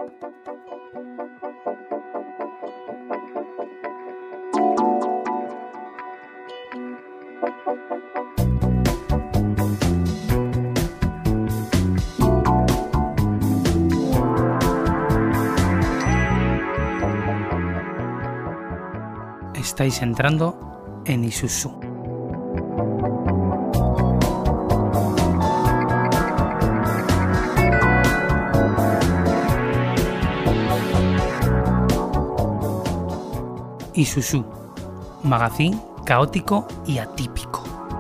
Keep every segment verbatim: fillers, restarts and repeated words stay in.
Estáis entrando en Isuzu. Isuzu, magazine caótico y atípico.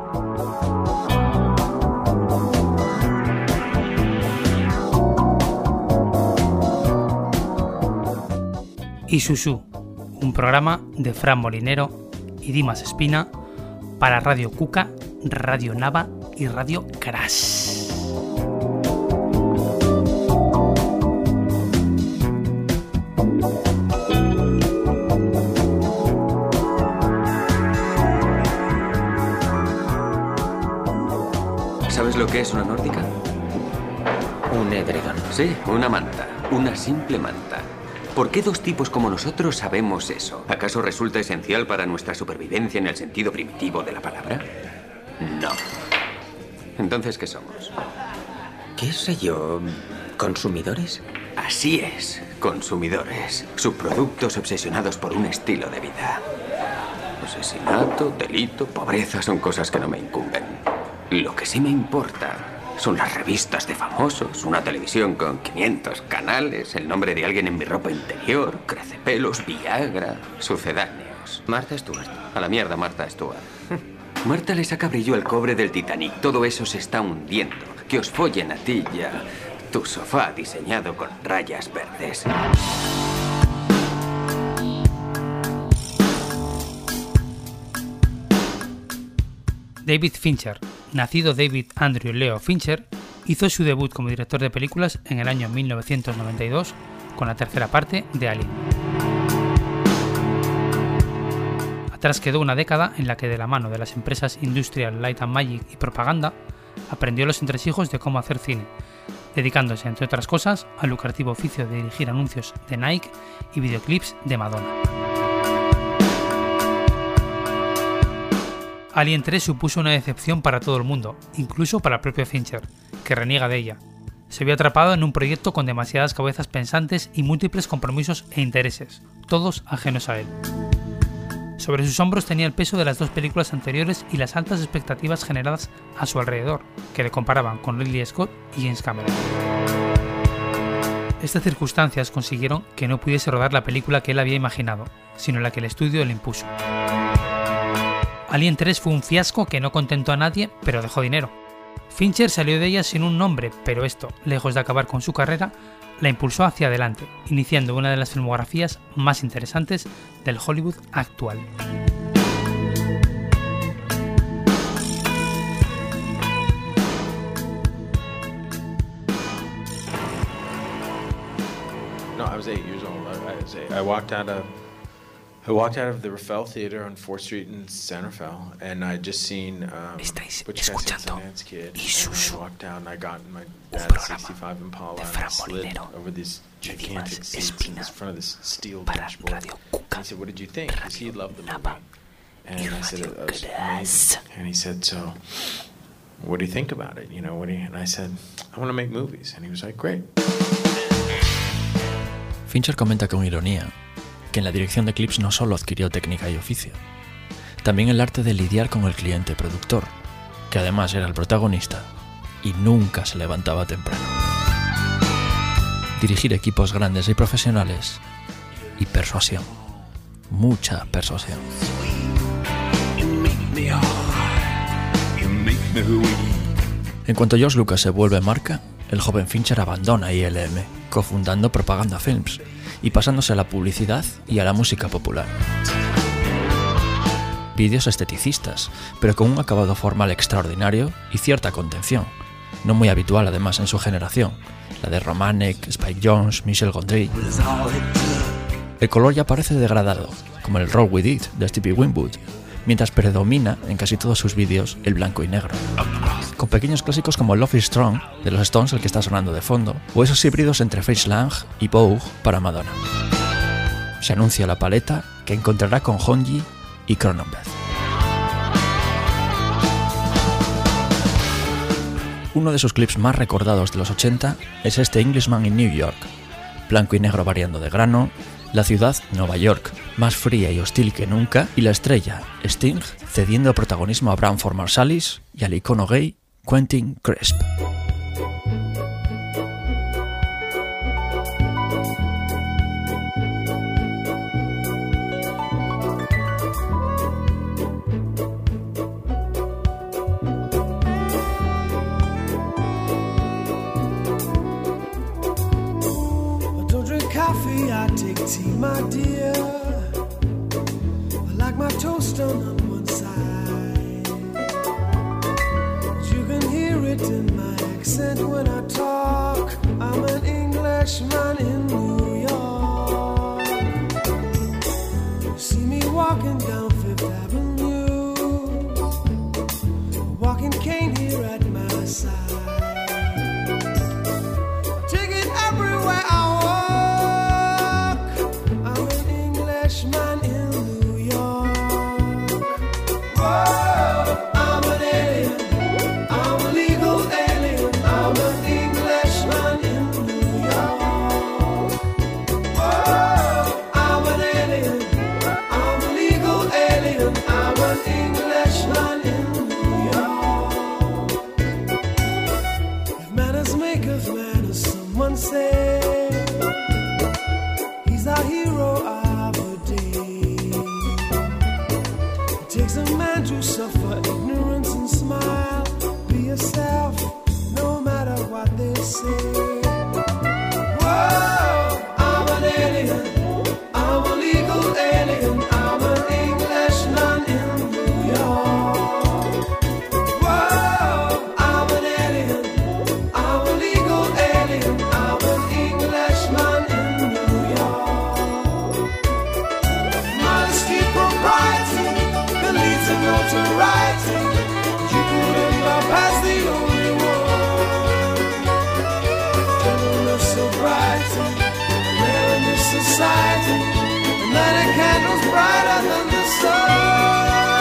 Isuzu, un programa de Fran Molinero y Dimas Espina para Radio Cuca, Radio Nava y Radio Crash. ¿Sabes lo que es una nórdica? Un edredón. Sí, una manta, una simple manta. ¿Por qué dos tipos como nosotros sabemos eso? ¿Acaso resulta esencial para nuestra supervivencia en el sentido primitivo de la palabra? No. Entonces, ¿qué somos? ¿Qué sé yo? ¿Consumidores? Así es, consumidores. Subproductos obsesionados por un estilo de vida. Asesinato, delito, pobreza son cosas que no me incumben. Lo que sí me importa son las revistas de famosos, una televisión con quinientos canales, el nombre de alguien en mi ropa interior, crecepelos, Viagra, sucedáneos. Martha Stewart. A la mierda, Martha Stewart. Martha le saca brillo al cobre del Titanic. Todo eso se está hundiendo. Que os follen a ti ya. Tu sofá diseñado con rayas verdes. David Fincher, nacido David Andrew Leo Fincher, hizo su debut como director de películas en el año mil novecientos noventa y dos con la tercera parte de Alien. Atrás quedó una década en la que, de la mano de las empresas Industrial Light and Magic y Propaganda, aprendió los entresijos de cómo hacer cine, dedicándose, entre otras cosas, al lucrativo oficio de dirigir anuncios de Nike y videoclips de Madonna. Alien tres supuso una decepción para todo el mundo, incluso para el propio Fincher, que reniega de ella. Se vio atrapado en un proyecto con demasiadas cabezas pensantes y múltiples compromisos e intereses, todos ajenos a él. Sobre sus hombros tenía el peso de las dos películas anteriores y las altas expectativas generadas a su alrededor, que le comparaban con Ridley Scott y James Cameron. Estas circunstancias consiguieron que no pudiese rodar la película que él había imaginado, sino la que el estudio le impuso. Alien tres fue un fiasco que no contentó a nadie, pero dejó dinero. Fincher salió de ella sin un nombre, pero esto, lejos de acabar con su carrera, la impulsó hacia adelante, iniciando una de las filmografías más interesantes del Hollywood actual. No, I was eight years old. I was eight. I walked out of I walked out of the Rafael Theater on fourth Street in San Rafael, and I just seen um, Estáis Butch escuchando Cassidy's Kid. Isuzu, And I walked down, and I got in my un dad's programa sixty-five Impala, de and I Fran slid Molinero over these y gigantic Dimas seats in Espina this front of this steel para dashboard. Radio And Cuca, he said, "What did you think?" Because he loved the movie. Nava And y I said, Radio "It was Crash." amazing." And he said, "So, what do you think about it? You know, what do you?" And I said, "I want to make movies." And he was like, "Great." Fincher comenta con ironía que en la dirección de clips no solo adquirió técnica y oficio, también el arte de lidiar con el cliente productor, que además era el protagonista y nunca se levantaba temprano. Dirigir equipos grandes y profesionales y persuasión, mucha persuasión. En cuanto George Lucas se vuelve marca, el joven Fincher abandona I L M, cofundando Propaganda Films y pasándose a la publicidad y a la música popular. Vídeos esteticistas, pero con un acabado formal extraordinario y cierta contención, no muy habitual además en su generación, la de Romanek, Spike Jonze, Michel Gondry. El color ya parece degradado, como el Roll With It de Stevie Winwood, mientras predomina en casi todos sus vídeos el blanco y negro. con pequeños clásicos como Love is Strong, de los Stones, el que está sonando de fondo, o esos híbridos entre Face Lang y Vogue para Madonna. Se anuncia la paleta que encontrará con Honji y Cronenberg. Uno de sus clips más recordados de los ochenta es este Englishman in New York, blanco y negro variando de grano, la ciudad, Nueva York, más fría y hostil que nunca, y la estrella, Sting, cediendo el protagonismo a Branford Marsalis y al icono gay, Quentin Crisp. I take tea, my dear. I like my toast on one side. You can hear it in my accent when I talk. I'm an Englishman in New York. You see me walking down Fifth Avenue, walking cane here at my side. Take it everywhere I man in New York. Whoa, I'm an alien, I'm a legal alien, I'm an Englishman in New York. Whoa, I'm an alien, I'm a legal alien, I'm an Englishman in New York. If manners make of manners, someone say, he's our hero. Takes a man to suffer ignorance and smile. Be yourself, no matter what they say. Whoa, I'm an alien, I'm a legal alien, I'm an Englishman in New York. Whoa, I'm an alien, I'm a legal alien, I'm an Englishman in New York. Modesty, propriety, leads to notoriety. You couldn't bypass the only one. Gentleness, sobriety, rare in this society. And lighting candles brighter than the sun.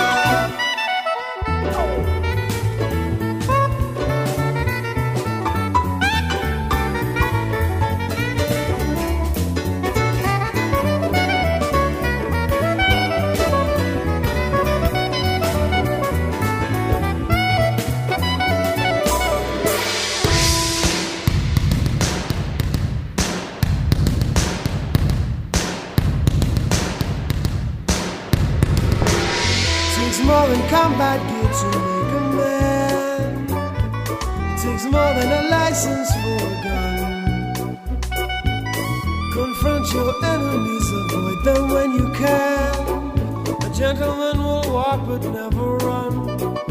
More than combat gear to make a man. It takes more than a license for a gun. Confront your enemies, avoid them when you can. A gentleman will walk but never run.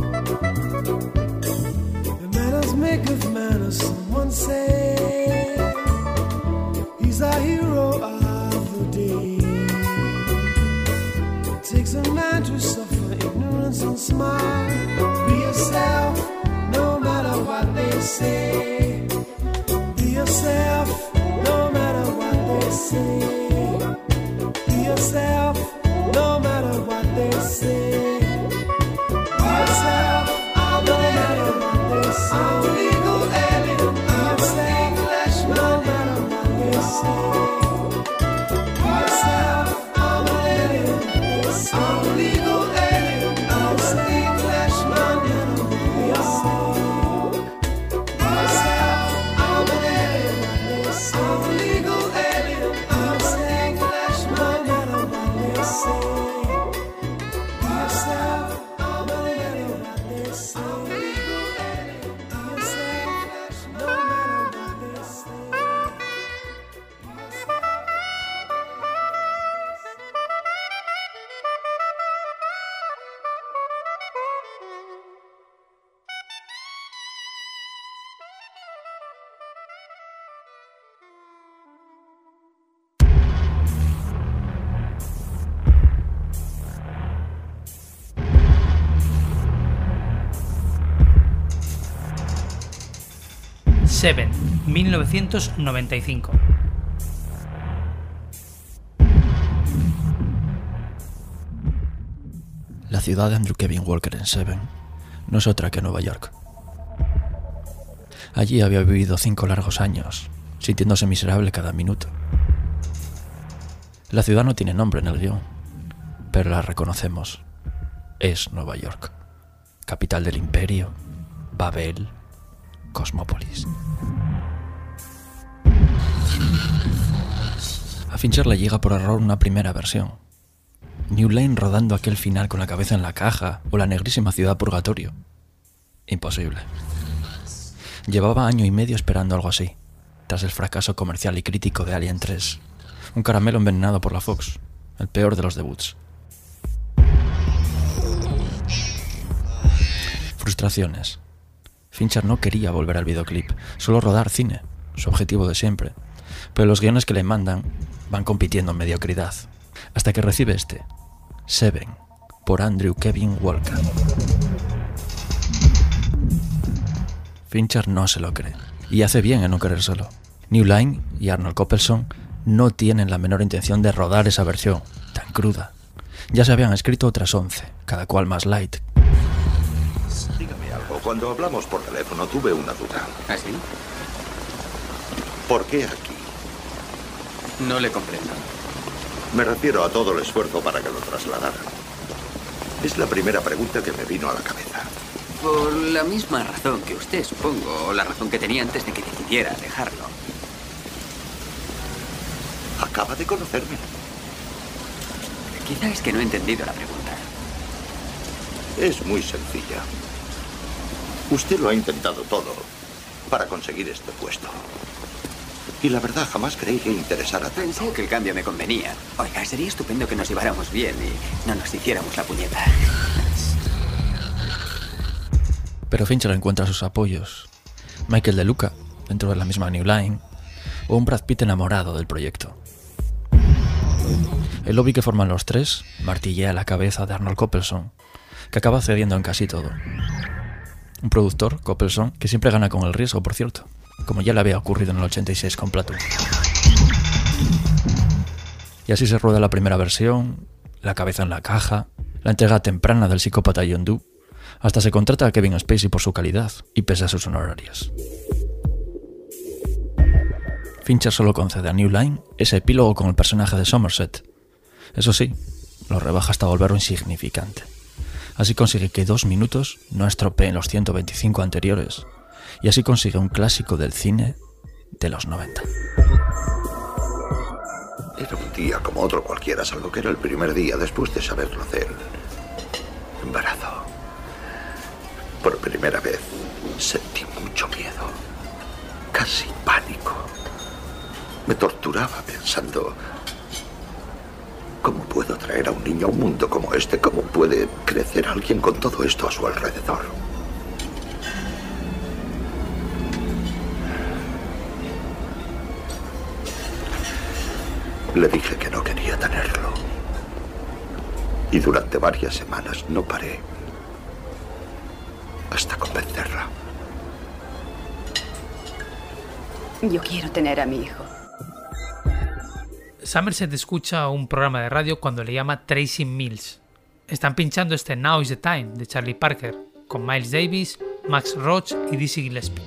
The manners make of manners, someone say. He's our hero of the day. It takes a man to suffer ignorance and smile. Be yourself, no matter what they say. Be yourself, no matter what they say. Be yourself, no matter what they say. Be yourself, no matter what they say. I'm a legal alien, I'm an Englishman, no matter what they say. Be yourself, I'm an alien, I'm a legal alien. Seven, mil novecientos noventa y cinco. La ciudad de Andrew Kevin Walker en Seven no es otra que Nueva York. Allí había vivido cinco largos años, sintiéndose miserable cada minuto. La ciudad no tiene nombre en el guión, pero la reconocemos. Es Nueva York, capital del imperio, Babel, Cosmópolis. A Fincher le llega por error una primera versión. New Line rodando aquel final con la cabeza en la caja o la negrísima ciudad purgatorio. Imposible. Llevaba año y medio esperando algo así, tras el fracaso comercial y crítico de Alien tres. Un caramelo envenenado por la Fox, el peor de los debuts. Frustraciones. Fincher no quería volver al videoclip, solo rodar cine, su objetivo de siempre. Pero los guiones que le mandan van compitiendo en mediocridad, hasta que recibe este, Seven, por Andrew Kevin Walker. Fincher no se lo cree, y hace bien en no querérselo. New Line y Arnold Copelson no tienen la menor intención de rodar esa versión tan cruda. Ya se habían escrito otras once, cada cual más light. Dígame algo. Cuando hablamos por teléfono tuve una duda. ¿Ah, sí? ¿Por qué aquí? No le comprendo. Me refiero a todo el esfuerzo para que lo trasladaran. Es la primera pregunta que me vino a la cabeza. Por la misma razón que usted, supongo, o la razón que tenía antes de que decidiera dejarlo. Acaba de conocerme. Quizá es que no he entendido la pregunta. Es muy sencilla. Usted lo ha intentado todo para conseguir este puesto. Y la verdad, jamás creí que interesara tanto. Pensé que el cambio me convenía. Oiga, sería estupendo que nos lleváramos bien y no nos hiciéramos la puñeta. Pero Fincher encuentra sus apoyos. Michael De Luca, dentro de la misma New Line, o un Brad Pitt enamorado del proyecto. El lobby que forman los tres martillea la cabeza de Arnold Copelson, que acaba cediendo en casi todo. Un productor, Copelson, que siempre gana con el riesgo, por cierto, como ya le había ocurrido en el ochenta y seis con Platoon. Y así se rueda la primera versión, la cabeza en la caja, la entrega temprana del psicópata Yondu, hasta se contrata a Kevin Spacey por su calidad y pese a sus honorarios. Fincher solo concede a New Line ese epílogo con el personaje de Somerset. Eso sí, lo rebaja hasta volverlo insignificante. Así consigue que dos minutos no estropeen los ciento veinticinco anteriores, y así consigue un clásico del cine de los noventa. Era un día como otro cualquiera, salvo que era el primer día después de saberlo hacer. Embarazo. Por primera vez sentí mucho miedo, casi pánico. Me torturaba pensando, ¿cómo puedo traer a un niño a un mundo como este? ¿Cómo puede crecer alguien con todo esto a su alrededor? Le dije que no quería tenerlo. Y durante varias semanas no paré hasta convencerla. Yo quiero tener a mi hijo. Somerset escucha un programa de radio cuando le llama Tracy Mills. Están pinchando este Now is the Time de Charlie Parker, con Miles Davis, Max Roach y Dizzy Gillespie.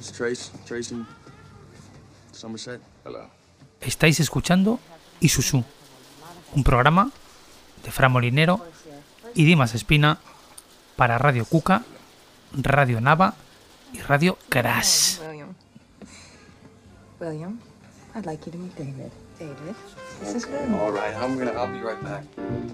It's Trace, Trace and Somerset. Hello. Estáis escuchando Isuzu, un programa de Fran Molinero y Dimas Espina para Radio Cuca, Radio Nava y Radio Crash. William. William, I'd like you to meet David. David, this is good. All right, I'm gonna. I'll be right back.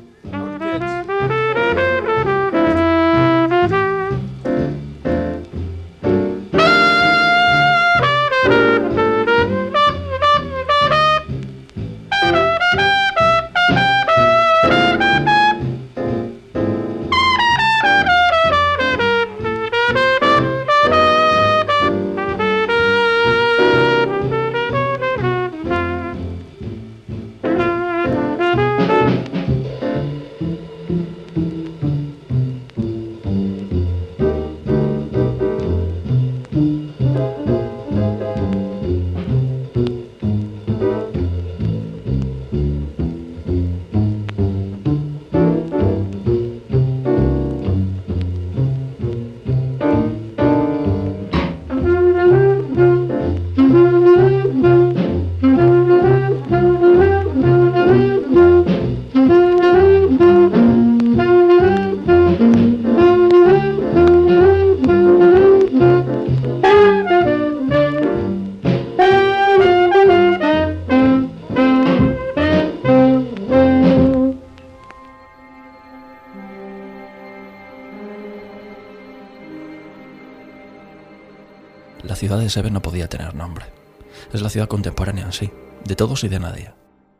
La ciudad de Seven no podía tener nombre. Es la ciudad contemporánea en sí, de todos y de nadie.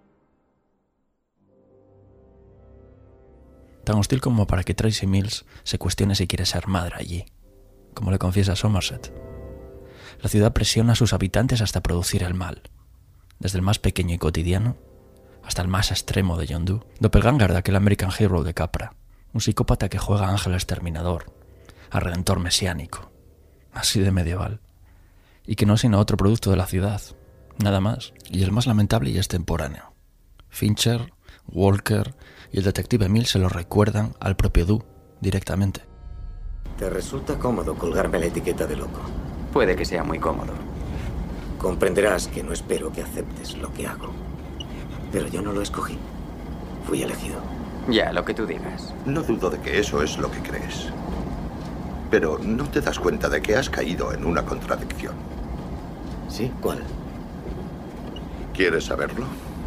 Tan hostil como para que Tracy Mills se cuestione si quiere ser madre allí, como le confiesa Somerset. La ciudad presiona a sus habitantes hasta producir el mal, desde el más pequeño y cotidiano hasta el más extremo de John Doe, doppelganger de aquel American Hero de Capra, un psicópata que juega a ángel exterminador, a redentor mesiánico, así de medieval, y que no es sino otro producto de la ciudad, nada más. Y el más lamentable y extemporáneo. Fincher, Walker y el detective Mills se lo recuerdan al propio Doe directamente. ¿Te resulta cómodo colgarme la etiqueta de loco? Puede que sea muy cómodo. Comprenderás que no espero que aceptes lo que hago. Pero yo no lo escogí. Fui elegido. Ya, lo que tú digas. No dudo de que eso es lo que crees. Pero no te das cuenta de que has caído en una contradicción. ¿Sí? ¿Cuál? ¿Quieres saberlo?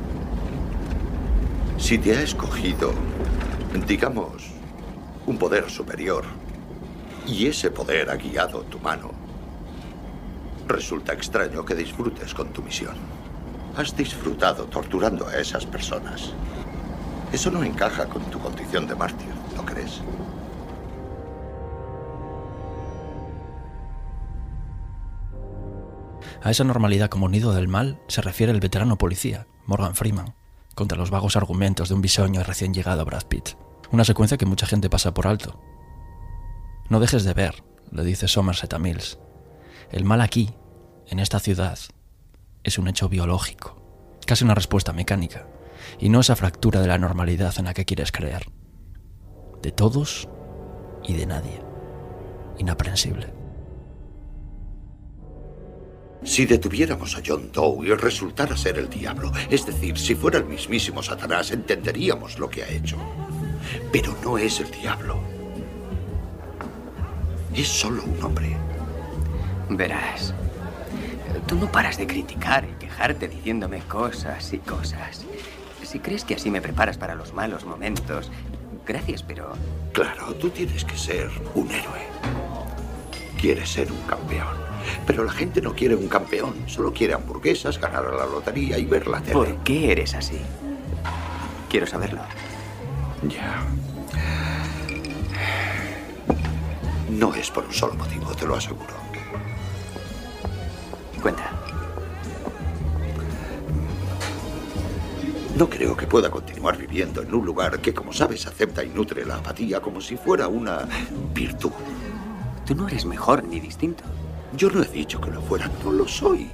Si te ha escogido, digamos, un poder superior, y ese poder ha guiado tu mano, resulta extraño que disfrutes con tu misión. Has disfrutado torturando a esas personas. Eso no encaja con tu condición de mártir, ¿no crees? A esa normalidad como nido del mal se refiere el veterano policía, Morgan Freeman, contra los vagos argumentos de un bisoño recién llegado a Brad Pitt. Una secuencia que mucha gente pasa por alto. No dejes de ver, le dice Somerset a Mills. El mal aquí, en esta ciudad, es un hecho biológico, casi una respuesta mecánica, y no esa fractura de la normalidad en la que quieres creer. De todos y de nadie. Inaprensible. Si detuviéramos a John Doe y resultara ser el diablo, es decir, si fuera el mismísimo Satanás, entenderíamos lo que ha hecho. Pero no es el diablo. Es solo un hombre. Verás, tú no paras de criticar y quejarte diciéndome cosas y cosas. Si crees que así me preparas para los malos momentos, gracias, pero... Claro, tú tienes que ser un héroe. Quieres ser un campeón. Pero la gente no quiere un campeón, solo quiere hamburguesas, ganar a la lotería y ver la tele. ¿Por qué eres así? Quiero saberlo. Ya. No es por un solo motivo, te lo aseguro. Cuenta. No creo que pueda continuar viviendo en un lugar que, como sabes, acepta y nutre la apatía como si fuera una virtud. Tú no eres mejor ni distinto. Yo no he dicho que lo fuera, no lo soy.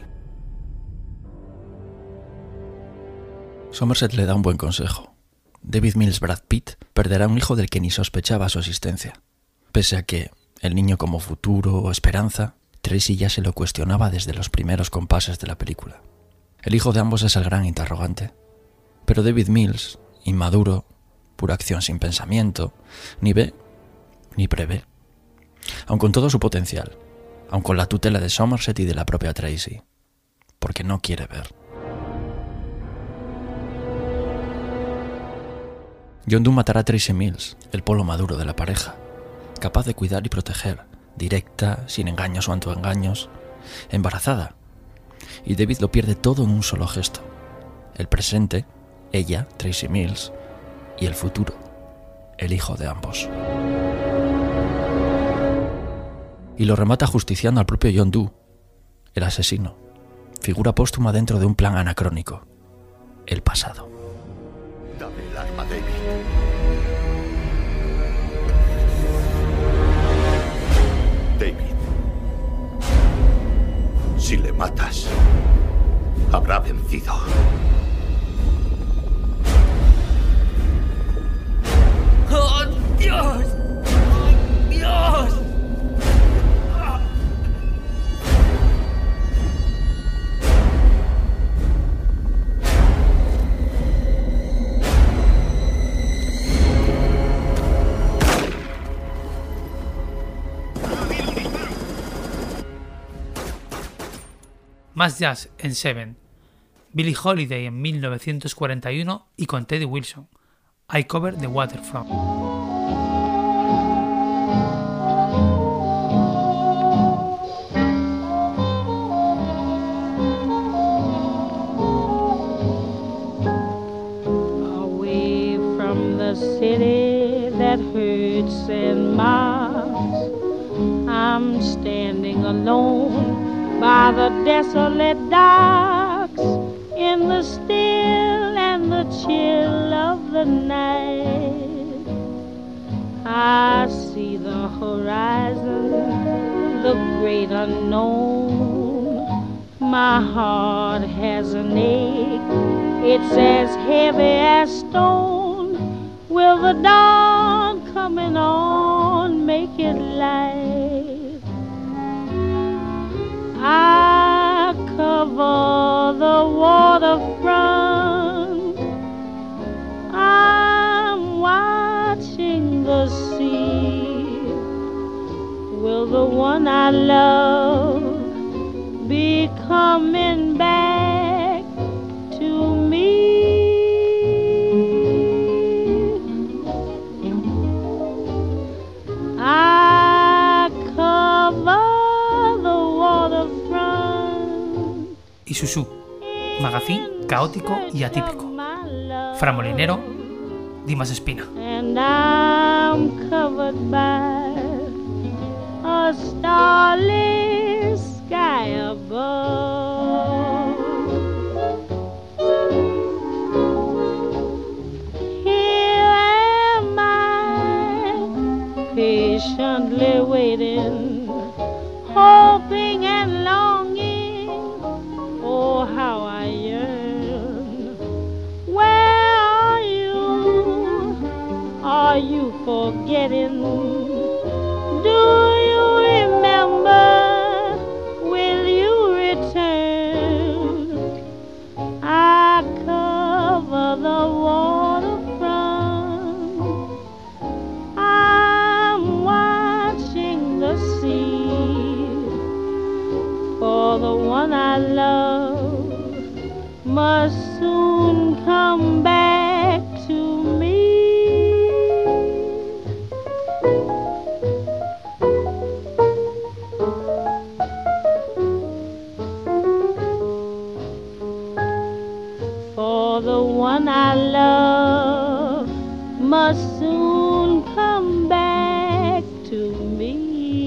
Somerset le da un buen consejo. David Mills Brad Pitt perderá un hijo del que ni sospechaba su existencia, pese a que el niño como futuro o esperanza Tracy ya se lo cuestionaba desde los primeros compases de la película. El hijo de ambos es el gran interrogante. Pero David Mills, inmaduro, pura acción sin pensamiento, ni ve ni prevé. Aun con todo su potencial, aun con la tutela de Somerset y de la propia Tracy, porque no quiere ver. John Doe matará a Tracy Mills, el polo maduro de la pareja, capaz de cuidar y proteger, directa, sin engaños o autoengaños, embarazada. Y David lo pierde todo en un solo gesto. El presente, ella, Tracy Mills, y el futuro, el hijo de ambos. Y lo remata justiciando al propio John Doe, el asesino, figura póstuma dentro de un plan anacrónico, el pasado. Dame el arma, David. David. Si le matas, habrá vencido. ¡Oh, Dios! ¡Oh, Dios! Más jazz en Seven, Billie Holiday en mil novecientos cuarenta y uno y con Teddy Wilson, I Cover the Waterfront. Away from the city that hurts and mobs, I'm standing alone by the desolate docks, in the still and the chill of the night. I see the horizon, the great unknown. My heart has an ache, it's as heavy as stone. Will the dawn coming on make it light? I cover the waterfront, I'm watching the sea. Will the one I love be coming back to me? I cover Isuzu, magazine caótico y atípico. Fra Molinero, Dimas Espina. And I'm covered by a starless sky above. Here am I, patiently waiting, hoping and longing. Oh, how I yearn. Where are you? Are you forgetting? Do you remember? Will you return? I cover the waterfront, I'm watching the sea. For the one I love must soon come back to me. For the one I love must soon come back to me.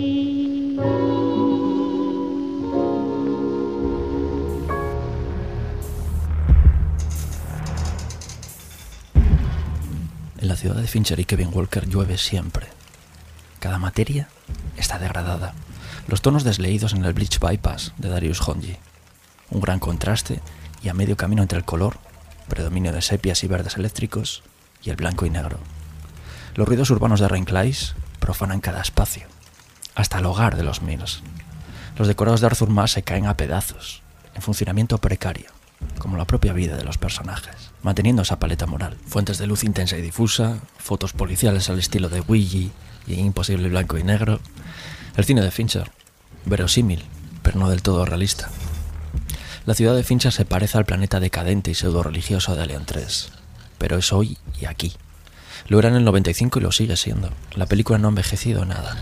En la ciudad de Fincher y Kevin Walker llueve siempre. Cada materia está degradada. Los tonos desleídos en el Bleach Bypass de Darius Honji. Un gran contraste y a medio camino entre el color, predominio de sepias y verdes eléctricos, y el blanco y negro. Los ruidos urbanos de Rainclais profanan cada espacio, hasta el hogar de los Mills. Los decorados de Arthur Mas se caen a pedazos, en funcionamiento precario, como la propia vida de los personajes, manteniendo esa paleta moral. Fuentes de luz intensa y difusa, fotos policiales al estilo de Ouija y Imposible blanco y negro. El cine de Fincher, verosímil, pero no del todo realista. La ciudad de Fincher se parece al planeta decadente y pseudo-religioso de Alien tres, pero es hoy y aquí. Lo era en el noventa y cinco y lo sigue siendo. La película no ha envejecido nada.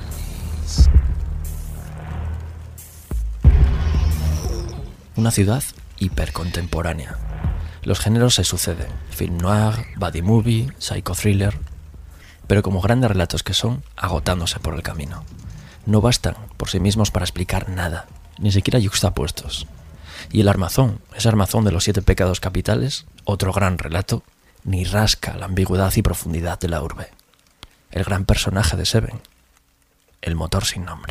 Una ciudad hipercontemporánea. Los géneros se suceden: film noir, buddy movie, psycho thriller, pero como grandes relatos que son, agotándose por el camino. No bastan por sí mismos para explicar nada, ni siquiera yuxtapuestos. Y el armazón, ese armazón de los siete pecados capitales, otro gran relato, ni rasca la ambigüedad y profundidad de la urbe. El gran personaje de Seven, el motor sin nombre.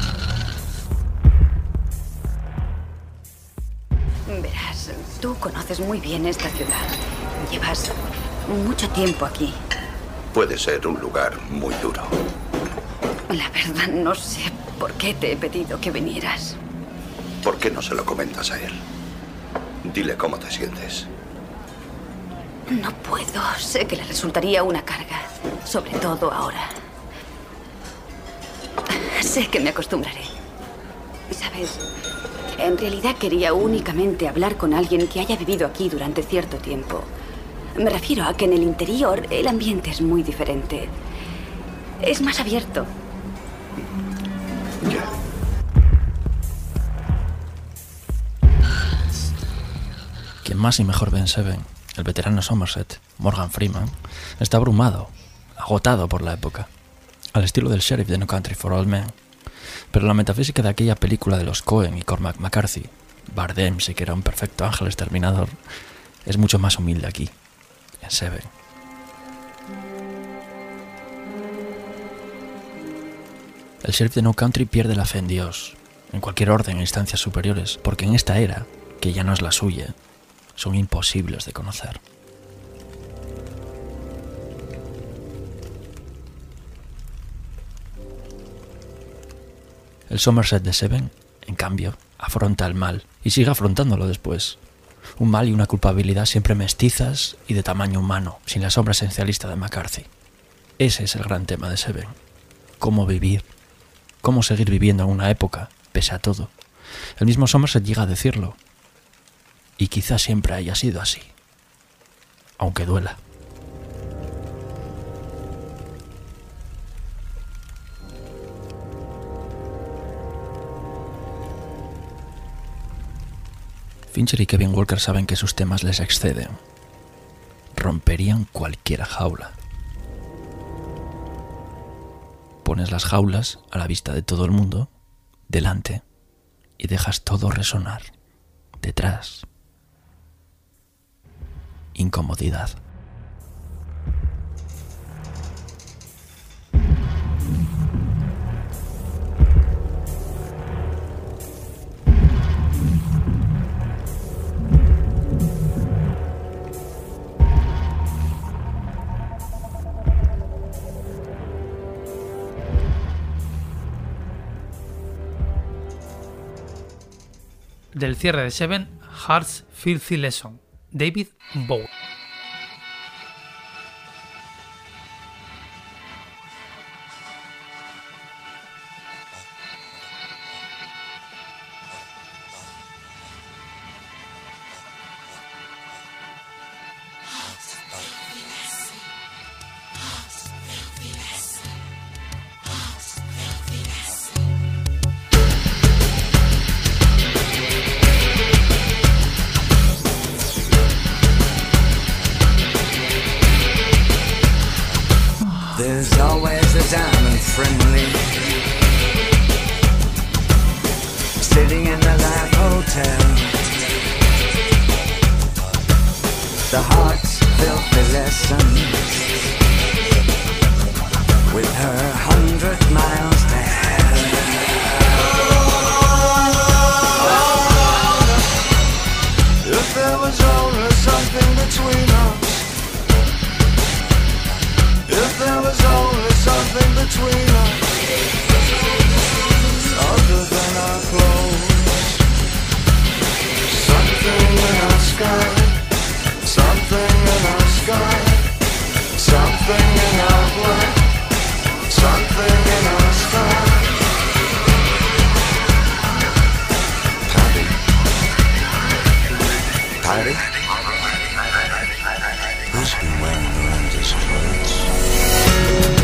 Verás, tú conoces muy bien esta ciudad. Llevas mucho tiempo aquí. Puede ser un lugar muy duro. La verdad, no sé por qué te he pedido que vinieras. ¿Por qué no se lo comentas a él? Dile cómo te sientes. No puedo. Sé que le resultaría una carga, sobre todo ahora. Sé que me acostumbraré. ¿Sabes? En realidad quería únicamente hablar con alguien que haya vivido aquí durante cierto tiempo. Me refiero a que en el interior el ambiente es muy diferente. Es más abierto. Ya. Quien más y mejor ve en Seven, el veterano Somerset, Morgan Freeman, está abrumado, agotado por la época, al estilo del sheriff de No Country for Old Men. Pero la metafísica de aquella película de los Coen y Cormac McCarthy, Bardem sí que era un perfecto ángel exterminador, es mucho más humilde aquí, en Seven. El sheriff de No Country pierde la fe en Dios, en cualquier orden e instancias superiores, porque en esta era, que ya no es la suya, son imposibles de conocer. El Somerset de Seven, en cambio, afronta el mal y sigue afrontándolo después. Un mal y una culpabilidad siempre mestizas y de tamaño humano, sin la sombra esencialista de McCarthy. Ese es el gran tema de Seven. Cómo vivir, cómo seguir viviendo en una época, pese a todo. El mismo Somerset llega a decirlo. Y quizás siempre haya sido así, aunque duela. Fincher y Kevin Walker saben que sus temas les exceden. Romperían cualquier jaula. Pones las jaulas a la vista de todo el mundo, delante, y dejas todo resonar. Detrás. Incomodidad. Del cierre de Seven, Heart's Filthy Lesson, David Bowie. There's always a diamond friendly sitting in the Life Hotel. The heart's filthy lesson with her hundred miles to hell. If there was only something between us, if there was only something between us, other than our clothes. Heidi? Who's been wearing Miranda's clothes?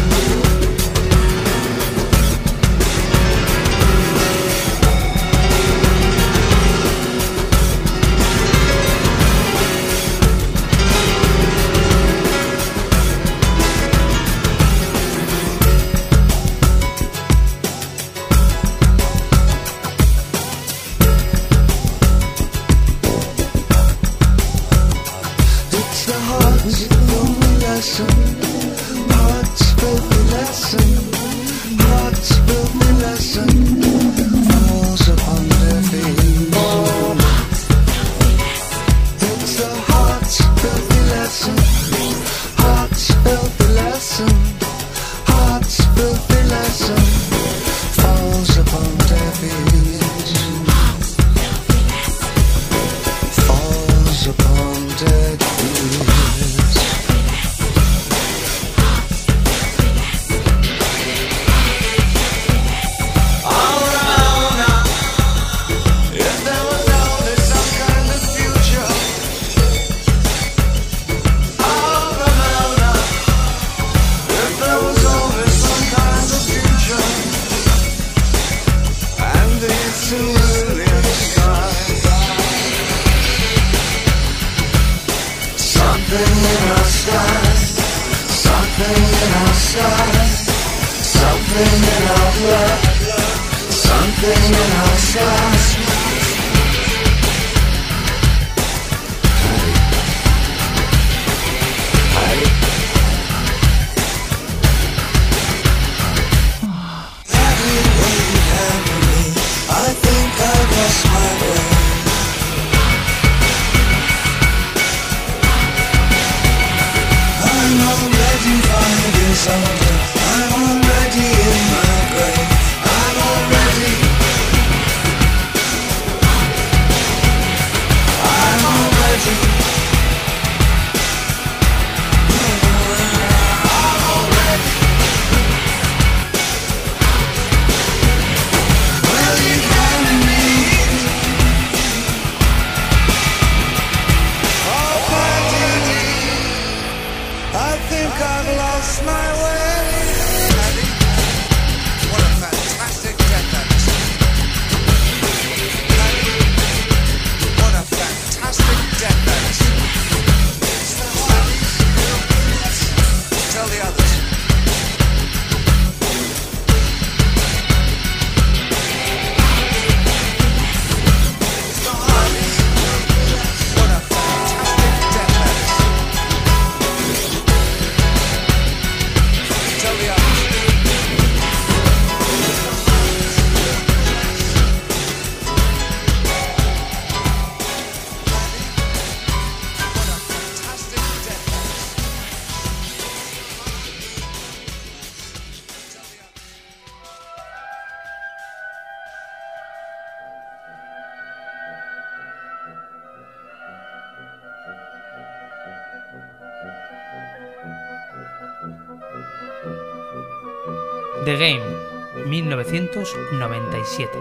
The Game, mil novecientos noventa y siete.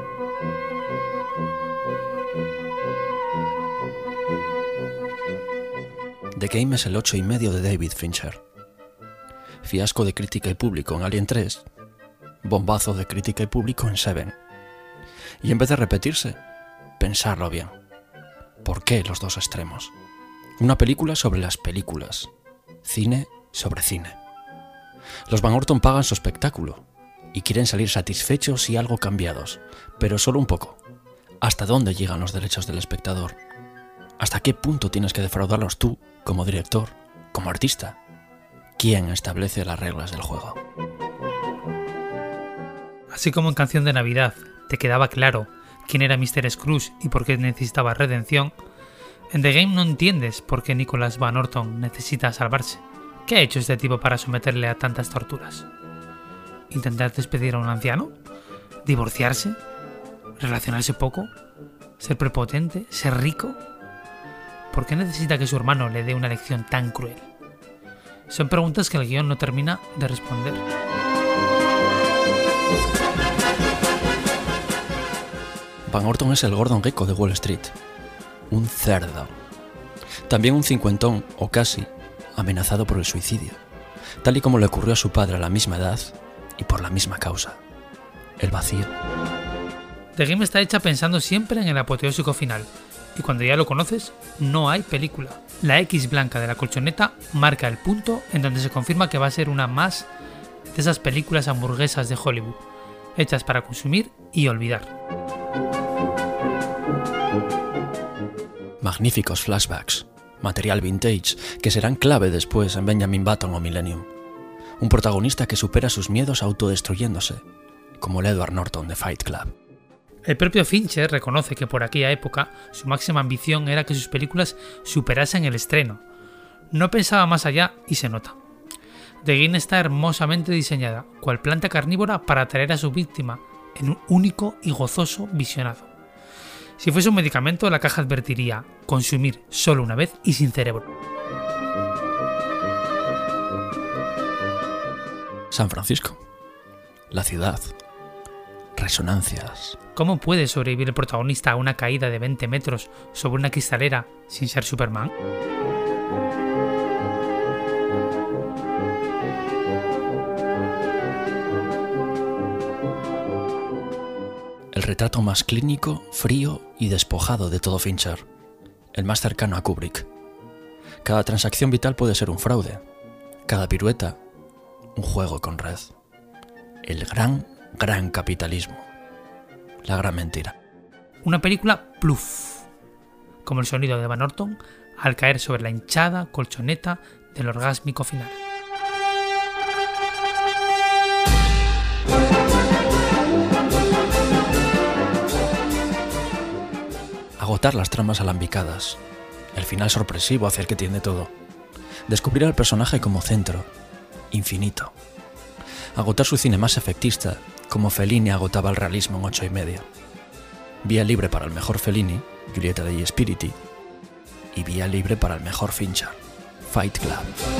The Game es el ocho y medio de David Fincher. Fiasco de crítica y público en Alien tres, bombazo de crítica y público en Seven. Y en vez de repetirse, pensarlo bien. ¿Por qué los dos extremos? Una película sobre las películas, cine sobre cine. Los Van Orton pagan su espectáculo y quieren salir satisfechos y algo cambiados, pero solo un poco. ¿Hasta dónde llegan los derechos del espectador? ¿Hasta qué punto tienes que defraudarlos tú, como director, como artista? ¿Quién establece las reglas del juego? Así como en Canción de Navidad te quedaba claro quién era míster Scrooge y por qué necesitaba redención, en The Game no entiendes por qué Nicholas Van Orton necesita salvarse. ¿Qué ha hecho este tipo para someterle a tantas torturas? ¿Intentar despedir a un anciano? ¿Divorciarse? ¿Relacionarse poco? ¿Ser prepotente? ¿Ser rico? ¿Por qué necesita que su hermano le dé una lección tan cruel? Son preguntas que el guión no termina de responder. Van Orton es el Gordon Gekko de Wall Street. Un cerdo. También un cincuentón, o casi, amenazado por el suicidio, tal y como le ocurrió a su padre a la misma edad y por la misma causa, el vacío. The Game está hecha pensando siempre en el apoteósico final, y cuando ya lo conoces, no hay película. La X blanca de la colchoneta marca el punto en donde se confirma que va a ser una más de esas películas hamburguesas de Hollywood, hechas para consumir y olvidar. Magníficos flashbacks, material vintage que serán clave después en Benjamin Button o Millennium. Un protagonista que supera sus miedos autodestruyéndose, como el Edward Norton de Fight Club. El propio Fincher reconoce que por aquella época su máxima ambición era que sus películas superasen el estreno. No pensaba más allá y se nota. The Game está hermosamente diseñada, cual planta carnívora para atraer a su víctima en un único y gozoso visionado. Si fuese un medicamento, la caja advertiría: consumir solo una vez y sin cerebro. San Francisco, la ciudad, resonancias. ¿Cómo puede sobrevivir el protagonista a una caída de veinte metros sobre una cristalera sin ser Superman? El retrato más clínico, frío y despojado de todo Fincher, el más cercano a Kubrick. Cada transacción vital puede ser un fraude, cada pirueta, un juego con red. El gran, gran capitalismo. La gran mentira. Una película pluf, como el sonido de Van Orton al caer sobre la hinchada colchoneta del orgásmico final. Agotar las tramas alambicadas, el final sorpresivo hacia el que tiende todo. Descubrir al personaje como centro, infinito. Agotar su cine más efectista, como Fellini agotaba el realismo en ocho y media. Vía libre para el mejor Fellini, Giulietta degli Spiriti, y vía libre para el mejor Fincher, Fight Club.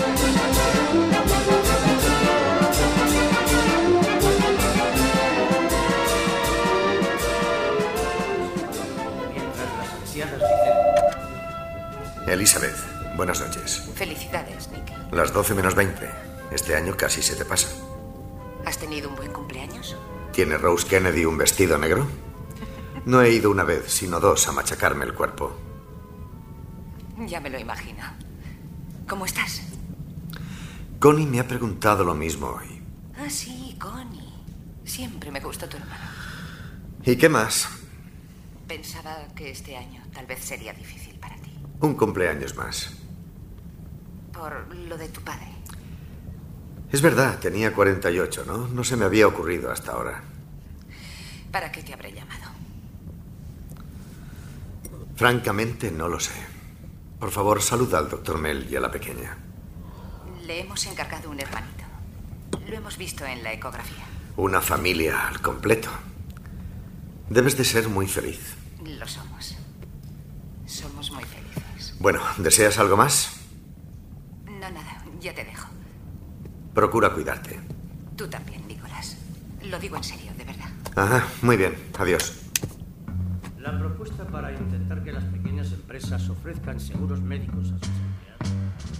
Elizabeth, buenas noches. Felicidades, Nick. Las doce menos veinte. Este año casi se te pasa. ¿Has tenido un buen cumpleaños? ¿Tiene Rose Kennedy un vestido negro? No he ido una vez, sino dos, a machacarme el cuerpo. Ya me lo imagino. ¿Cómo estás? Connie me ha preguntado lo mismo hoy. Ah, sí, Connie. Siempre me gustó tu hermano. ¿Y qué más? Pensaba que este año tal vez sería difícil para ti. Un cumpleaños más. Por lo de tu padre. Es verdad, tenía cuarenta y ocho, ¿no? No se me había ocurrido hasta ahora. ¿Para qué te habré llamado? Francamente, no lo sé. Por favor, saluda al doctor Mel y a la pequeña. Le hemos encargado un hermanito. Lo hemos visto en la ecografía. Una familia al completo. Debes de ser muy feliz. Lo somos. Somos muy felices. Bueno, ¿deseas algo más? No, nada. Ya te dejo. Procura cuidarte. Tú también, Nicolás. Lo digo en serio, de verdad. Ajá, muy bien. Adiós. La propuesta para intentar que las pequeñas empresas ofrezcan seguros médicos a sus empleados.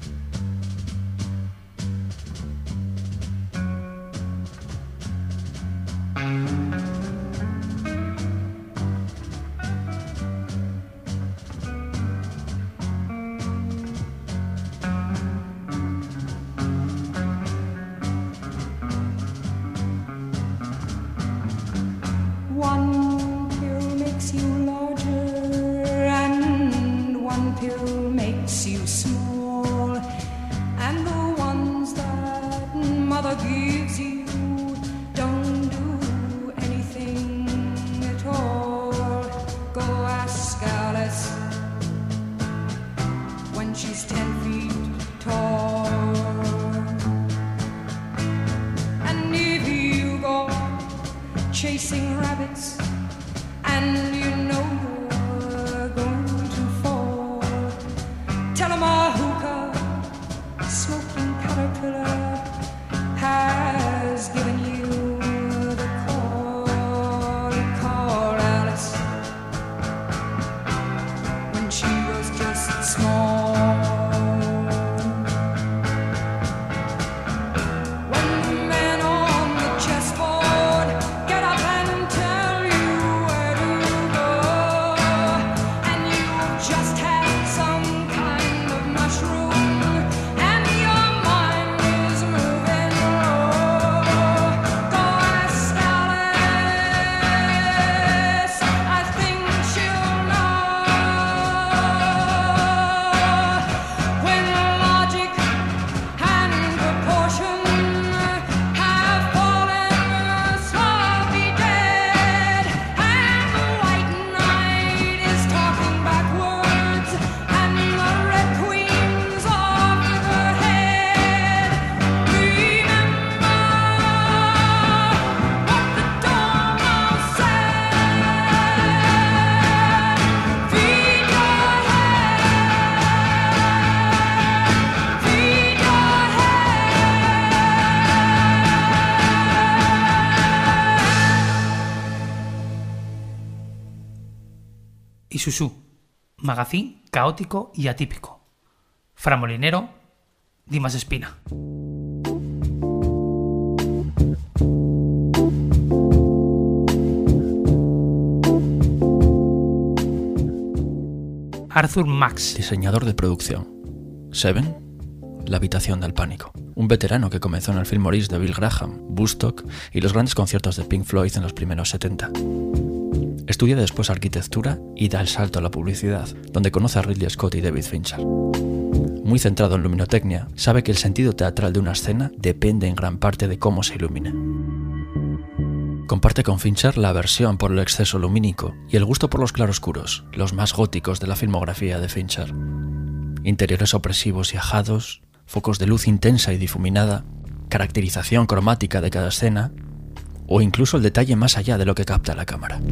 One pill makes you larger and one pill makes you small. Isuzu, magazín caótico y atípico. Fra Molinero, Dimas Espina. Arthur Max, diseñador de producción. Seven, La habitación del pánico. Un veterano que comenzó en el Film Maurice de Bill Graham, Woodstock y los grandes conciertos de Pink Floyd en los primeros setenta. Estudia después arquitectura y da el salto a la publicidad, donde conoce a Ridley Scott y David Fincher. Muy centrado en luminotecnia, sabe que el sentido teatral de una escena depende en gran parte de cómo se ilumine. Comparte con Fincher la aversión por el exceso lumínico y el gusto por los claroscuros, los más góticos de la filmografía de Fincher. Interiores opresivos y ajados, focos de luz intensa y difuminada, caracterización cromática de cada escena, o incluso el detalle más allá de lo que capta la cámara.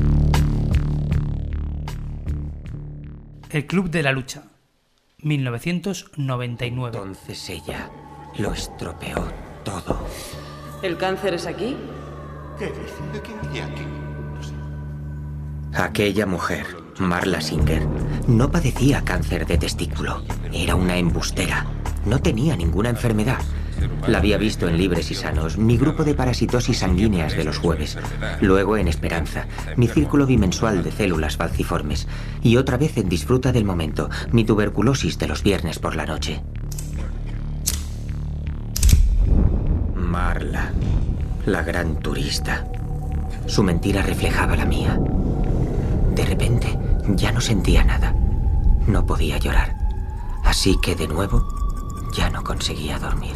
El Club de la Lucha, mil novecientos noventa y nueve. Entonces ella lo estropeó todo. ¿El cáncer es aquí? ¿Qué dice? ¿Quién diría aquí? Aquella mujer, Marla Singer, no padecía cáncer de testículo. Era una embustera. No tenía ninguna enfermedad. La había visto en Libres y Sanos, mi grupo de parasitosis sanguíneas de los jueves. Luego en Esperanza, mi círculo bimensual de células falciformes. Y otra vez en Disfruta del Momento, mi tuberculosis de los viernes por la noche. Marla, la gran turista. Su mentira reflejaba la mía. De repente, ya no sentía nada. No podía llorar. Así que, de nuevo, ya no conseguía dormir.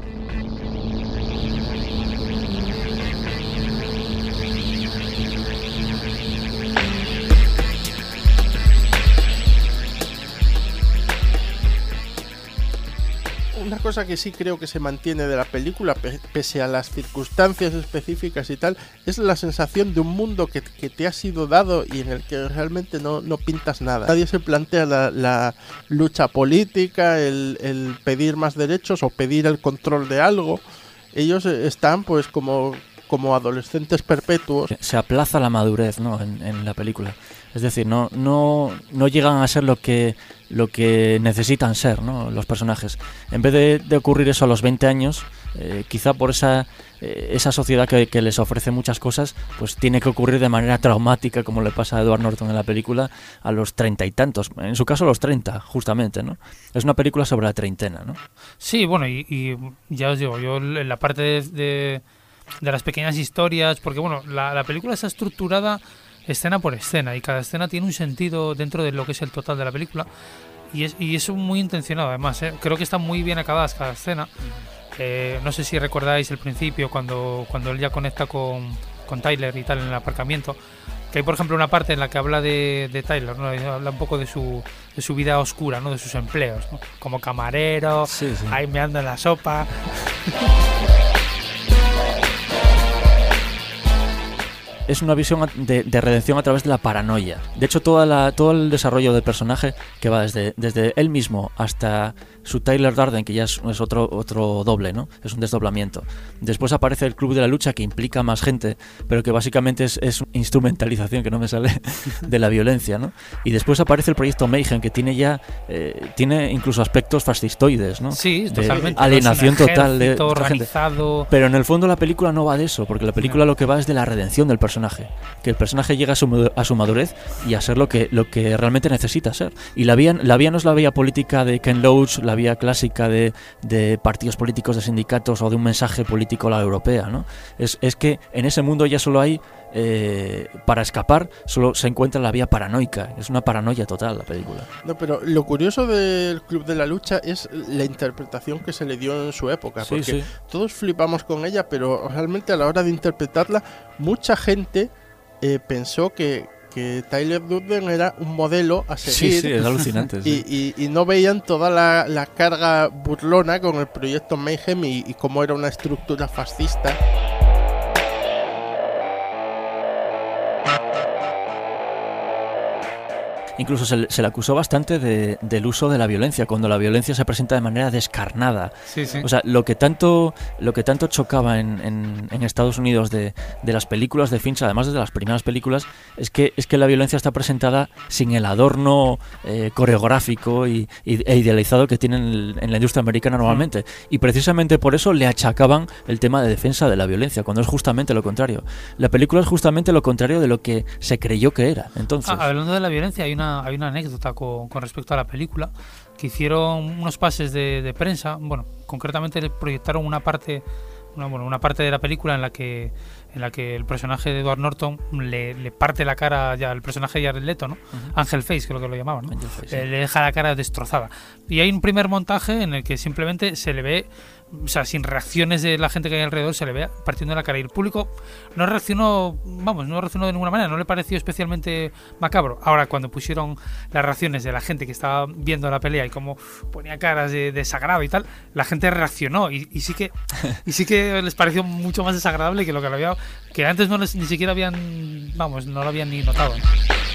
Una cosa que sí creo que se mantiene de la película, pese a las circunstancias específicas y tal, es la sensación de un mundo que, que te ha sido dado y en el que realmente no, no pintas nada. Nadie se plantea la, la lucha política, el, el pedir más derechos o pedir el control de algo. Ellos están pues como, como adolescentes perpetuos. Se aplaza la madurez, ¿no? en, en la película. Es decir, no, no, no llegan a ser lo que, lo que necesitan ser, ¿no? Los personajes. En vez de, de ocurrir eso a los veinte años, eh, quizá por esa, eh, esa sociedad que, que les ofrece muchas cosas, pues tiene que ocurrir de manera traumática, como le pasa a Edward Norton en la película, a los treinta y tantos. En su caso, a los treinta, justamente, ¿no? Es una película sobre la treintena, ¿no? Sí, bueno, y, y ya os digo, yo en la parte de, de, de las pequeñas historias, porque bueno, la, la película está estructurada escena por escena y cada escena tiene un sentido dentro de lo que es el total de la película y es, y es muy intencionado además, ¿eh? Creo que están muy bien acabadas cada escena. Eh, no sé si recordáis el principio cuando, cuando él ya conecta con, con Tyler y tal en el aparcamiento, que hay por ejemplo una parte en la que habla de, de Tyler, ¿no? Habla un poco de su, de su vida oscura, ¿no? De sus empleos, ¿no? Como camarero, sí, sí. Ahí meando en la sopa. Es una visión de, de redención a través de la paranoia. De hecho, toda la, todo el desarrollo del personaje, que va desde, desde él mismo hasta su Tyler Durden, que ya es, es otro, otro doble, ¿no? Es un desdoblamiento. Después aparece el Club de la Lucha, que implica más gente, pero que básicamente es, es instrumentalización, que no me sale, de la violencia, ¿no? Y después aparece el proyecto Mayhem, que tiene ya, eh, tiene incluso aspectos fascistoides, ¿no? Sí, de totalmente. Alienación ¿no? total de organizado. Gente. Pero en el fondo la película no va de eso, porque la película no. Lo que va es de la redención del personaje. Que el personaje llega a su, a su madurez y a ser lo que, lo que realmente necesita ser. Y la vía, la vía no es la vía política de Ken Loach, la vía clásica de, de partidos políticos, de sindicatos o de un mensaje político a la europea, ¿no? Es, es que en ese mundo ya solo hay, eh, para escapar, solo se encuentra la vía paranoica. Es una paranoia total la película. No, pero lo curioso del Club de la Lucha es la interpretación que se le dio en su época. Sí, porque sí. Todos flipamos con ella, pero realmente a la hora de interpretarla, mucha gente eh, pensó que, que Tyler Durden era un modelo a seguir. Sí, sí, es alucinante. Sí. Y, y, y no veían toda la, la carga burlona con el proyecto Mayhem y, y cómo era una estructura fascista. Incluso se, se le acusó bastante de, del uso de la violencia, cuando la violencia se presenta de manera descarnada. Sí, sí. O sea, lo que tanto, lo que tanto chocaba en, en, en Estados Unidos de, de las películas de Fincher, además de las primeras películas, es que, es que la violencia está presentada sin el adorno eh, coreográfico y, y, e idealizado que tienen en, en la industria americana normalmente. Y precisamente por eso le achacaban el tema de defensa de la violencia, cuando es justamente lo contrario. La película es justamente lo contrario de lo que se creyó que era. Entonces, ah, hablando de la violencia, hay una, hay una anécdota con, con respecto a la película, que hicieron unos pases de, de prensa. Bueno, concretamente proyectaron una parte, una, bueno, una parte de la película en la que en la que el personaje de Edward Norton le, le parte la cara ya al personaje de Jared Leto, ¿no? Uh-huh. Angel Face, creo que lo llamaban, ¿no? Face, eh, sí. Le deja la cara destrozada. Y hay un primer montaje en el que simplemente se le ve, o sea, sin reacciones de la gente que hay alrededor, se le ve partiendo la cara. Y el público no reaccionó, vamos, no reaccionó de ninguna manera, no le pareció especialmente macabro. Ahora, cuando pusieron las reacciones de la gente que estaba viendo la pelea y cómo ponía caras de desagrado y tal, la gente reaccionó y, y sí que y sí que les pareció mucho más desagradable que lo que lo había, que antes no les, ni siquiera habían, vamos, no lo habían ni notado, ¿no?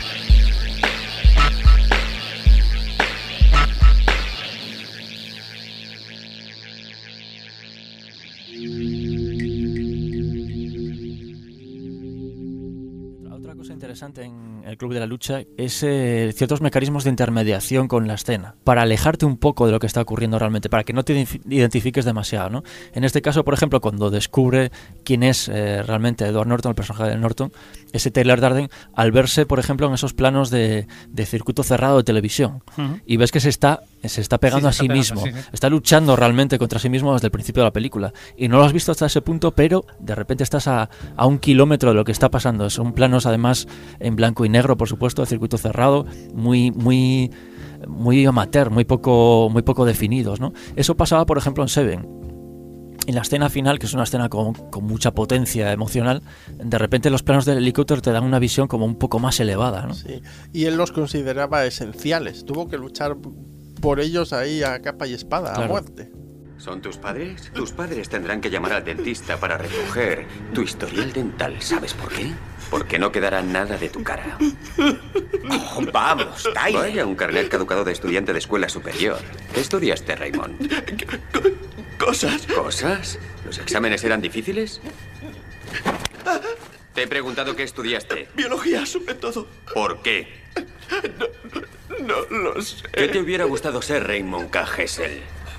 Interesante en el Club de la Lucha es eh, ciertos mecanismos de intermediación con la escena para alejarte un poco de lo que está ocurriendo realmente, para que no te identifiques demasiado, ¿no? En este caso, por ejemplo, cuando descubre quién es eh, realmente Edward Norton, el personaje de Norton, ese Taylor Darden, al verse, por ejemplo, en esos planos de, de circuito cerrado de televisión, uh-huh. y ves que se está se está pegando sí, se está a sí pegando, mismo, sí, sí. está luchando realmente contra sí mismo desde el principio de la película, y no lo has visto hasta ese punto, pero de repente estás a, a un kilómetro de lo que está pasando. Son planos además en blanco y negro, por supuesto, de circuito cerrado, muy muy muy amateur, muy poco muy poco definidos, ¿no? Eso pasaba, por ejemplo, en Seven. En la escena final, que es una escena con, con mucha potencia emocional, de repente los planos del helicóptero te dan una visión como un poco más elevada, ¿no? Sí, y él los consideraba esenciales. Tuvo que luchar por ellos ahí a capa y espada, claro. A muerte. ¿Son tus padres? Tus padres tendrán que llamar al dentista para recoger tu historial dental. ¿Sabes por qué? Porque no quedará nada de tu cara. Oh, vamos, Tyler. Vaya, un carnet caducado de estudiante de escuela superior. ¿Qué estudiaste, Raymond? Cosas. ¿Cosas? ¿Los exámenes eran difíciles? Te he preguntado qué estudiaste. Biología, sobre todo. ¿Por qué? No, no lo sé. ¿Qué te hubiera gustado ser, Raymond K. Hessel?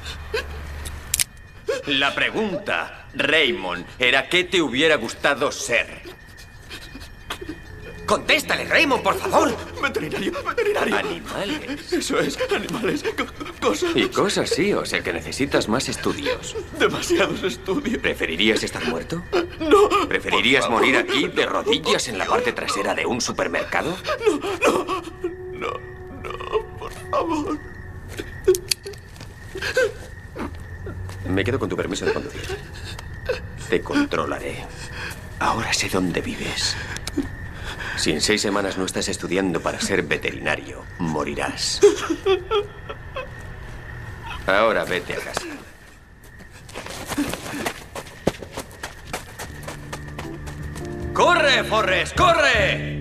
La pregunta, Raymond, era ¿qué te hubiera gustado ser? ¡Contéstale, Raymond, por favor! Veterinario, veterinario. ¿Animales? Eso es, animales, co cosas. Y cosas, sí, o sea que necesitas más estudios. Demasiados estudios. ¿Preferirías estar muerto? No. ¿Preferirías morir aquí, de rodillas, en la parte trasera de un supermercado? No, no, no, no, por favor. Me quedo con tu permiso de conducir. Te controlaré. Ahora sé dónde vives. Si en seis semanas no estás estudiando para ser veterinario, morirás. Ahora vete a casa. ¡Corre, Forrest, corre!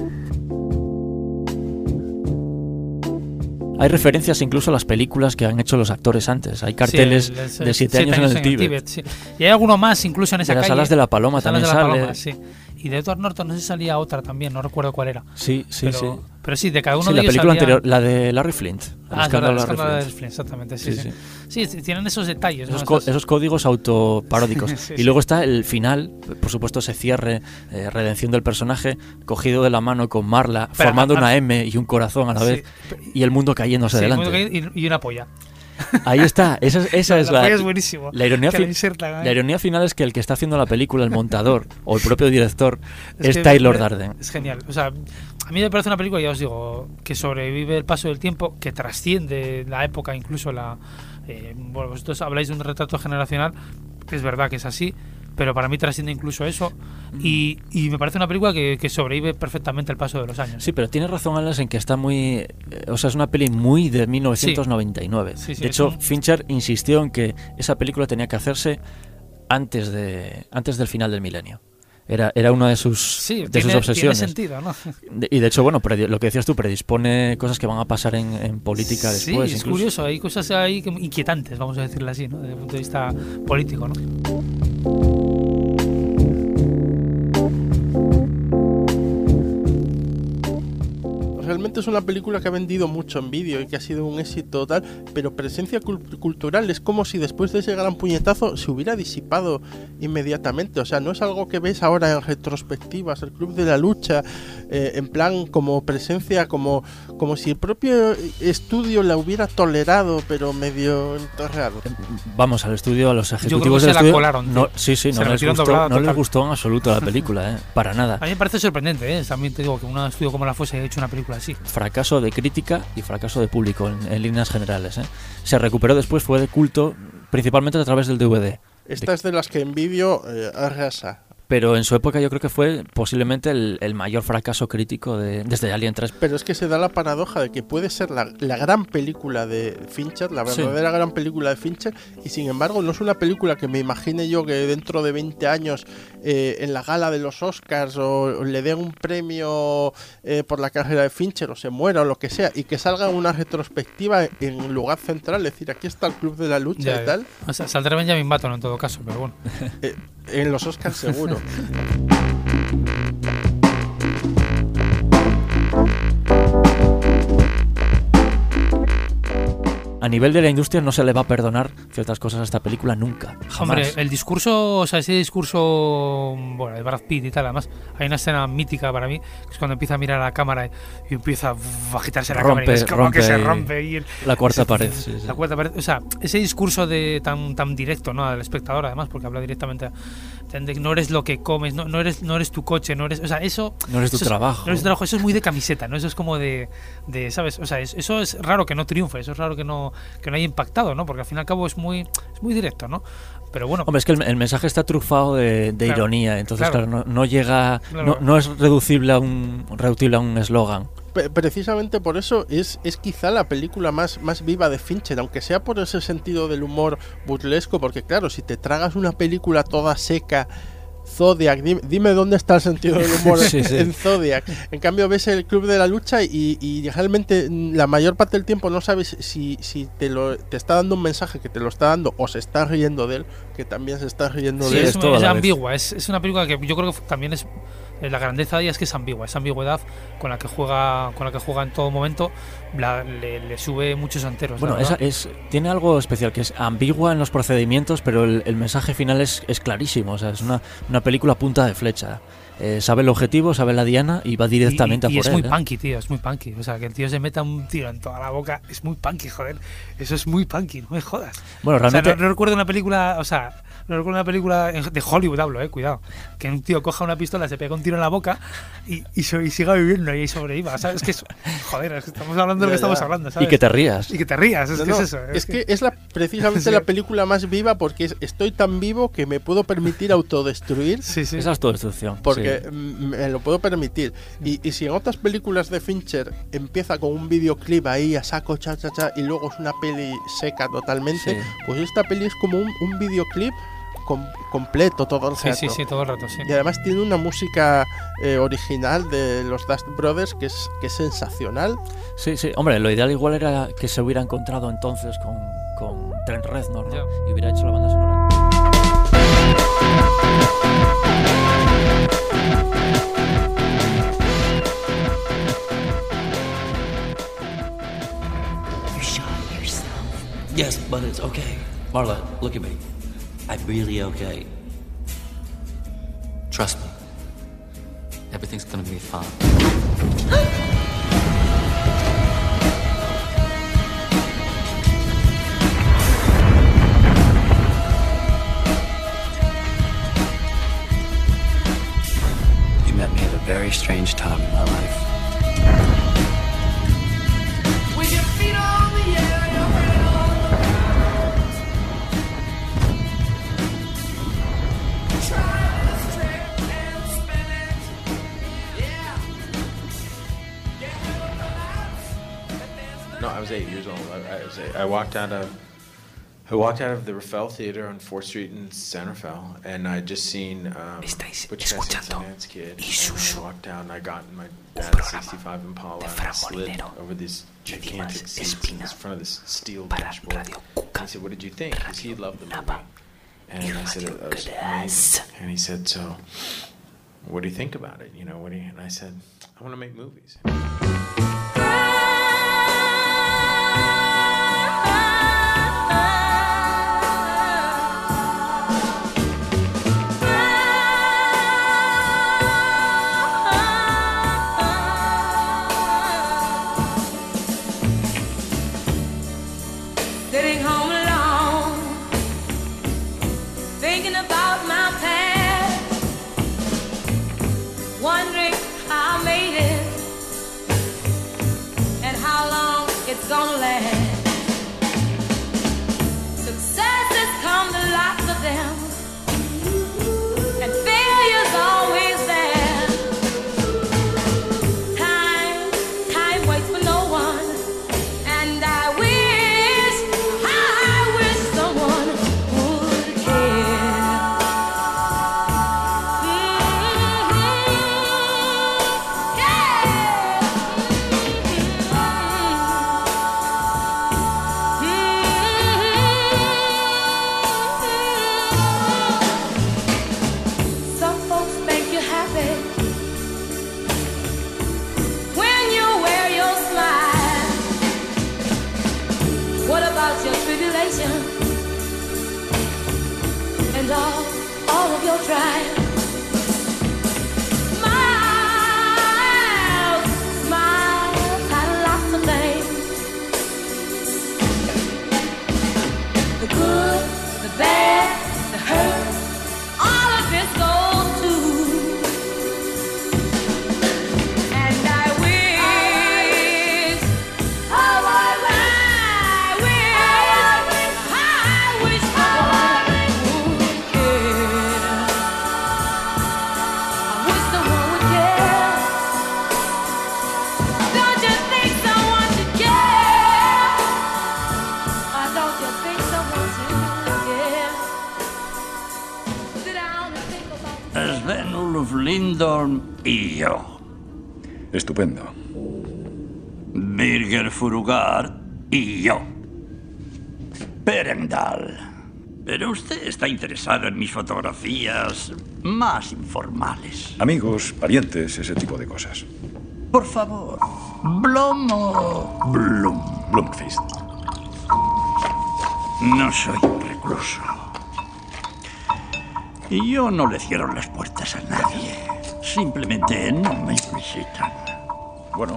Hay referencias incluso a las películas que han hecho los actores antes. Hay carteles sí, el, el, de siete años, años en el Tíbet. Tíbet sí. Y hay alguno más incluso en esa de las calle. Las alas de la paloma también sale. Paloma, sí. Y de Edward Norton no sé si salía otra también, no recuerdo cuál era. Sí, sí, pero, sí. Pero sí, de cada uno sí, de la ellos película salía... anterior, la de Larry Flint. Ah, claro, la de Larry Flint, exactamente, sí, sí. Sí, sí, tienen esos detalles. Esos, ¿no? co esos códigos autoparódicos. sí, y sí. luego está el final, por supuesto ese cierre, eh, redención del personaje, cogido de la mano con Marla, pero, formando a, a, una M y un corazón a la vez, sí. y el mundo cayéndose sí, adelante. El mundo y, y una polla. Ahí está, esa, esa es la, la, es buenísimo, la, ironía la, la ironía final es que el que está haciendo la película, el montador o el propio director, es, es Taylor Darden. Es genial, o sea, a mí me parece una película, ya os digo, que sobrevive el paso del tiempo, que trasciende la época, incluso la... Eh, bueno, vosotros habláis de un retrato generacional, que es verdad que es así, pero para mí trasciende incluso eso, y, y me parece una película que, que sobrevive perfectamente el paso de los años. Sí, pero tienes razón, Alex, en que está muy... Eh, o sea, es una peli muy de mil novecientos noventa y nueve. Sí, sí, sí, de hecho, un... Fincher insistió en que esa película tenía que hacerse antes de antes del final del milenio. Era, era una de sus, sí, de tiene, sus obsesiones. Tiene sentido, ¿no? De, y de hecho, bueno, predi- lo que decías tú, predispone cosas que van a pasar en, en política sí, después. Sí, es incluso. curioso, hay cosas ahí que- inquietantes, vamos a decirlo así, ¿no? Desde el punto de vista político, ¿no? Realmente es una película que ha vendido mucho en vídeo y que ha sido un éxito tal, pero presencia cul- cultural es como si después de ese gran puñetazo se hubiera disipado inmediatamente. O sea, no es algo que ves ahora en retrospectivas, el Club de la Lucha, eh, en plan como presencia, como, como si el propio estudio la hubiera tolerado, pero medio enterrado. Vamos, al estudio, a los Yo creo ejecutivos que del se la estudio. colaron, no, tío. sí, sí, Se no, la les metieron gustó, doblada no les total. gustó en absoluto la película, ¿eh? Para nada. A mí me parece sorprendente, ¿eh? También te digo que un estudio como la Fosse haya hecho una película así. Fracaso de crítica y fracaso de público en, en líneas generales, ¿eh? Se recuperó después, fue de culto, principalmente a través del D V D. Esta es de las que en vídeo eh, arrasa. Pero en su época yo creo que fue posiblemente el, el mayor fracaso crítico de, desde Alien tres. Pero es que se da la paradoja de que puede ser la, la gran película de Fincher, la Sí. verdadera gran película de Fincher, y sin embargo no es una película que me imagine yo que dentro de veinte años eh, en la gala de los Oscars o, o le den un premio eh, por la carrera de Fincher o se muera o lo que sea, y que salga una retrospectiva en lugar central, es decir, aquí está el Club de la Lucha Ya, y ya. tal. O sea, saldrá Benjamin Button en todo caso, pero bueno. Eh, en los Oscars seguro. A nivel de la industria no se le va a perdonar ciertas cosas a esta película nunca, jamás. Hombre, el discurso, o sea, ese discurso, bueno, de Brad Pitt y tal, además, hay una escena mítica para mí, que es cuando empieza a mirar a la cámara y, y empieza uf, a agitarse la Rompe, cámara y es como rompe que se rompe y el- la cuarta ese- pared, sí, sí. La cuarta pared, o sea, ese discurso de tan tan directo, ¿no? Al espectador, además, porque habla directamente de no eres lo que comes, no, no eres no eres tu coche, no eres, o sea, eso No eres tu eso es- trabajo. no eres tu trabajo, eso es muy de camiseta, ¿no? Eso es como de, de ¿sabes? O sea, es- eso es raro que no triunfe, eso es raro que no que no haya impactado, ¿no? Porque al fin y al cabo es muy es muy directo, ¿no? Pero bueno, Hombre, es que el, el mensaje está trufado de, de Claro, ironía, entonces claro. claro, no, no llega, Claro. no, no es reducible a un reducible a un eslogan. Pe- Precisamente por eso es, es quizá la película más, más viva de Fincher, aunque sea por ese sentido del humor burlesco, porque claro, si te tragas una película toda seca, Zodiac, dime, dime dónde está el sentido del humor Sí, sí. en Zodiac. En cambio ves el Club de la Lucha y, y realmente mm, la mayor parte del tiempo no sabes si, si te, lo, te está dando un mensaje que te lo está dando o se está riendo de él, que también se está riendo sí, de él. es, es ambigua, es, es una película que yo creo que también es eh, la grandeza de ella es que es ambigua, esa ambigüedad con la que juega con la que juega en todo momento la- le, le sube muchos enteros. Bueno, la esa verdad. es, tiene algo especial, que es ambigua en los procedimientos, pero el, el mensaje final es, es clarísimo, o sea, es una, una película punta de flecha. Eh, sabe el objetivo, sabe la diana y va directamente y, y, y a por es muy él, ¿eh? punky, tío, es muy punky. O sea, que el tío se meta un tiro en toda la boca es muy punky, joder. Eso es muy punky, no me jodas. Bueno, realmente- O sea, no, no recuerdo una película, o sea, no recuerdo una película en- de Hollywood, hablo, eh, cuidado. Que un tío coja una pistola, se pega un tiro en la boca y, y, so- y siga viviendo y sobreviva, ¿sabes? Es que es, joder, es que estamos hablando de lo que Ya, estamos ya. hablando, ¿sabes? Y que te rías. Y que te rías, es No, que no, es eso. es que es la, precisamente Sí. la película más viva porque es- estoy tan vivo que me puedo permitir autodestruir. Sí, sí. Esa es autodestrucción. Porque sí. mm, me lo puedo permitir. Y, y si en otras películas de Fincher empieza con un videoclip ahí a saco, cha, cha, cha, y luego es una peli seca totalmente, Sí. pues esta peli es como un, un videoclip com- completo todo el Sí, rato. sí, sí, todo el rato, sí. Y además tiene una música eh, original de los Dust Brothers que es, que es sensacional. Sí, sí, hombre, lo ideal igual era que se hubiera encontrado entonces con, con Trent Reznor, ¿no? Ya. Y hubiera hecho la banda sonora. You shot yourself. Yes, but it's okay. Marla, look at me. I'm really okay. Trust me. Everything's gonna be fine. You met me at a very strange time in my life. With your feet on the air, your head on the ground. Try this trick and spin it. Yeah. No, I was eight years old. I, I was eight. I walked out of I walked out of the Rafael Theater on fourth Street in San Rafael, and I just seen um, Butch Cassidy and Sundance Kid. And I walked out, and I got in my dad's sixty-five Impala, and I slid over these gigantic seats in front of this steel dashboard. And he said, "What did you think?" Because he loved the movie. And I said, "It was amazing." And he said, "So, what do you think about it? You know, what do you?" And I said, "I want to make movies." Sitting home alone, thinking about my past, wondering how I made it and how long it's gonna last. Successes come to lots of them, and failure's always there. Time, time waits for no one, and I wish and all, all of your trials. Smiles, smiles, had lots of things. The good, the bad, the hurt, all of this goes too. And I wish, oh, I Sven Ulf Lindholm y yo. Estupendo. Birger Furugar y yo. Berendal. Pero usted está interesado en mis fotografías más informales. Amigos, parientes, ese tipo de cosas. Por favor, Blom o Blum. Blomqvist. No soy un recluso. Y yo no le cierro las puertas a nadie. Simplemente no me visitan. Bueno,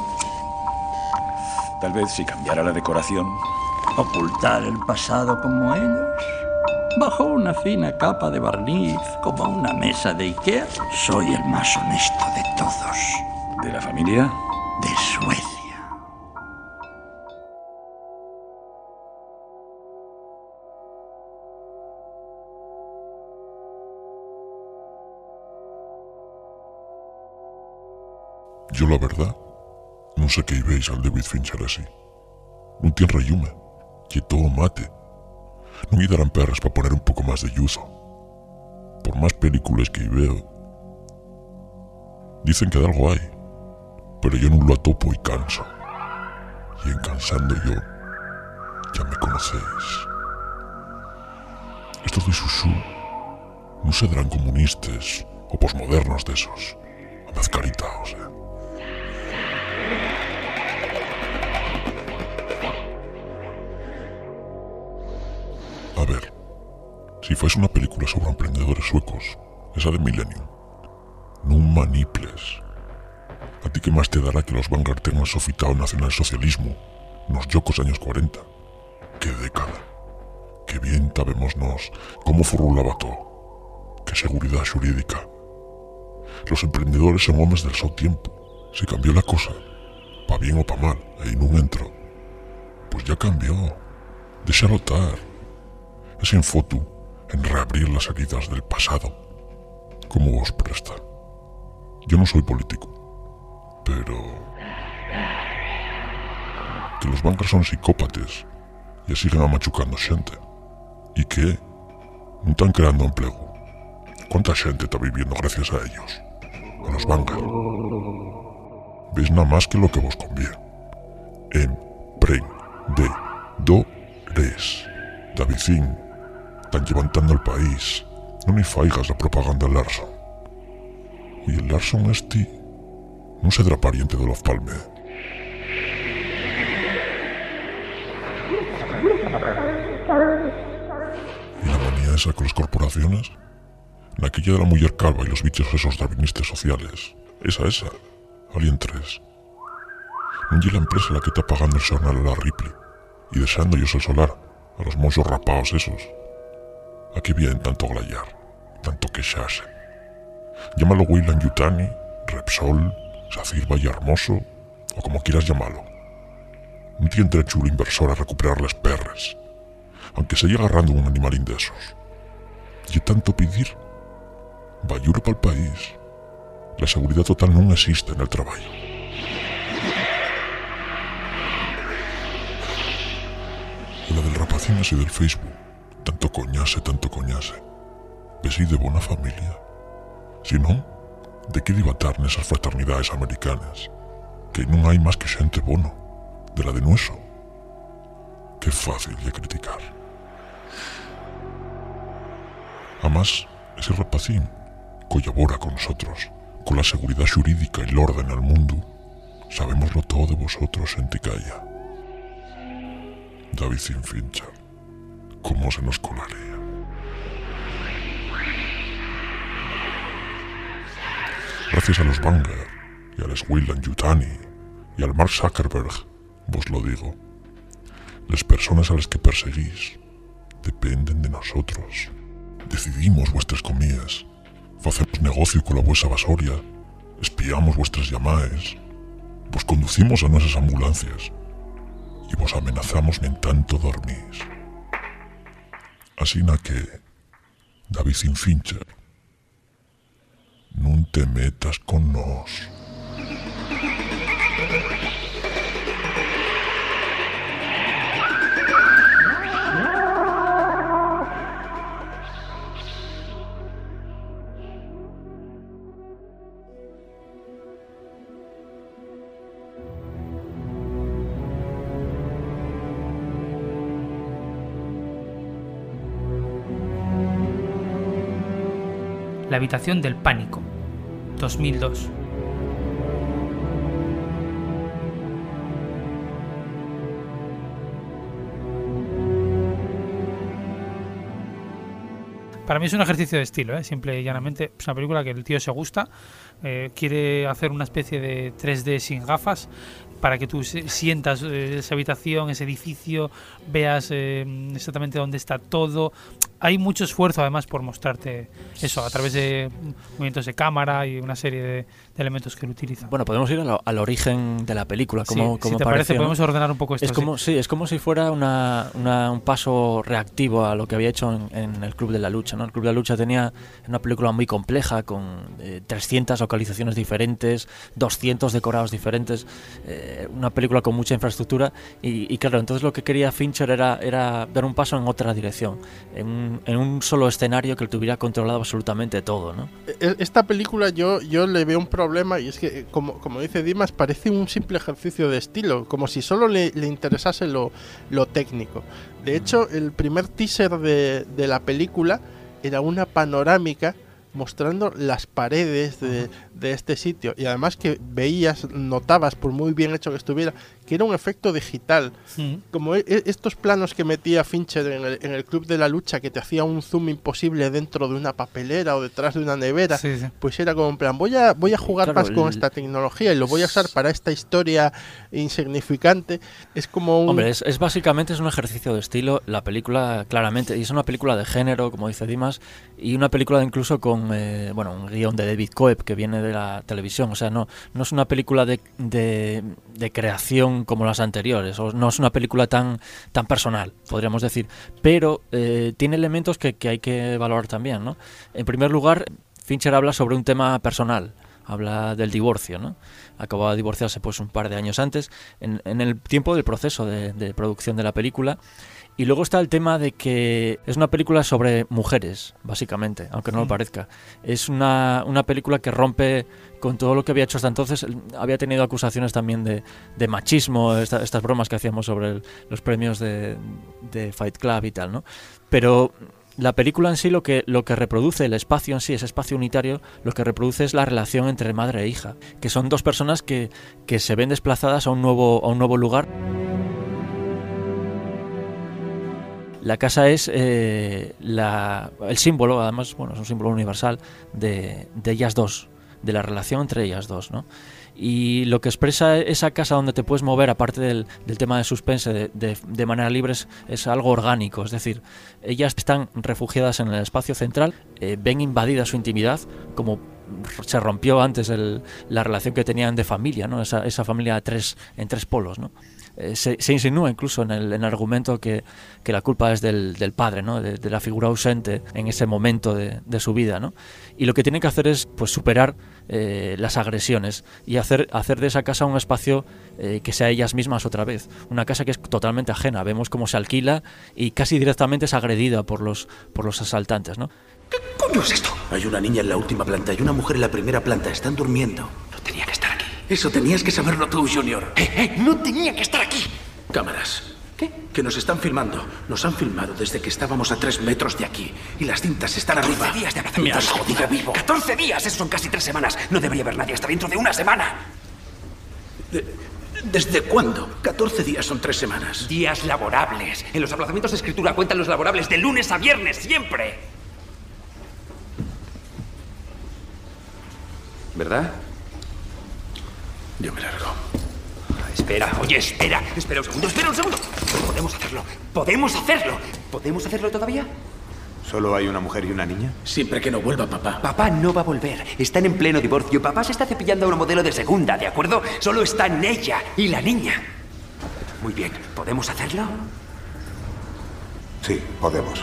tal vez si cambiara la decoración. Ocultar el pasado como ellos. Bajo una fina capa de barniz, como una mesa de Ikea. Soy el más honesto de todos. ¿De la familia? De Suecia. Jo, la verdad, no sé què hi veig al David Fincher así. No tiene rayume, quieto o mate. No me darán perras para poner un poco más de yuzo. Por más películas que veo, dicen que de algo hay, pero yo no lo atopo y canso. Y en cansando yo, ya me conocéis. Estos de Susú no serán comunistas o posmodernos de esos, amezcaritaos, eh. A ver, si fuese una película sobre emprendedores suecos, esa de Millennium, no maniples. A ti que más te dará que los Vanguard tengan sofitado el nacionalsocialismo, nos yocos años cuarenta. Qué década. Qué bien tabémonos cómo furrulaba todo. Qué seguridad xurídica. Los emprendedores son hombres del seu tiempo. Se cambió la cosa, pa bien o pa mal, ahí no entro. Pues ya cambió. Deixa rotar. Es en foto, en reabrir las heridas del pasado, como vos presta. Yo no soy político, pero... que los bancos son psicópatas, e siguen amachucando xente. E que? Non están creando emplego. Cuánta xente está viviendo gracias a ellos, a los Vanguard. Veis nada más que lo que vos conviene. Emprendedores. Davidín, están levantando el país. Non hai faigas la propaganda Larson. E el Larson este non será pariente de Olof Palme. ¿Y la manía esa con las corporaciones? Aquella de la mujer calva y los bichos esos darwinistas sociales. Esa, esa. Alien tres. Non lle la empresa la que está pagando el xornal a la Ripley y deseándolos el solar a los monxos rapados esos. Aquí vienen tanto glayar, tanto queixarse. Llámalo Weyland Yutani, Repsol, Sacir Valle Hermoso, o como quieras llamarlo. Non tiene derecho el inversor a recuperar las perres, aunque se llegue agarrando un animalín de esos. Y tanto pedir, vayuro para el país. La seguridad total non existe en el traballo. La del rapacín ese del Facebook, tanto coñase, tanto coñase. Vesí de bona familia. Si non, de que divatar nesas fraternidades americanas, que non hai máis que xente bono, de la de nueso. Qué fácil de criticar. Además, ese rapacín colabora con nosotros, con la seguridad jurídica y el orden al mundo. Sabémoslo todo de vosotros en Ticaya. David Fincher, ¿cómo se nos colaría? Gracias a los Vanguard y a los Weyland Yutani y al Mark Zuckerberg, vos lo digo, las personas a las que perseguís dependen de nosotros. Decidimos vuestras comidas, facemos negocio con la vuesa basoria, espiamos vuestras llamadas, vos conducimos a nuestras ambulancias y vos amenazamos en tanto dormís. Así na que, David Fincher, non te metas con nós. La habitación del pánico, dos mil dos. Para mí es un ejercicio de estilo, ¿eh? Simple y llanamente. Es una película que el tío se gusta, eh, quiere hacer una especie de tres D sin gafas para que tú sientas eh, esa habitación, ese edificio, veas eh, exactamente dónde está todo. Hay mucho esfuerzo además por mostrarte eso a través de movimientos de cámara y una serie de, de elementos que lo utilizan. Bueno, podemos ir al, al origen de la película, como, sí, como si te pareció, parece, ¿no? podemos ordenar un poco esto. Es como, sí. sí, es como si fuera una, una, un paso reactivo a lo que había hecho en, en el Club de la Lucha, ¿no? El Club de la Lucha tenía una película muy compleja con eh, trescientas localizaciones diferentes, doscientos decorados diferentes, eh, una película con mucha infraestructura y, y claro, entonces lo que quería Fincher era, era dar un paso en otra dirección, en un, en un solo escenario que tuviera controlado absolutamente todo, ¿no? Esta película yo, yo le veo un problema y es que, como, como dice Dimas, parece un simple ejercicio de estilo, como si solo le, le interesase lo, lo técnico. De hecho, el primer teaser de, de la película era una panorámica mostrando las paredes de, de este sitio y además que veías, notabas, por muy bien hecho que estuviera, que era un efecto digital. Sí. Como e- estos planos que metía Fincher en el, en el Club de la Lucha, que te hacía un zoom imposible dentro de una papelera o detrás de una nevera, sí, sí. Pues era como en plan, voy a, voy a jugar claro, más el... con esta tecnología y lo voy a usar para esta historia insignificante. Es como un... Hombre, es, es básicamente es un ejercicio de estilo, la película claramente, y es una película de género, como dice Dimas, y una película incluso con eh, bueno, un guión de David Coeb que viene de la televisión, o sea, no, no es una película de, de, de creación como las anteriores, o no es una película tan, tan personal, podríamos decir, pero eh, tiene elementos que, que hay que valorar también, ¿no? En primer lugar, Fincher habla sobre un tema personal, habla del divorcio, ¿no? Acababa de divorciarse pues un par de años antes, en, en el tiempo del proceso de, de producción de la película. Y luego está el tema de que es una película sobre mujeres, básicamente, aunque no lo parezca. Es una, una película que rompe con todo lo que había hecho hasta entonces. Había tenido acusaciones también de, de machismo, esta, estas bromas que hacíamos sobre el, los premios de, de Fight Club y tal, ¿no? Pero la película en sí lo que, lo que reproduce, el espacio en sí, ese espacio unitario, lo que reproduce es la relación entre madre e hija, que son dos personas que, que se ven desplazadas a un nuevo, a un nuevo lugar. La casa es eh, la, el símbolo, además, bueno, es un símbolo universal de, de ellas dos, de la relación entre ellas dos, ¿no? Y lo que expresa esa casa donde te puedes mover, aparte del, del tema de suspense, de, de, de manera libre, es, es algo orgánico. Es decir, ellas están refugiadas en el espacio central, eh, ven invadida su intimidad, como se rompió antes el, la relación que tenían de familia, ¿no? Esa, esa familia de tres, en tres polos, ¿no? Eh, se, se insinúa incluso en el, en el argumento que, que la culpa es del, del padre, ¿no? de, de la figura ausente en ese momento de, de su vida, ¿no? Y lo que tienen que hacer es pues superar eh, las agresiones y hacer, hacer de esa casa un espacio eh, que sea ellas mismas otra vez. Una casa que es totalmente ajena. Vemos cómo se alquila y casi directamente es agredida por los, por los asaltantes, ¿no? ¿Qué coño es esto? Hay una niña en la última planta y una mujer en la primera planta. Están durmiendo. No tenía que estar aquí. Eso tenías que saberlo tú, Junior. ¡Eh, eh! ¡No tenía que estar aquí! Cámaras. ¿Qué? Que nos están filmando. Nos han filmado desde que estábamos a tres metros de aquí. Y las cintas están arriba. catorce días de abrazamiento. Me has jodido vivo. catorce días, eso son casi tres semanas. No debería haber nadie hasta dentro de una semana. De- ¿Desde cuándo? catorce días son tres semanas. Días laborables. En los aplazamientos de escritura cuentan los laborables de lunes a viernes, siempre. ¿Verdad? Yo me largo. Espera, oye, espera. Espera un segundo, espera un segundo. Podemos hacerlo. Podemos hacerlo. ¿Podemos hacerlo todavía? ¿Solo hay una mujer y una niña? Siempre que no vuelva papá. Papá no va a volver. Están en pleno divorcio. Papá se está cepillando a una modelo de segunda, ¿de acuerdo? Solo están ella y la niña. Muy bien. ¿Podemos hacerlo? Sí, podemos.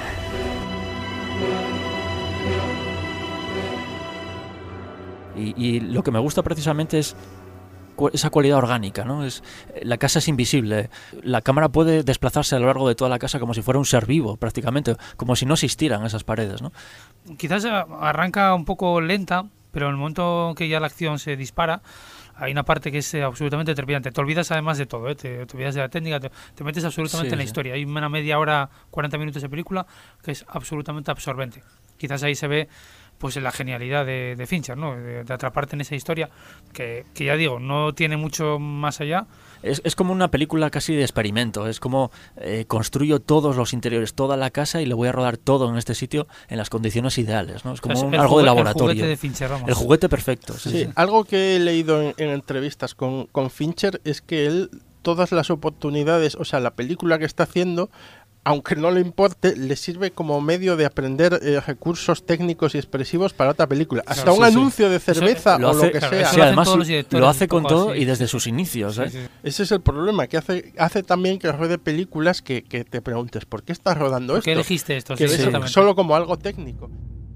Y, y lo que me gusta precisamente es cu- esa cualidad orgánica, ¿no? Es, la casa es invisible. La cámara puede desplazarse a lo largo de toda la casa como si fuera un ser vivo, prácticamente, como si no existieran esas paredes, ¿no? Quizás arranca un poco lenta, pero en el momento que ya la acción se dispara, hay una parte que es eh, absolutamente trepidante. Te olvidas además de todo, ¿eh? te, te olvidas de la técnica, te, te metes absolutamente Sí, en la sí. historia. Hay una media hora, cuarenta minutos de película que es absolutamente absorbente. Quizás ahí se ve pues la genialidad de, de Fincher, ¿no? De, de atraparte en esa historia que, que ya digo, no tiene mucho más allá. Es, es como una película casi de experimento. Es como eh, construyo todos los interiores, toda la casa y lo voy a rodar todo en este sitio en las condiciones ideales, ¿no? Es como Es un- el algo de jugue- el laboratorio. juguete de Fincher, vamos. El juguete perfecto. Sí, Sí, sí. algo que he leído en, en entrevistas con, con Fincher es que él, todas las oportunidades, o sea, la película que está haciendo, aunque no le importe, le sirve como medio de aprender eh, recursos técnicos y expresivos para otra película. Hasta Claro, un sí, sí. anuncio de cerveza Lo o hace- lo que claro, sea. sí, además lo hace con todo y desde sus inicios, ¿eh? Sí, sí. Ese es el problema, que hace, hace también que ruede películas que, que te preguntes, ¿por qué estás rodando ¿Por esto? qué elegiste esto? Que Sí, ves exactamente. solo como algo técnico.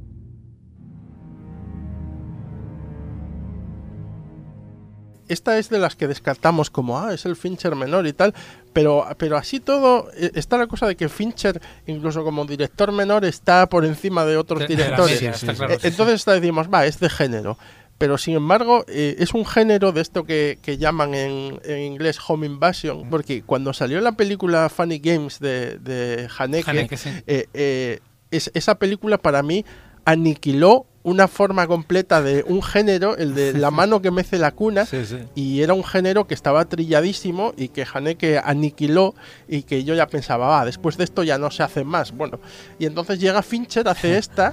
Esta es de las que descartamos como, ah, es el Fincher menor y tal, pero, pero así todo, eh, está la cosa de que Fincher, incluso como director menor, está por encima de otros De- de la directores. media, está claro, Eh, sí, Entonces decimos, va, es de género. Pero sin embargo, eh, es un género de esto que, que llaman en, en inglés home invasion, porque cuando salió la película Funny Games de, de Haneke, Haneke, sí. eh, eh, es, esa película para mí aniquiló una forma completa de un género, el de la mano que mece la cuna, Sí, sí. y era un género que estaba trilladísimo y que Haneke aniquiló y que yo ya pensaba, ah, después de esto ya no se hace más. Bueno, y entonces llega Fincher, hace esta.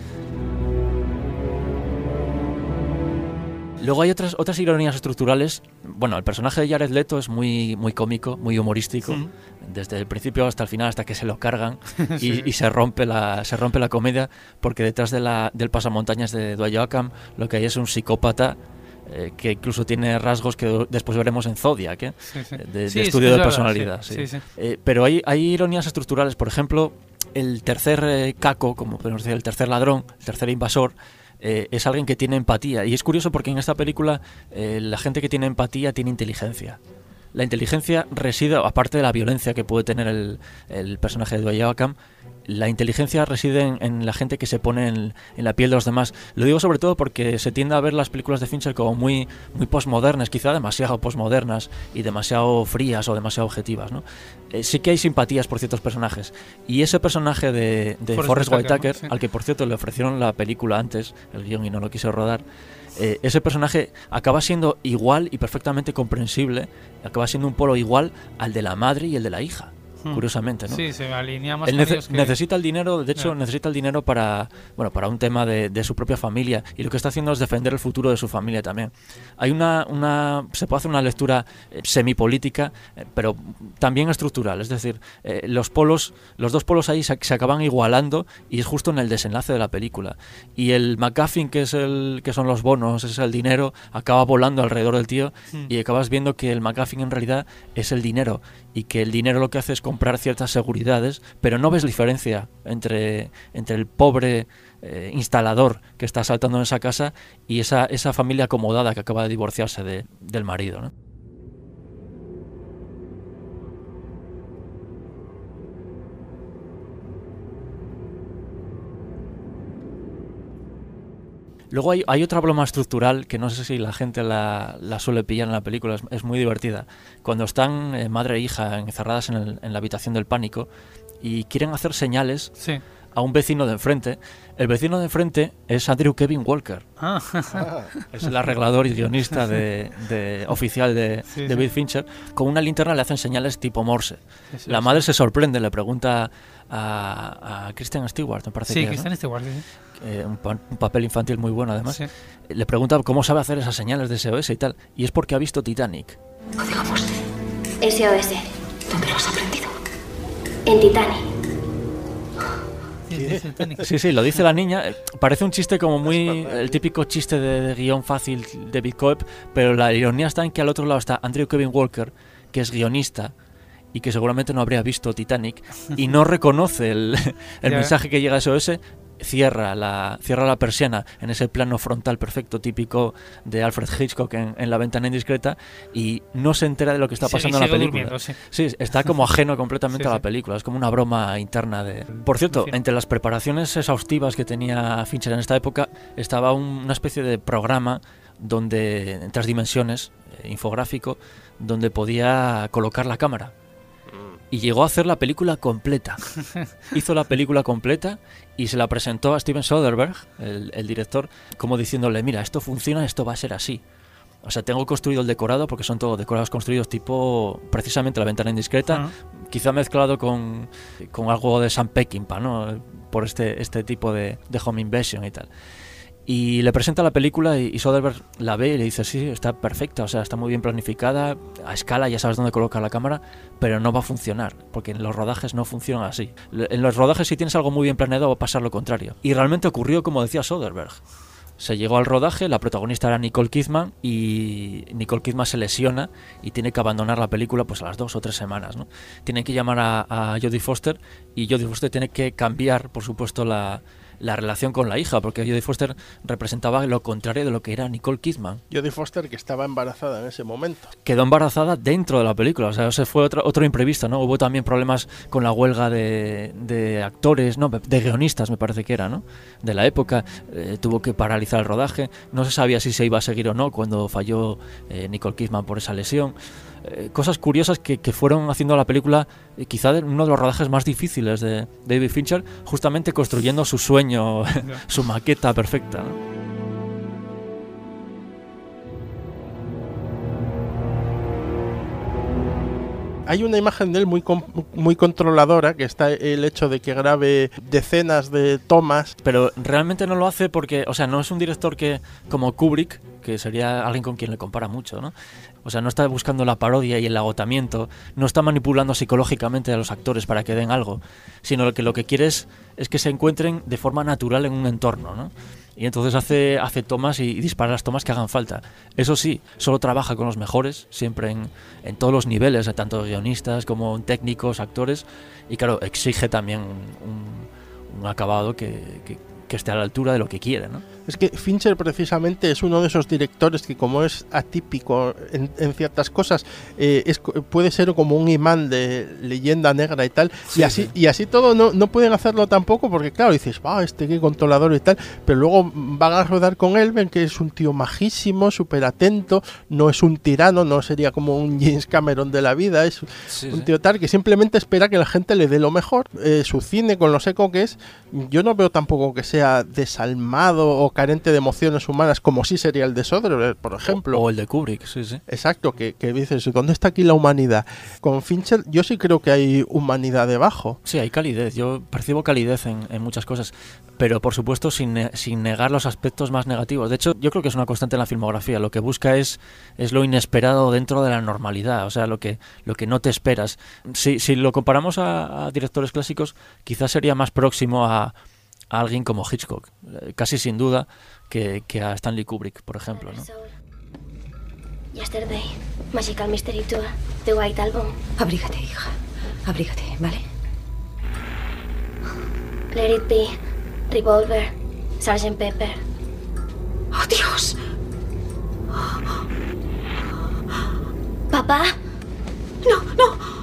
Luego hay otras otras ironías estructurales. Bueno, el personaje de Jared Leto es muy muy cómico, muy humorístico, Mm. desde el principio hasta el final, hasta que se lo cargan y, Sí. y se rompe la se rompe la comedia, porque detrás de la del pasamontañas de Dwight Yoakam lo que hay es un psicópata eh, que incluso tiene rasgos que después veremos en Zodiac, ¿eh? Sí, sí. de, Sí, de es- estudio es de verdad, personalidad. sí, sí. sí, sí. Eh, pero hay, hay ironías estructurales, por ejemplo, el tercer eh, caco, como podemos decir, el tercer ladrón, el tercer invasor, eh, es alguien que tiene empatía. Y es curioso porque en esta película eh, la gente que tiene empatía tiene inteligencia. La inteligencia reside, aparte de la violencia que puede tener el, el personaje de Dwayne Joachim, la inteligencia reside en, en la gente que se pone en, en la piel de los demás. Lo digo sobre todo porque se tiende a ver las películas de Fincher como muy, muy postmodernas, quizá demasiado postmodernas y demasiado frías o demasiado objetivas, ¿no? Eh, sí que hay simpatías por ciertos personajes. Y ese personaje de, de Forrest Whitaker, ¿no? Sí. Al que por cierto le ofrecieron la película antes, el guión, y no lo quiso rodar, eh, ese personaje acaba siendo igual y perfectamente comprensible, acaba siendo un polo igual al de la madre y el de la hija. Curiosamente, ¿no? Sí, se alinea más Él con nece- ellos que... necesita el dinero, de hecho, yeah. necesita el dinero para, bueno, para un tema de, de su propia familia, y lo que está haciendo es defender el futuro de su familia también. Hay una, una se puede hacer una lectura eh, semipolítica, eh, pero también estructural, es decir, eh, los polos, los dos polos ahí se, se acaban igualando, y es justo en el desenlace de la película. Y el MacGuffin, que es el, que son los bonos, es el dinero, acaba volando alrededor del tío, mm. y acabas viendo que el MacGuffin en realidad es el dinero, y que el dinero lo que hace es comprar ciertas seguridades, pero no ves diferencia entre, entre el pobre eh, instalador que está saltando en esa casa y esa, esa familia acomodada que acaba de divorciarse de, del marido, ¿no? Luego hay, hay otra broma estructural que no sé si la gente la, la suele pillar en la película, es, es muy divertida. Cuando están eh, madre e hija encerradas en, el, en la habitación del pánico y quieren hacer señales sí. a un vecino de enfrente, el vecino de enfrente es Andrew Kevin Walker. Ah. Es el arreglador y guionista de, de, oficial de sí, David sí. Fincher. Con una linterna le hacen señales tipo Morse. Eso la es. madre se sorprende, le pregunta a, a Kristen Stewart, me parece sí, que es, Kristen ¿no? Stewart, sí. Eh, un, pa- un papel infantil muy bueno además. Sí. Le pregunta cómo sabe hacer esas señales de S O S y tal, y es porque ha visto Titanic. Código Morse. S O S. ¿Dónde lo has aprendido? En Titanic. Sí, sí, lo dice la niña. Parece un chiste como muy... el típico chiste de, de guión fácil de David Coeb, pero la ironía está en que al otro lado está Andrew Kevin Walker, que es guionista y que seguramente no habría visto Titanic y no reconoce el, el Ya. mensaje que llega a S O S. Cierra la, cierra la persiana en ese plano frontal perfecto típico de Alfred Hitchcock en, en La ventana indiscreta, y no se entera de lo que está Sí, pasando y en la sigue película. durmiendo, sí. Sí, está como ajeno completamente Sí, a la sí. película, es como una broma interna de... Por cierto, Sí. entre las preparaciones exhaustivas que tenía Fincher en esta época estaba un- una especie de programa donde, en tres dimensiones, eh, infográfico, donde podía colocar la cámara. Y llegó a hacer la película completa. Hizo la película completa y se la presentó a Steven Soderbergh, el, el director, como diciéndole, mira, esto funciona, esto va a ser así. O sea, tengo construido el decorado, porque son todos decorados construidos tipo, precisamente La ventana indiscreta, uh-huh. quizá mezclado con, con algo de Sam Peckinpah, ¿no? Por este, este tipo de, de home invasion y tal. Y le presenta la película y, y Soderbergh la ve y le dice, sí, está perfecta, o sea, está muy bien planificada, a escala ya sabes dónde colocar la cámara, pero no va a funcionar, porque en los rodajes no funcionan así. En los rodajes, si tienes algo muy bien planeado, va a pasar lo contrario. Y realmente ocurrió como decía Soderbergh. Se llegó al rodaje, la protagonista era Nicole Kidman, y Nicole Kidman se lesiona y tiene que abandonar la película pues a las dos o tres semanas, ¿no? Tienen que llamar a, a Jodie Foster, y Jodie Foster tiene que cambiar, por supuesto, la... la relación con la hija, porque Jodie Foster representaba lo contrario de lo que era Nicole Kidman. Jodie Foster, que estaba embarazada en ese momento. Quedó embarazada dentro de la película, o sea, ese fue otro, otro imprevisto, ¿no? Hubo también problemas con la huelga de, de actores, no, de guionistas me parece que era, ¿no? De la época, eh, tuvo que paralizar el rodaje, no se sabía si se iba a seguir o no cuando falló eh, Nicole Kidman por esa lesión. Eh, cosas curiosas que, que fueron haciendo la película eh, quizá de uno de los rodajes más difíciles de David Fincher, justamente construyendo su sueño, su maqueta perfecta, ¿no? Hay una imagen de él muy muy controladora, que está el hecho de que grabe decenas de tomas. Pero realmente no lo hace porque, o sea, no es un director que, como Kubrick, que sería alguien con quien le compara mucho, ¿no? O sea, no está buscando la parodia y el agotamiento, no está manipulando psicológicamente a los actores para que den algo, sino que lo que quiere es, es que se encuentren de forma natural en un entorno, ¿no? Y entonces hace, hace tomas y, y dispara las tomas que hagan falta. Eso sí, solo trabaja con los mejores, siempre en, en todos los niveles, tanto guionistas como técnicos, actores, y claro, exige también un, un acabado que, que, que esté a la altura de lo que quiere, ¿no? Es que Fincher precisamente es uno de esos directores que, como es atípico en, en ciertas cosas, eh, es, puede ser como un imán de leyenda negra y tal, sí, y así sí. y así todo no, no pueden hacerlo tampoco, porque claro, dices, va, este qué controlador y tal, pero luego van a rodar con él, ven que es un tío majísimo, súper atento, no es un tirano, no sería como un James Cameron de la vida, es sí, un tío tal que simplemente espera que la gente le dé lo mejor. Eh, su cine, con lo seco que es, yo no veo tampoco que sea desalmado o carente de emociones humanas, como sí sería el de Soderbergh, por ejemplo. O, o el de Kubrick, sí, sí. Exacto, que, que dices, ¿dónde está aquí la humanidad? Con Fincher yo sí creo que hay humanidad debajo. Sí, hay calidez, yo percibo calidez en, en muchas cosas, pero por supuesto sin, ne- sin negar los aspectos más negativos. De hecho, yo creo que es una constante en la filmografía, lo que busca es, es lo inesperado dentro de la normalidad, o sea, lo que, lo que no te esperas. Si, si lo comparamos a, a directores clásicos, quizás sería más próximo a a alguien como Hitchcock, casi sin duda, que, que a Stanley Kubrick, por ejemplo, ¿no? Yesterday, Magical Mystery Tour, The White Album. Abrígate, hija. Abrígate, ¿vale? Let It Be, Revolver, sergeant Pepper. ¡Oh, Dios! ¿Papá? No, no.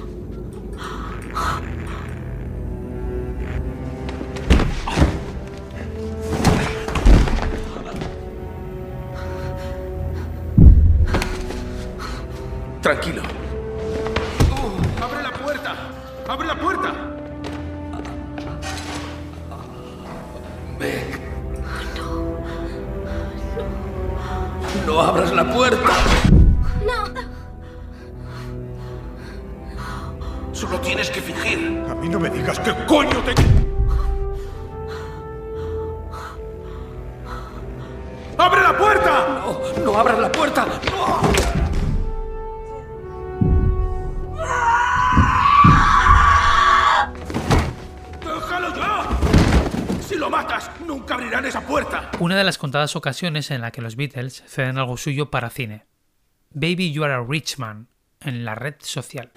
Tranquilo. Uh, ¡Abre la puerta! ¡Abre la puerta! Meg. No. No. No abras la puerta. No. Solo tienes que fingir. A mí no me digas qué coño te... ¡Abre la puerta! No, no abras la puerta. ¡No! Nunca abrirán esa puerta. Una de las contadas ocasiones en la que los Beatles ceden algo suyo para cine. Baby You Are a Rich Man, en la red social.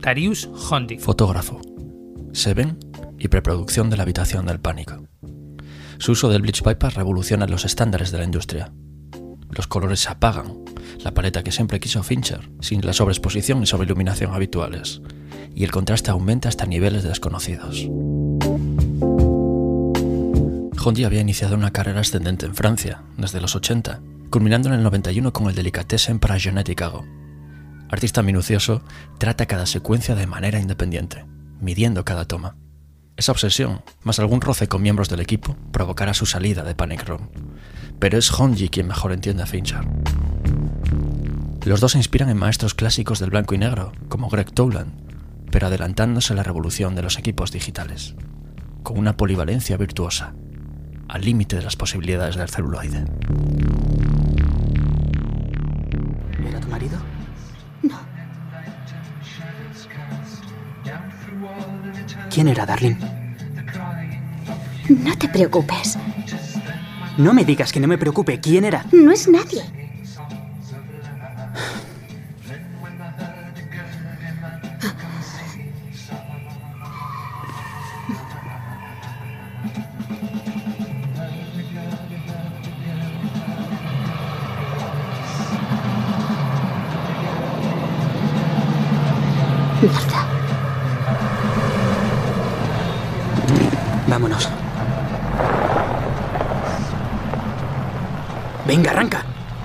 Darius Hondy. Fotógrafo. Seven y preproducción de La habitación del pánico. Su uso del bleach paper revoluciona los estándares de la industria. Los colores se apagan, la paleta que siempre quiso Fincher, sin la sobreexposición y sobreiluminación habituales, y el contraste aumenta hasta niveles desconocidos. Hondy había iniciado una carrera ascendente en Francia, desde los ochenta, culminando en el noventa y uno con el Delicatessen para Jeanette y Cago. Artista minucioso, trata cada secuencia de manera independiente, midiendo cada toma. Esa obsesión, más algún roce con miembros del equipo, provocará su salida de Panic Room. Pero es Hondy quien mejor entiende a Fincher. Los dos se inspiran en maestros clásicos del blanco y negro, como Greg Toland, pero adelantándose a la revolución de los equipos digitales, con una polivalencia virtuosa, al límite de las posibilidades del celuloide. ¿Era tu marido? No. ¿Quién era, Darlene? No te preocupes. No me digas que no me preocupe. ¿Quién era? No es nadie. Mierda. Vámonos. Venga, arranca.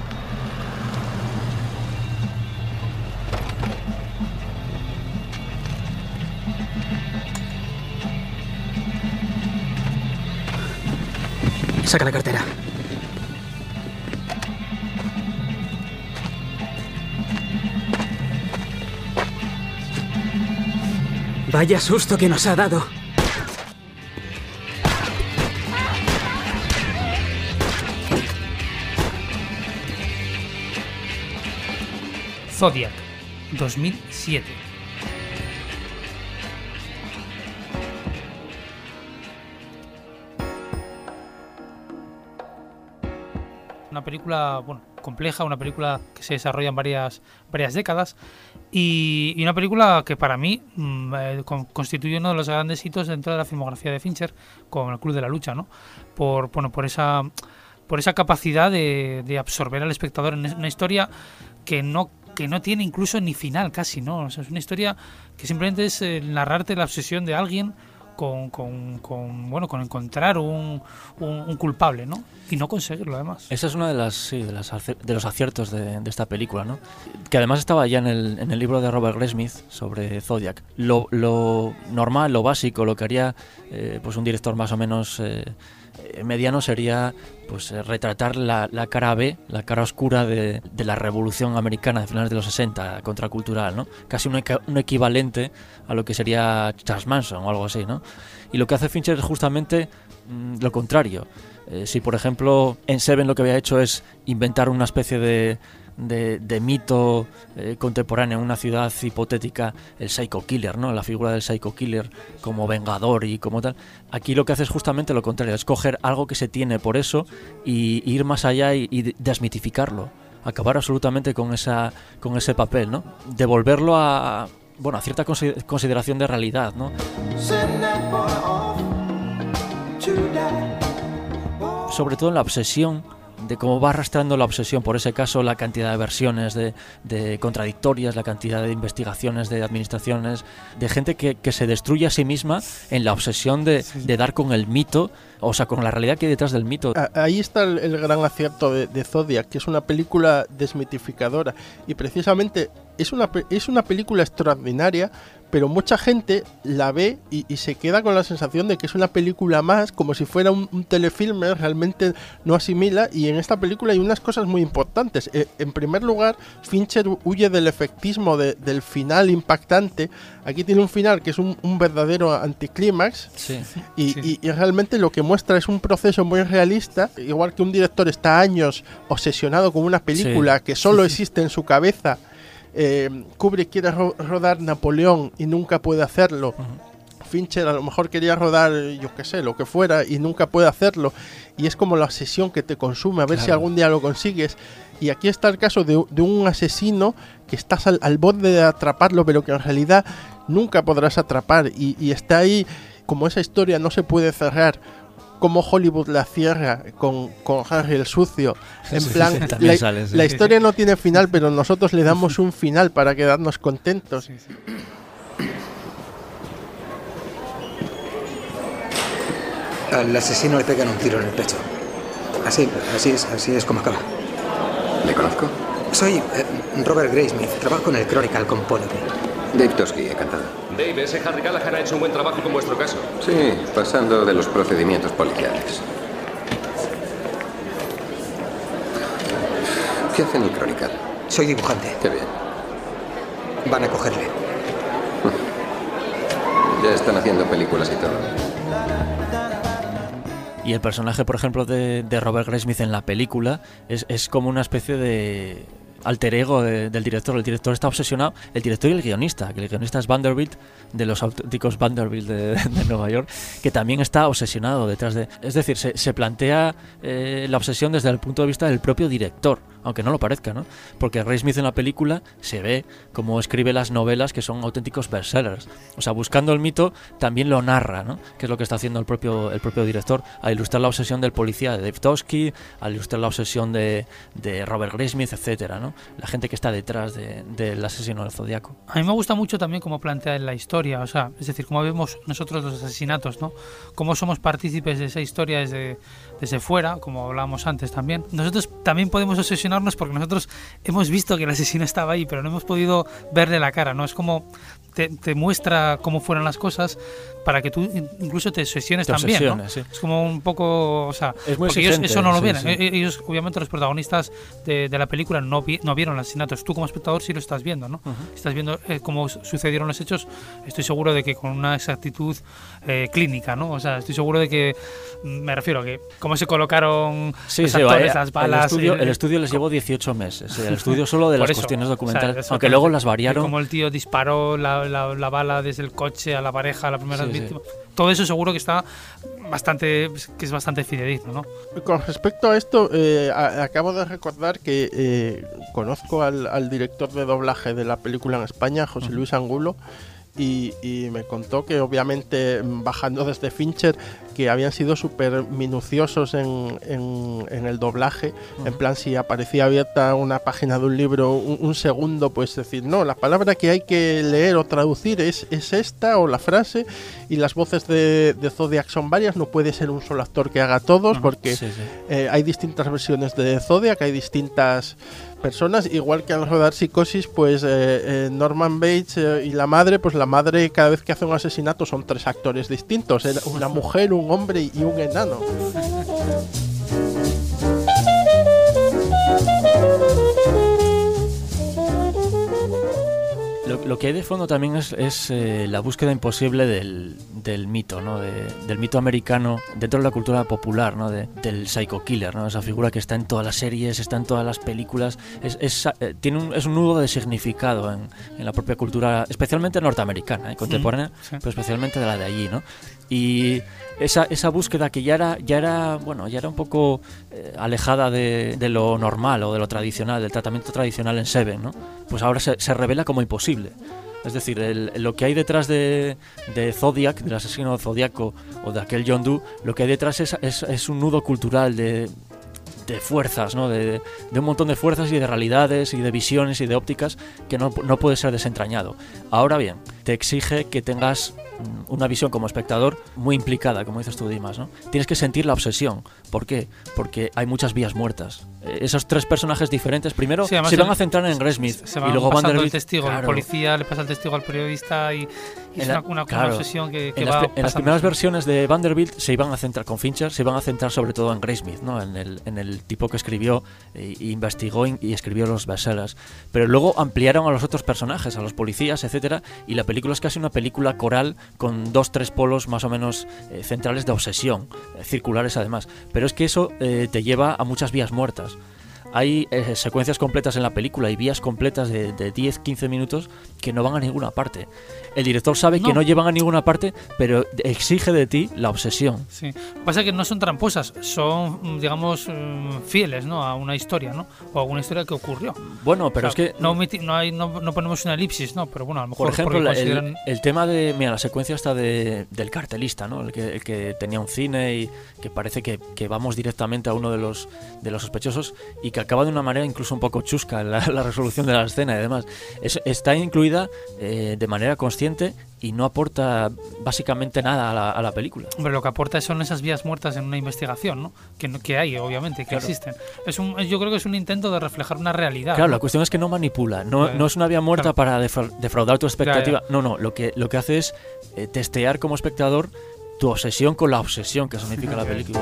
Saca la cartera. Vaya susto que nos ha dado. Zodiac, dos mil siete. Una película, bueno, compleja, una película que se desarrolla en varias, varias décadas y, y una película que para mí mmm, eh, con, constituye uno de los grandes hitos dentro de la filmografía de Fincher con El Club de la Lucha, ¿no? Por, bueno, por esa, por esa capacidad de, de absorber al espectador en una historia que no que no tiene incluso ni final casi, ¿no? O sea, es una historia que simplemente es eh, narrarte la obsesión de alguien con, con, con bueno con encontrar un, un, un culpable, ¿no? Y no conseguirlo además. Esa es una de las sí, de, las, de los aciertos de, de esta película, ¿no? Que además estaba ya en el, en el libro de Robert Graysmith sobre Zodiac. Lo, lo normal, lo básico, lo que haría eh, pues un director más o menos eh, mediano sería pues eh, retratar la, la cara B, la cara oscura de, de la revolución americana de finales de los sesenta, contracultural, ¿no? Casi un, un equivalente a lo que sería Charles Manson o algo así, ¿no? Y lo que hace Fincher es justamente mmm, lo contrario. Eh, si por ejemplo en Seven lo que había hecho es inventar una especie de De, de mito eh, contemporáneo en una ciudad hipotética, el Psycho Killer, ¿no? La figura del Psycho Killer como vengador y como tal. Aquí lo que hace es justamente lo contrario, es coger algo que se tiene por eso y, y ir más allá y, y desmitificarlo, acabar absolutamente con esa con ese papel, ¿no? Devolverlo a bueno a cierta consideración de realidad, ¿no? Sobre todo en la obsesión, de cómo va arrastrando la obsesión por ese caso, la cantidad de versiones de, de contradictorias, la cantidad de investigaciones de administraciones, de gente que, que se destruye a sí misma en la obsesión de, de dar con el mito, o sea, con la realidad que hay detrás del mito. Ahí está el, el gran acierto de, de Zodiac, que es una película desmitificadora y precisamente es una, es una película extraordinaria, pero mucha gente la ve y, y se queda con la sensación de que es una película más, como si fuera un, un telefilme, realmente no asimila, y en esta película hay unas cosas muy importantes. Eh, en primer lugar, Fincher huye del efectismo de, del final impactante. Aquí tiene un final que es un, un verdadero anticlímax, sí, y, sí. Y, y realmente lo que muestra es un proceso muy realista, igual que un director está años obsesionado con una película sí. que solo existe en su cabeza. Eh, Kubrick quiere ro- rodar Napoleón y nunca puede hacerlo. Uh-huh. Fincher a lo mejor quería rodar, yo qué sé, lo que fuera y nunca puede hacerlo. Y es como la obsesión que te consume, a ver claro. si algún día lo consigues. Y aquí está el caso de, de un asesino que estás al, al borde de atraparlo, pero que en realidad nunca podrás atrapar, y, y está ahí, como esa historia no se puede cerrar, como Hollywood la cierra con, con Harry el sucio, en Sí, plan, sí, también la, sale, sí. la historia no tiene final, pero nosotros le damos un final para quedarnos contentos. Sí, sí. Al asesino le pegan un tiro en el pecho. Así, así es, así es como acaba. ¿Le conozco? Soy eh, Robert Graysmith, trabajo en el Chronicle con Paul. Dave Toschi, encantado. Dave, ese Harry Callahan ha hecho un buen trabajo con vuestro caso. Sí, pasando de los procedimientos policiales. ¿Qué hace en el Chronicle? Soy dibujante. Qué bien. Van a cogerle. Ya están haciendo películas y todo. Y el personaje, por ejemplo, de, de Robert Graysmith en la película es, es como una especie de alter ego de, del director. El director está obsesionado, el director y el guionista, que el guionista es Vanderbilt, de los auténticos Vanderbilt de, de Nueva York, que también está obsesionado detrás de... Es decir, se, se plantea eh, la obsesión desde el punto de vista del propio director, aunque no lo parezca, ¿no? Porque Graysmith en la película se ve como escribe las novelas que son auténticos bestsellers. O sea, buscando el mito también lo narra, ¿no? Que es lo que está haciendo el propio, el propio director, a ilustrar la obsesión del policía de Dave Toschi, a ilustrar la obsesión de, de Robert Graysmith, etcétera, ¿no? La gente que está detrás de, del asesino del Zodíaco. A mí me gusta mucho también cómo plantea en la historia, o sea, es decir, cómo vemos nosotros los asesinatos, ¿no? Cómo somos partícipes de esa historia desde, desde fuera, como hablábamos antes también. Nosotros también podemos obsesionarnos porque nosotros hemos visto que el asesino estaba ahí, pero no hemos podido verle la cara, ¿no? Es como te, te muestra cómo fueron las cosas para que tú incluso te obsesiones te también, ¿no? Sí. Es como un poco, o sea, es muy porque ellos eso no lo sí, ven. Sí. Ellos, obviamente, los protagonistas de, de la película no, vi, no vieron los asesinatos. Tú como espectador sí lo estás viendo, ¿no? Uh-huh. Estás viendo eh, cómo sucedieron los hechos. Estoy seguro de que con una exactitud eh, clínica, ¿no? O sea, estoy seguro de que, me refiero a que cómo se colocaron sí, los sí, actores, vaya, las balas. El estudio, el, el estudio les llevó dieciocho meses. El estudio solo de las eso, cuestiones documentales, o sea, aunque luego las variaron. Como el tío disparó la, la, la bala desde el coche a la pareja, a la primera sí, víctima. Sí. Todo eso seguro que está bastante, que es bastante fidedigno, ¿no? Con respecto a esto, eh, a, acabo de recordar que eh, conozco al, al director de doblaje de la película en España, José Luis Angulo, y, y me contó que obviamente bajando desde Fincher que habían sido súper minuciosos en, en, en el doblaje, uh-huh. En plan si aparecía abierta una página de un libro un, un segundo, pues decir, no, la palabra que hay que leer o traducir es, es esta o la frase, y las voces de, de Zodiac son varias, no puede ser un solo actor que haga todos, uh-huh. Porque sí, sí. Eh, hay distintas versiones de Zodiac, hay distintas personas, igual que al rodar Psicosis, pues eh, eh, Norman Bates eh, y la madre, pues la madre cada vez que hace un asesinato son tres actores distintos, eh, una mujer, un hombre y un enano. Lo, lo que hay de fondo también es, es eh, la búsqueda imposible del, del mito, ¿no? De, del mito americano dentro de la cultura popular, ¿no? De, del psycho killer, ¿no? Esa figura que está en todas las series, está en todas las películas, es, es, eh, tiene un, es un nudo de significado en, en la propia cultura, especialmente norteamericana, ¿eh? Contemporánea, sí, sí. Pero especialmente de la de allí, ¿no? Y esa, esa búsqueda que ya era, ya era, bueno, ya era un poco eh, alejada de, de lo normal o de lo tradicional, del tratamiento tradicional en Seven, ¿no? Pues ahora se, se revela como imposible. Es decir, el, lo que hay detrás de, de Zodiac, del asesino Zodíaco o de aquel John Doe, lo que hay detrás es, es, es un nudo cultural de, de fuerzas, ¿no? De, de un montón de fuerzas y de realidades y de visiones y de ópticas que no, no puede ser desentrañado. Ahora bien, te exige que tengas una visión como espectador muy implicada, como dices tú, Dimas, ¿no? Tienes que sentir la obsesión. ¿Por qué? Porque hay muchas vías muertas. Eh, esos tres personajes diferentes, primero sí, se van a centrar en Graysmith se y luego Vanderbilt, el testigo, claro. El policía le pasa el testigo al periodista y, y es la, una, una, claro, una obsesión que, que en va las, en las primeras versiones de Vanderbilt se iban a centrar con Fincher, se iban a centrar sobre todo en Graysmith, ¿no? En el, en el tipo que escribió e, e investigó y escribió los bestsellers. Pero luego ampliaron a los otros personajes, a los policías, etcétera, y la película es casi una película coral con dos, tres polos más o menos eh, centrales de obsesión, eh, circulares además. Pero es que eso eh, te lleva a muchas vías muertas. hay eh, secuencias completas en la película y vías completas de, de diez a quince minutos que no van a ninguna parte. El director sabe no. que no llevan a ninguna parte, pero exige de ti la obsesión. Sí. Lo que pasa es que no son tramposas, son, digamos, fieles, ¿no?, a una historia, ¿no? O a una historia que ocurrió. Bueno, pero o sea, es que... No, no, hay, no, no ponemos una elipsis, ¿no? Pero bueno, a lo mejor... Por ejemplo, la, consideran... el, el tema de... Mira, la secuencia está de, del cartelista, ¿no? El que, el que tenía un cine y que parece que, que vamos directamente a uno de los, de los sospechosos y que acaba de una manera incluso un poco chusca la, la resolución de la escena y demás. Es, está incluida eh, de manera consciente y no aporta básicamente nada a la, a la película. Hombre, lo que aporta son esas vías muertas en una investigación, ¿no? Que, que hay, obviamente, que claro. existen. Es un, yo creo que es un intento de reflejar una realidad. Claro, ¿no? La cuestión es que no manipula, no, claro. no es una vía muerta claro. para defra defraudar tu expectativa. Claro, no, no, lo que, lo que hace es eh, testear como espectador tu obsesión con la obsesión que significa la película.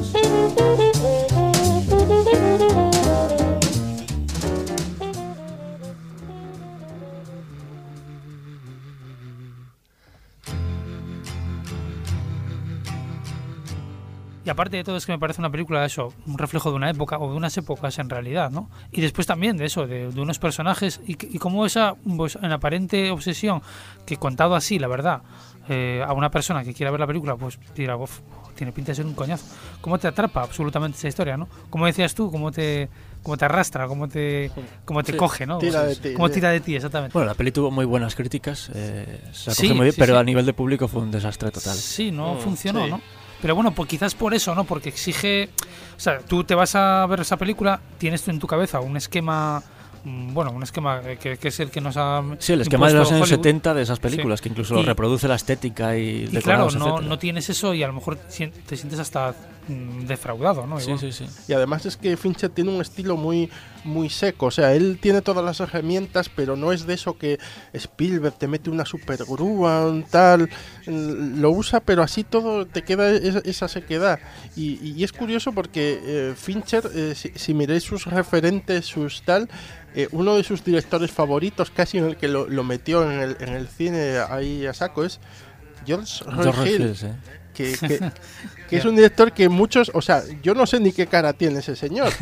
Y aparte de todo es que me parece una película, eso, un reflejo de una época o de unas épocas en realidad, ¿no? Y después también de eso, de, de unos personajes y, y como esa pues, en aparente obsesión que contado así, la verdad, eh, a una persona que quiera ver la película, pues dirá, uf, tiene pinta de ser un coñazo. ¿Cómo te atrapa absolutamente esa historia, no? Como decías tú, cómo te cómo te arrastra, cómo te cómo te sí, coge, ¿no? Tira de ti. Cómo tira de ti, exactamente. Bueno, la peli tuvo muy buenas críticas, eh, se sí, acoge muy bien, sí, pero sí. a nivel de público fue un desastre total. Sí, no mm, funcionó, sí. ¿no? Pero bueno, pues quizás por eso, ¿no? Porque exige... O sea, tú te vas a ver esa película, tienes tú en tu cabeza un esquema... Bueno, un esquema que, que es el que nos ha... Sí, el esquema de los años Hollywood. setenta de esas películas, sí. que incluso y, reproduce la estética y... Y claro, no, no tienes eso y a lo mejor te sientes hasta mm, defraudado, ¿no? Sí, sí, sí. Y además es que Fincher tiene un estilo muy muy seco, o sea, él tiene todas las herramientas, pero no es de eso que Spielberg te mete una super grúa, un tal, lo usa, pero así todo te queda esa, esa sequedad. Y, y es curioso porque eh, Fincher, eh, si, si miréis sus referentes, sus tal, eh, uno de sus directores favoritos, casi en el que lo, lo metió en el, en el cine ahí a saco, es George Roy Hill. Hill ¿eh? Que, que, que es un director que muchos, o sea, yo no sé ni qué cara tiene ese señor.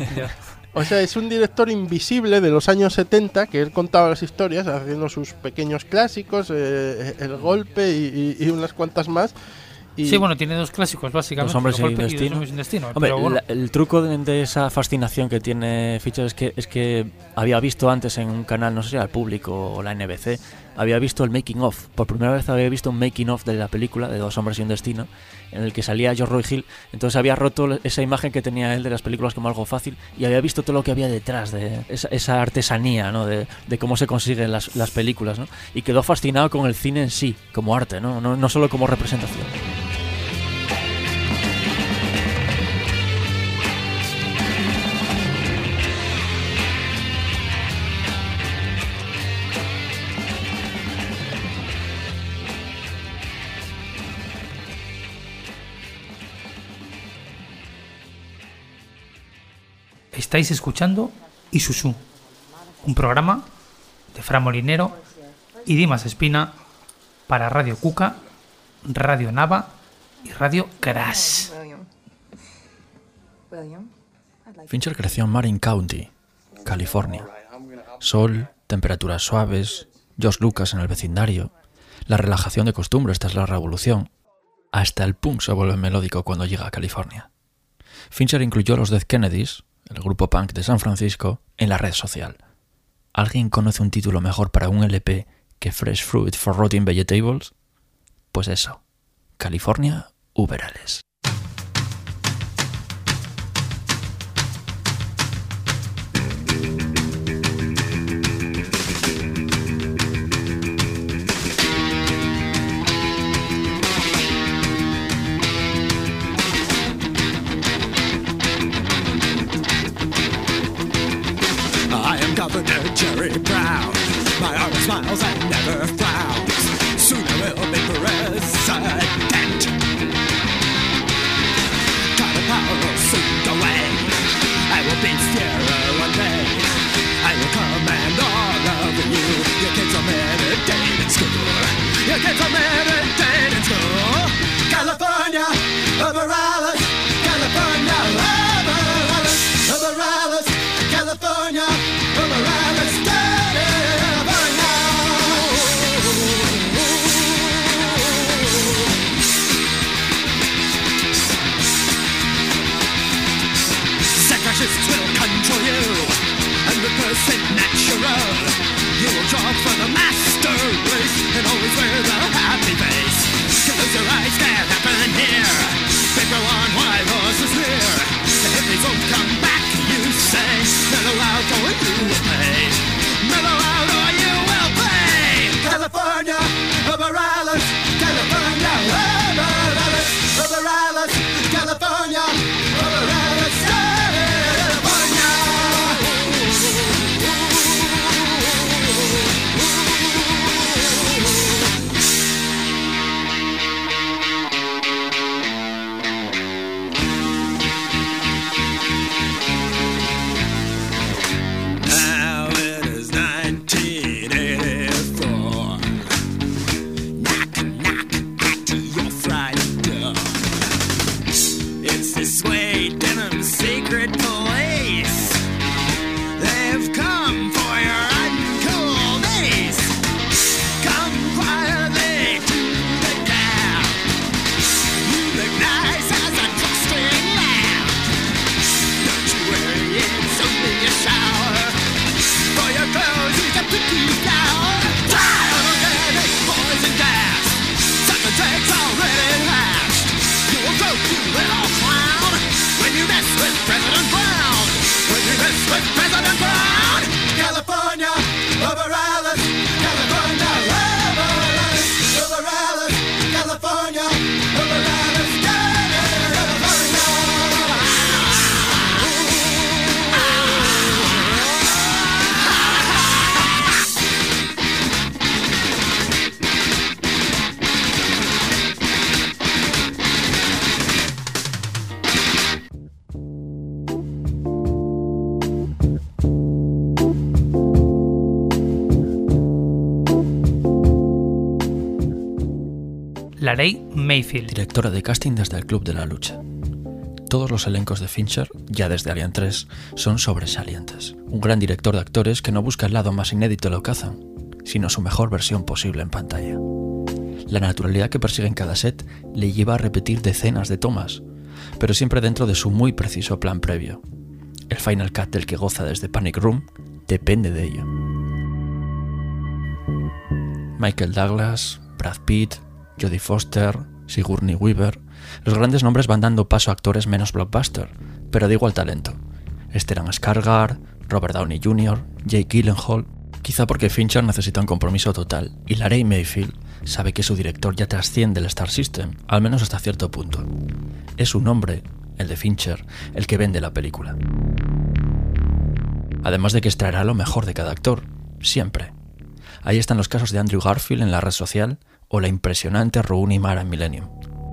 O sea, es un director invisible de los años setenta, que él contaba las historias, haciendo sus pequeños clásicos, eh, El Golpe y, y, y unas cuantas más. Y sí, bueno, tiene dos clásicos, básicamente. Los hombres sin Golpe destino. Y Dos hombres sin destino. Hombre, pero bueno. la, el truco de, de esa fascinación que tiene Fincher es que, es que había visto antes en un canal, no sé si era El Público o la N B C, había visto el making of. Por primera vez había visto un making of de la película de Dos hombres sin destino, en el que salía George Roy Hill. Entonces había roto esa imagen que tenía él de las películas como algo fácil y había visto todo lo que había detrás de esa, esa artesanía, ¿no? de, de cómo se consiguen las, las películas, ¿no? Y quedó fascinado con el cine en sí, como arte, no, no, no solo como representación. Estáis escuchando Isusu, un programa de Fran Molinero y Dimas Espina para Radio Cuca, Radio Nava y Radio Crash. Fincher creció en Marin County, California. Sol, temperaturas suaves, George Lucas en el vecindario, la relajación de costumbres tras la revolución. Hasta el punk se vuelve melódico cuando llega a California. Fincher incluyó a los Dead Kennedys, el grupo punk de San Francisco, en la red social. ¿Alguien conoce un título mejor para un L P que Fresh Fruit for Rotting Vegetables? Pues eso, California Uberales. Governor Jerry Brown, my arm smiles and never frowns. Soon I will be president. Kind of power will soon go away. I will beat Sierra one day. I will command all of you. Your kids are meditating in school. Your kids are meditating in school. California, Uberales. California, Uberales. Uberales. California. percent natural. You will draw for the master race and always wear the happy face. Close your eyes, can't happen here. People on wild horses near. And if they don't come back, you say, mellow out or you will pay. Mellow out or you will pay. California, over Alice. California, over Alice. Over Alice. California, over Alice. Larey Mayfield, directora de casting desde el Club de la Lucha. Todos los elencos de Fincher, ya desde Alien tres, son sobresalientes. Un gran director de actores que no busca el lado más inédito de lo que hacen, sino su mejor versión posible en pantalla. La naturalidad que persigue en cada set le lleva a repetir decenas de tomas, pero siempre dentro de su muy preciso plan previo. El Final Cut del que goza desde Panic Room depende de ello. Michael Douglas, Brad Pitt, Jodie Foster, Sigourney Weaver. Los grandes nombres van dando paso a actores menos blockbuster, pero de igual talento. Stellan Skarsgård, Robert Downey junior, Jake Gyllenhaal. Quizá porque Fincher necesita un compromiso total y Larey Mayfield sabe que su director ya trasciende el Star System, al menos hasta cierto punto. Es su nombre, el de Fincher, el que vende la película. Además de que extraerá lo mejor de cada actor, siempre. Ahí están los casos de Andrew Garfield en La Red Social o la impresionante Rooney Mara en Millennium.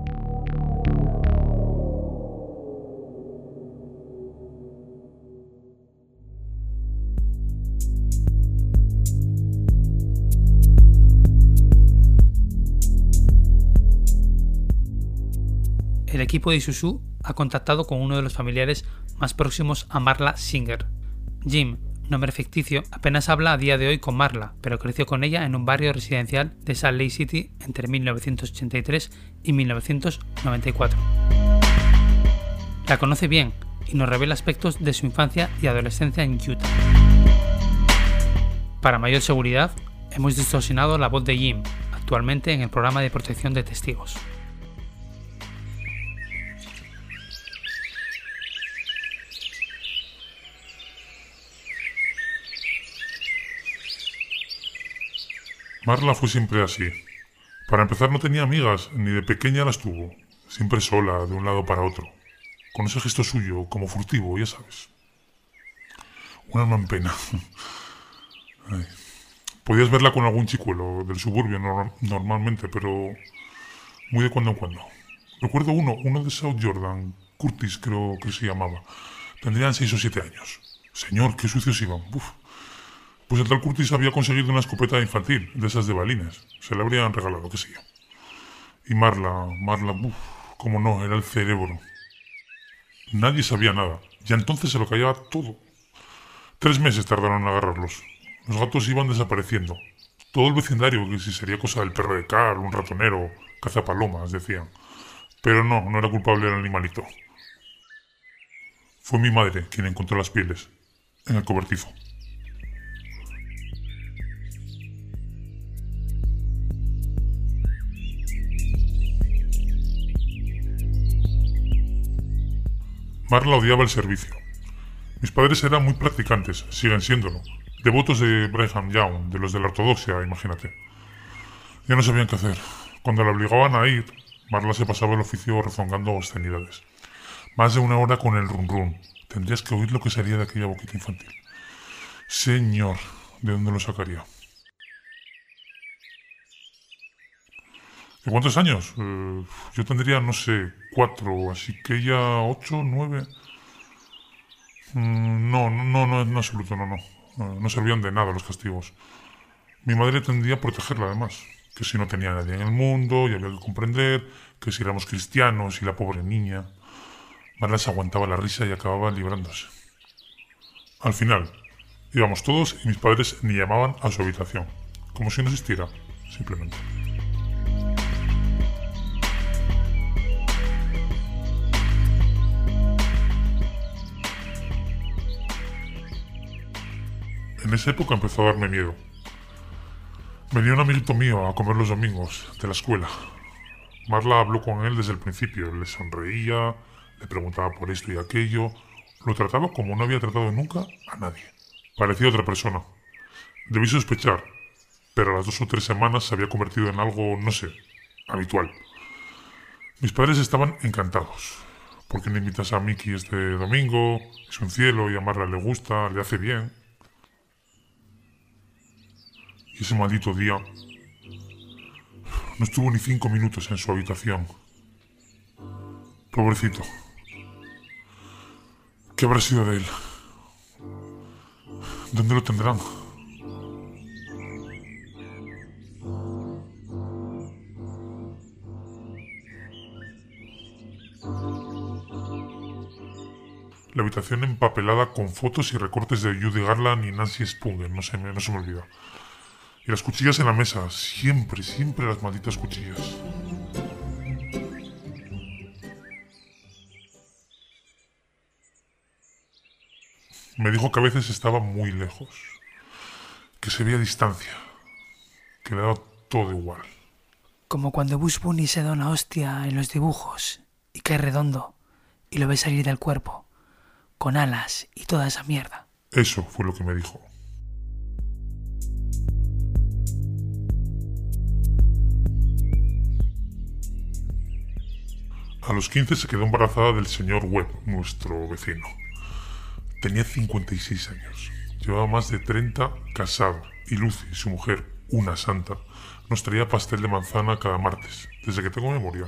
El equipo de Isuzu ha contactado con uno de los familiares más próximos a Marla Singer. Jim, nombre ficticio, apenas habla a día de hoy con Marla, pero creció con ella en un barrio residencial de Salt Lake City entre mil novecientos ochenta y tres y mil novecientos noventa y cuatro. La conoce bien y nos revela aspectos de su infancia y adolescencia en Utah. Para mayor seguridad, hemos distorsionado la voz de Jim, actualmente en el programa de protección de testigos. Marla fue siempre así. Para empezar no tenía amigas, ni de pequeña las tuvo. Siempre sola, de un lado para otro. Con ese gesto suyo, como furtivo, ya sabes. Un alma en pena. Ay. Podías verla con algún chicuelo del suburbio no, normalmente, pero muy de cuando en cuando. Recuerdo uno, uno de South Jordan, Curtis creo que se llamaba. Tendrían seis o siete años. Señor, qué sucios iban. Uf. Pues el tal Curtis había conseguido una escopeta infantil, de esas de balines. Se le habrían regalado, qué sé yo. Y Marla, Marla, uff, cómo no, era el cerebro. Nadie sabía nada. Ya entonces se lo callaba todo. Tres meses tardaron en agarrarlos. Los gatos iban desapareciendo. Todo el vecindario, que si sería cosa del perro de Carl, un ratonero, cazapalomas, decían. Pero no, no era culpable el animalito. Fue mi madre quien encontró las pieles, en el cobertizo. Marla odiaba el servicio. Mis padres eran muy practicantes, siguen siéndolo. Devotos de Brigham Young, de los de la ortodoxia, imagínate. Ya no sabían qué hacer. Cuando la obligaban a ir, Marla se pasaba el oficio rezongando obscenidades. Más de una hora con el run run. Tendrías que oír lo que salía de aquella boquita infantil. Señor, ¿de dónde lo sacaría? ¿De cuántos años? Eh, yo tendría, no sé, cuatro, así que ella ocho, nueve... Mm, no, no, no, en absoluto, no, no. No, no servían de nada los castigos. Mi madre tendía a protegerla, además. Que si no tenía nadie en el mundo y había que comprender que si éramos cristianos y la pobre niña... Marla se aguantaba la risa y acababa librándose. Al final, íbamos todos y mis padres ni llamaban a su habitación. Como si no existiera, simplemente. En esa época empezó a darme miedo. Venía un amiguito mío a comer los domingos de la escuela. Marla habló con él desde el principio, le sonreía, le preguntaba por esto y aquello. Lo trataba como no había tratado nunca a nadie. Parecía otra persona. Debí sospechar, pero a las dos o tres semanas se había convertido en algo, no sé, habitual. Mis padres estaban encantados. ¿Por qué no invitas a Mickey este domingo? Es un cielo y a Marla le gusta, le hace bien. Y ese maldito día no estuvo ni cinco minutos en su habitación. Pobrecito. ¿Qué habrá sido de él? ¿Dónde lo tendrán? La habitación empapelada con fotos y recortes de Judy Garland y Nancy Spungen, no se me, no se me olvida. Y las cuchillas en la mesa, siempre, siempre las malditas cuchillas. Me dijo que a veces estaba muy lejos, que se veía a distancia, que le daba todo igual. Como cuando Bugs Bunny se da una hostia en los dibujos y cae redondo y lo ve salir del cuerpo, con alas y toda esa mierda. Eso fue lo que me dijo. A los quince se quedó embarazada del señor Webb, nuestro vecino. Tenía cincuenta y seis años. Llevaba más de treinta casado. Y Lucy, su mujer, una santa, nos traía pastel de manzana cada martes, desde que tengo memoria.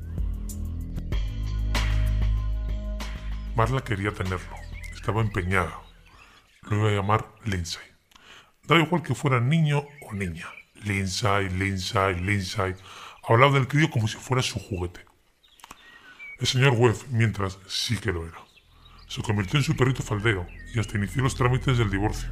Marla quería tenerlo. Estaba empeñada. Lo iba a llamar Lindsay. Daba igual que fuera niño o niña. Lindsay, Lindsay, Lindsay. Hablaba del crío como si fuera su juguete. El señor Webb, mientras, sí que lo era. Se convirtió en su perrito faldero y hasta inició los trámites del divorcio.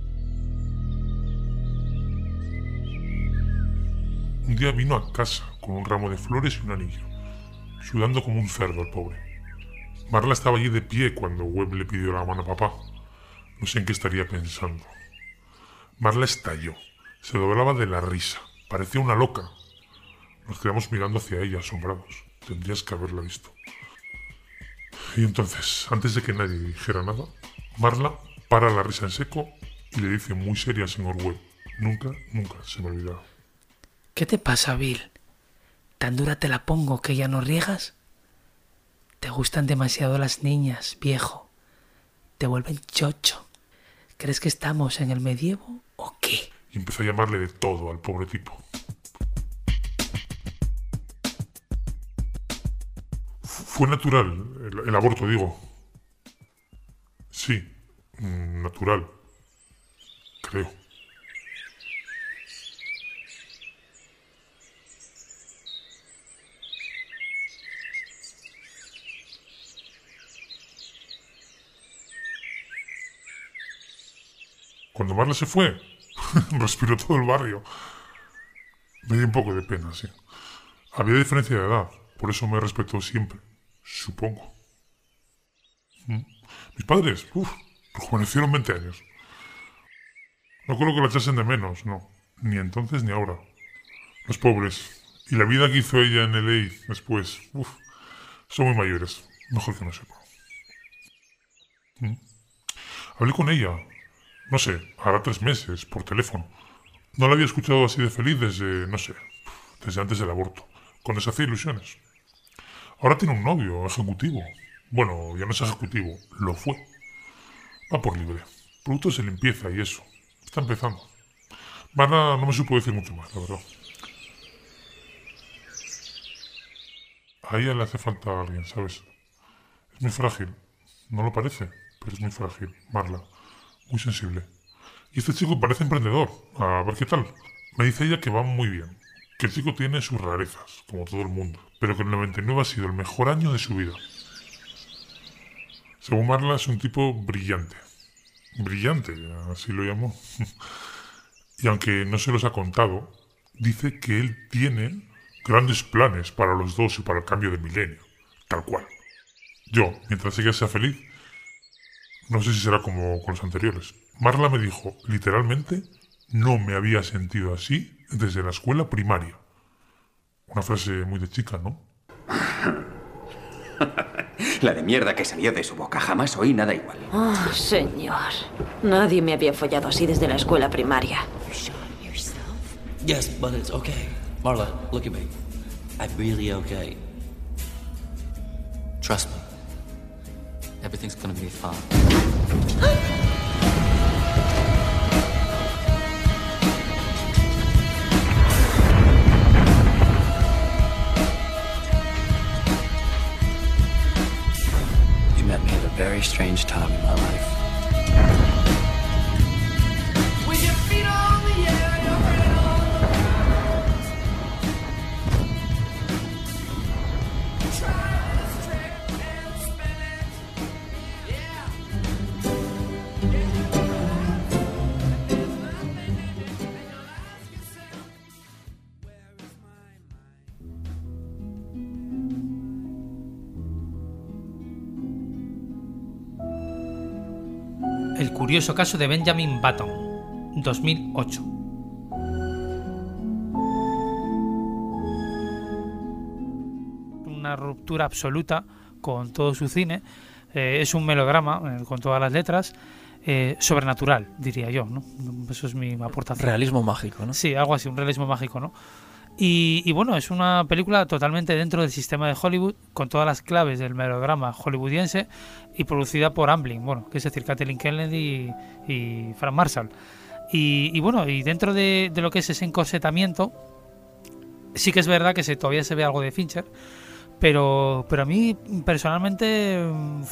Un día vino a casa con un ramo de flores y un anillo, sudando como un cerdo el pobre. Marla estaba allí de pie cuando Webb le pidió la mano a papá. No sé en qué estaría pensando. Marla estalló, se doblaba de la risa, parecía una loca. Nos quedamos mirando hacia ella, asombrados. Tendrías que haberla visto. Y entonces, antes de que nadie dijera nada, Marla para la risa en seco y le dice muy seria al señor Webb: Nunca, nunca se me olvidará. ¿Qué te pasa, Bill? ¿Tan dura te la pongo que ya no riegas? Te gustan demasiado las niñas, viejo. Te vuelven chocho. ¿Crees que estamos en el medievo o qué? Y empezó a llamarle de todo al pobre tipo. Fue natural, el, el aborto, digo. Sí, natural. Creo. Cuando Marla se fue, respiró todo el barrio. Me dio un poco de pena, sí. Había diferencia de edad, por eso me respetó siempre. Supongo. ¿Mm? Mis padres, uff, rejuvenecieron veinte años. No creo que la echasen de menos, no. Ni entonces ni ahora. Los pobres. Y la vida que hizo ella en L A después, uff, son muy mayores. Mejor que no sepa. ¿Mm? Hablé con ella, no sé, hará tres meses, por teléfono. No la había escuchado así de feliz desde, no sé, desde antes del aborto, cuando se hacía ilusiones. Ahora tiene un novio, ejecutivo. Bueno, ya no es ejecutivo, lo fue. Va por libre. Productos de limpieza y eso. Está empezando. Marla no me supo decir mucho más, la verdad. A ella le hace falta a alguien, ¿sabes? Es muy frágil. No lo parece, pero es muy frágil, Marla. Muy sensible. Y este chico parece emprendedor. A ver qué tal. Me dice ella que va muy bien. Que el chico tiene sus rarezas, como todo el mundo. Pero que el noventa y nueve ha sido el mejor año de su vida. Según Marla, es un tipo brillante. Brillante, así lo llamó. Y aunque no se los ha contado, dice que él tiene grandes planes para los dos y para el cambio de milenio. Tal cual. Yo, mientras ella sea feliz, no sé si será como con los anteriores. Marla me dijo, literalmente, no me había sentido así desde la escuela primaria. Una frase muy de chica, ¿no? La de mierda que salió de su boca. Jamás oí nada igual. Oh, señor. Nadie me había follado así desde la escuela primaria. Yes, but it's okay. Marla, look at me. I'm really okay. Trust me. Everything's gonna be fine. You met me at a very strange time in my life. With your feet on the air, your head on the ground. Try this trick and spin it. Yeah. El curioso caso de Benjamin Button, dos mil ocho. Una ruptura absoluta con todo su cine. Eh, es un melodrama, eh, con todas las letras, eh, sobrenatural, diría yo, ¿no? Eso es mi aportación. Realismo mágico, ¿no? Sí, algo así, un realismo mágico, ¿no? Y, y bueno, es una película totalmente dentro del sistema de Hollywood, con todas las claves del melodrama hollywoodiense y producida por Amblin, bueno, que es decir, Kathleen Kennedy y, y Frank Marshall. Y, y bueno, y dentro de, de lo que es ese encorsetamiento, sí que es verdad que se, todavía se ve algo de Fincher, pero, pero a mí personalmente,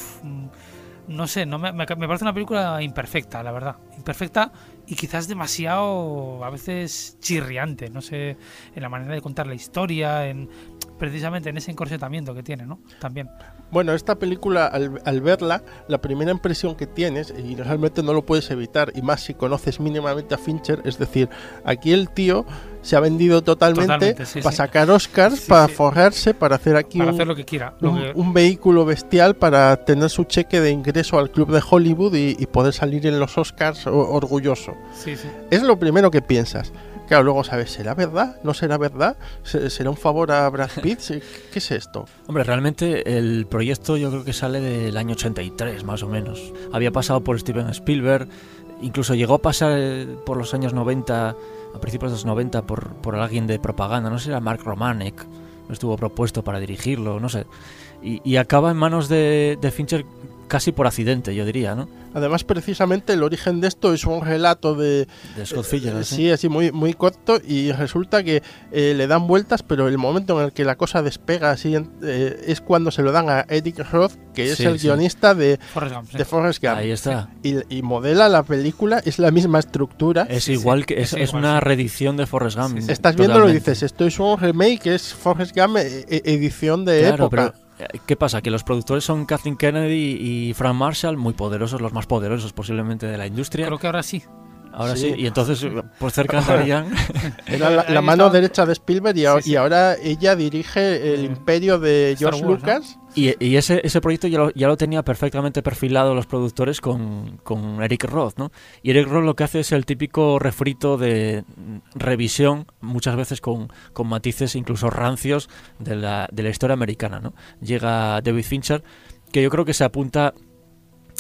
no sé, no me, me, me parece una película imperfecta, la verdad, imperfecta y quizás demasiado, a veces chirriante, no sé, en la manera de contar la historia, en precisamente en ese encorsetamiento que tiene, ¿no? También. Bueno, esta película, al, al verla, la primera impresión que tienes, y realmente no lo puedes evitar, y más si conoces mínimamente a Fincher, es decir, aquí el tío se ha vendido totalmente, totalmente sí, para sí. sacar Oscars, sí, para sí. forrarse, para hacer aquí para un, hacer lo que quiera, lo un, que... un vehículo bestial para tener su cheque de ingreso al club de Hollywood y, y poder salir en los Oscars orgulloso. Sí, sí. Es lo primero que piensas. Claro, luego sabes, ¿será verdad? ¿No será verdad? ¿Será un favor a Brad Pitt? ¿Qué es esto? Hombre, realmente el proyecto yo creo que sale del año ochenta y tres, más o menos. Había pasado por Steven Spielberg, incluso llegó a pasar por los años noventa, a principios de los noventa, por, por alguien de propaganda. No sé si era Mark Romanek, estuvo propuesto para dirigirlo, no sé. Y, y acaba en manos de, de Fincher casi por accidente, yo diría, ¿no? Además, precisamente, el origen de esto es un relato de... De Scott Fitzgerald, eh, sí, sí, así muy, muy corto, y resulta que eh, le dan vueltas, pero el momento en el que la cosa despega así eh, es cuando se lo dan a Eric Roth, que es sí, el sí. guionista de Forrest Gump, sí. de Forrest Gump. Ahí está. Y, y modela la película, es la misma estructura. Es sí, igual que es, es, es una reedición de Forrest Gump. Sí, sí. Estás viendo y dices, esto es un remake, es Forrest Gump e- edición de claro, época. Pero ¿qué pasa? Que los productores son Kathleen Kennedy y Frank Marshall, muy poderosos, los más poderosos posiblemente de la industria. Creo que ahora sí. Ahora sí, sí. Y entonces por cerca estarían... Era la, la mano derecha de Spielberg y, sí, sí. y ahora ella dirige el imperio de Star George Wars, Lucas. ¿no? Y, y ese, ese proyecto ya lo, ya lo tenía perfectamente perfilado los productores con, con Eric Roth, ¿no? Y Eric Roth lo que hace es el típico refrito de revisión, muchas veces con, con matices incluso rancios de la, de la historia americana, ¿no? Llega David Fincher, que yo creo que se apunta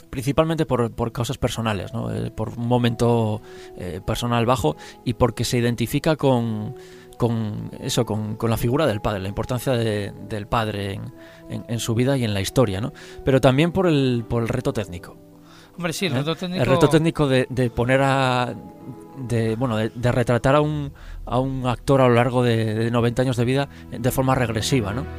principalmente por, por causas personales, ¿no? Eh, por un momento eh, personal bajo y porque se identifica con, con eso, con, con la figura del padre, la importancia de, del padre en, en, en su vida y en la historia, ¿no? Pero también por el, por el reto técnico. Hombre, sí, el ¿Eh? reto técnico... El reto técnico de, de poner a... de bueno de, de retratar a un, a un actor a lo largo de, de noventa años de vida de forma regresiva, ¿no?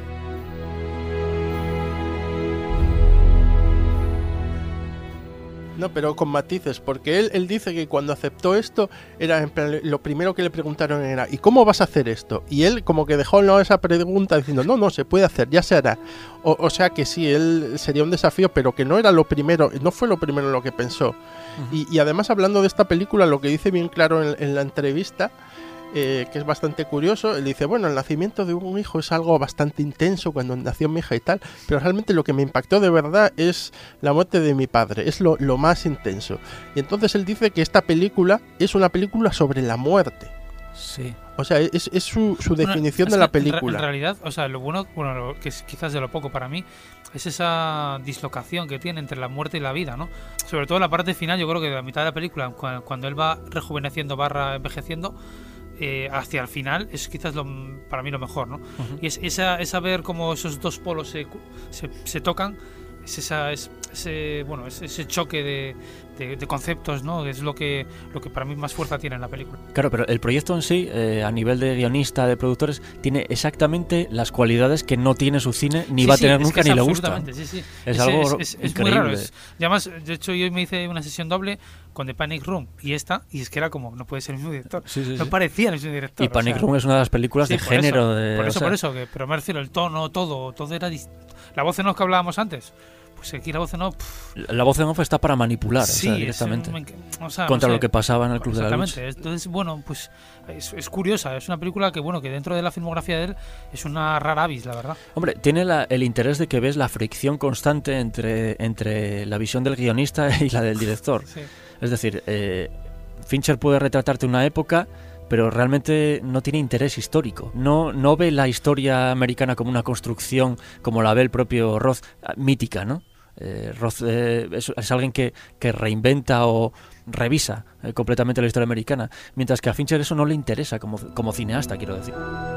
No, pero con matices, porque él, él dice que cuando aceptó esto, era en plan, lo primero que le preguntaron era ¿y cómo vas a hacer esto? Y él como que dejó en lado esa pregunta diciendo no, no, se puede hacer, ya se hará. O, o sea que sí, él sería un desafío, pero que no era lo primero, no fue lo primero en lo que pensó. Uh-huh. y, y además hablando de esta película, lo que dice bien claro en, en la entrevista, Eh, que es bastante curioso, él dice, bueno, el nacimiento de un hijo es algo bastante intenso cuando nació mi hija y tal, pero realmente lo que me impactó de verdad es la muerte de mi padre, es lo, lo más intenso. Y entonces él dice que esta película es una película sobre la muerte. Sí. O sea, es, es su, su bueno, definición es de la en, película. En realidad, o sea, lo bueno, bueno lo que es quizás de lo poco para mí, es esa dislocación que tiene entre la muerte y la vida, ¿no? Sobre todo en la parte final, yo creo que de la mitad de la película, cuando, cuando él va rejuveneciendo barra envejeciendo, Eh, hacia el final es quizás lo, para mí lo mejor, ¿no? Uh-huh. Y es esa, esa ver cómo esos dos polos se, se, se tocan, es esa es, ese bueno es ese choque de, de, de conceptos, ¿no? Es lo que lo que para mí más fuerza tiene en la película. Claro, pero el proyecto en sí, eh, a nivel de guionista, de productores, tiene exactamente las cualidades que no tiene su cine, ni sí, va a sí, tener es nunca, que ni es le gusta. Sí, sí. Es, es algo es, es, increíble. Es muy raro. Es, y además, de hecho, yo me hice una sesión doble con The Panic Room y esta, y es que era como, no puede ser el mismo director. Sí, sí, no sí. parecía el mismo director. Y Panic o sea, Room es una de las películas sí, de género. Eso, de, por eso, o sea, por eso, que, pero me refiero, el tono, todo, todo era... Dist- la voz en off que hablábamos antes, pues aquí la voz en off... Pff, la voz en off está para manipular, sí, o sea, directamente. Es un, o sea, contra no sé, lo que pasaba en el Club de la Lucha. Exactamente. Entonces, bueno, pues es, es curiosa. Es una película que, bueno, que dentro de la filmografía de él es una rara avis, la verdad. Hombre, tiene la, el interés de que ves la fricción constante entre, entre la visión del guionista y la del director. Sí. Es decir, eh, Fincher puede retratarte una época, pero realmente no tiene interés histórico. No, no ve la historia americana como una construcción, como la ve el propio Roth, mítica, ¿no? Eh, Roth eh, es, es alguien que, que reinventa o revisa eh, completamente la historia americana, mientras que a Fincher eso no le interesa como, como cineasta, quiero decir.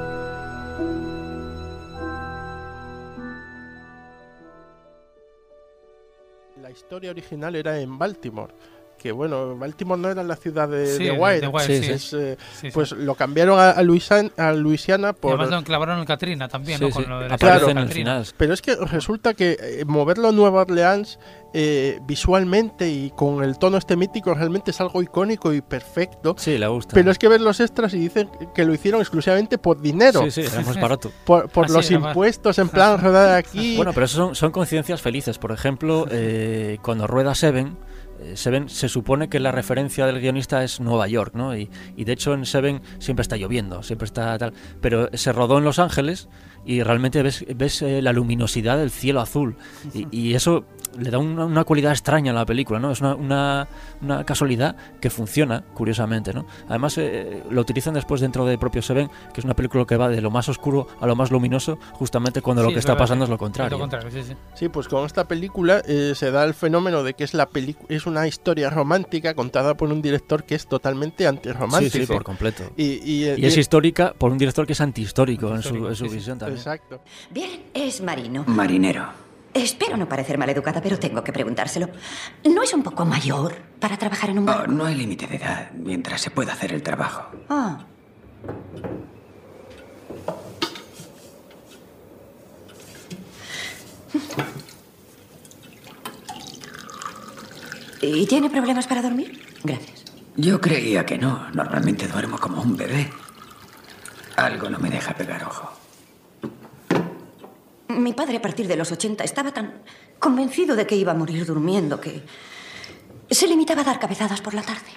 La historia original era en Baltimore. Que bueno, Baltimore no era la ciudad de, sí, de Wire, de Wire sí, sí, es, eh, sí, pues sí. lo cambiaron a, a, Luisiana, a Luisiana por... Y además lo enclavaron en Katrina también, sí, ¿no? Sí. Con lo de la claro, en el final. Pero es que resulta que eh, moverlo a Nueva Orleans eh, visualmente y con el tono este mítico realmente es algo icónico y perfecto. Sí, le gusta. Pero es que ver los extras y dicen que lo hicieron exclusivamente por dinero. Sí, sí, era más barato. Por, por Así los era impuestos en plan rodar aquí. Bueno, pero eso son, son coincidencias felices. Por ejemplo, eh, cuando rueda Seven, Seven se supone que la referencia del guionista es Nueva York, ¿no? Y, y de hecho en Seven siempre está lloviendo, siempre está tal. Pero se rodó en Los Ángeles y realmente ves, ves eh, la luminosidad del cielo azul. Y, y eso le da una, una cualidad extraña a la película, ¿no? Es una, una, una casualidad que funciona, curiosamente, ¿no? Además eh, lo utilizan después dentro de propio Seven, que es una película que va de lo más oscuro a lo más luminoso, justamente cuando sí, lo que está verdad, pasando sí. es lo contrario. Es lo contrario, sí, sí. Sí, pues con esta película eh, se da el fenómeno de que es la pelicu- es una historia romántica contada por un director que es totalmente antirromántico. Sí, sí, por completo. Y, y, y es histórica por un director que es antihistórico en su, en su sí, visión también. Exacto. Bien, es marino. Marinero. Espero no parecer maleducada, pero tengo que preguntárselo. ¿No es un poco mayor para trabajar en un barco? Oh, no hay límite de edad mientras se pueda hacer el trabajo. Ah. ¿Y tiene problemas para dormir? Gracias. Yo creía que no. Normalmente duermo como un bebé. Algo no me deja pegar ojo. Mi padre, a partir de los ochenta, estaba tan convencido de que iba a morir durmiendo que se limitaba a dar cabezadas por la tarde.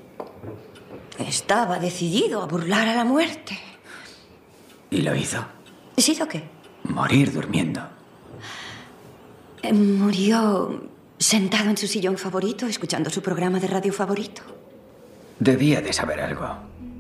Estaba decidido a burlar a la muerte. ¿Y lo hizo? ¿Sí o qué? Morir durmiendo. Eh, Murió sentado en su sillón favorito, escuchando su programa de radio favorito. Debía de saber algo.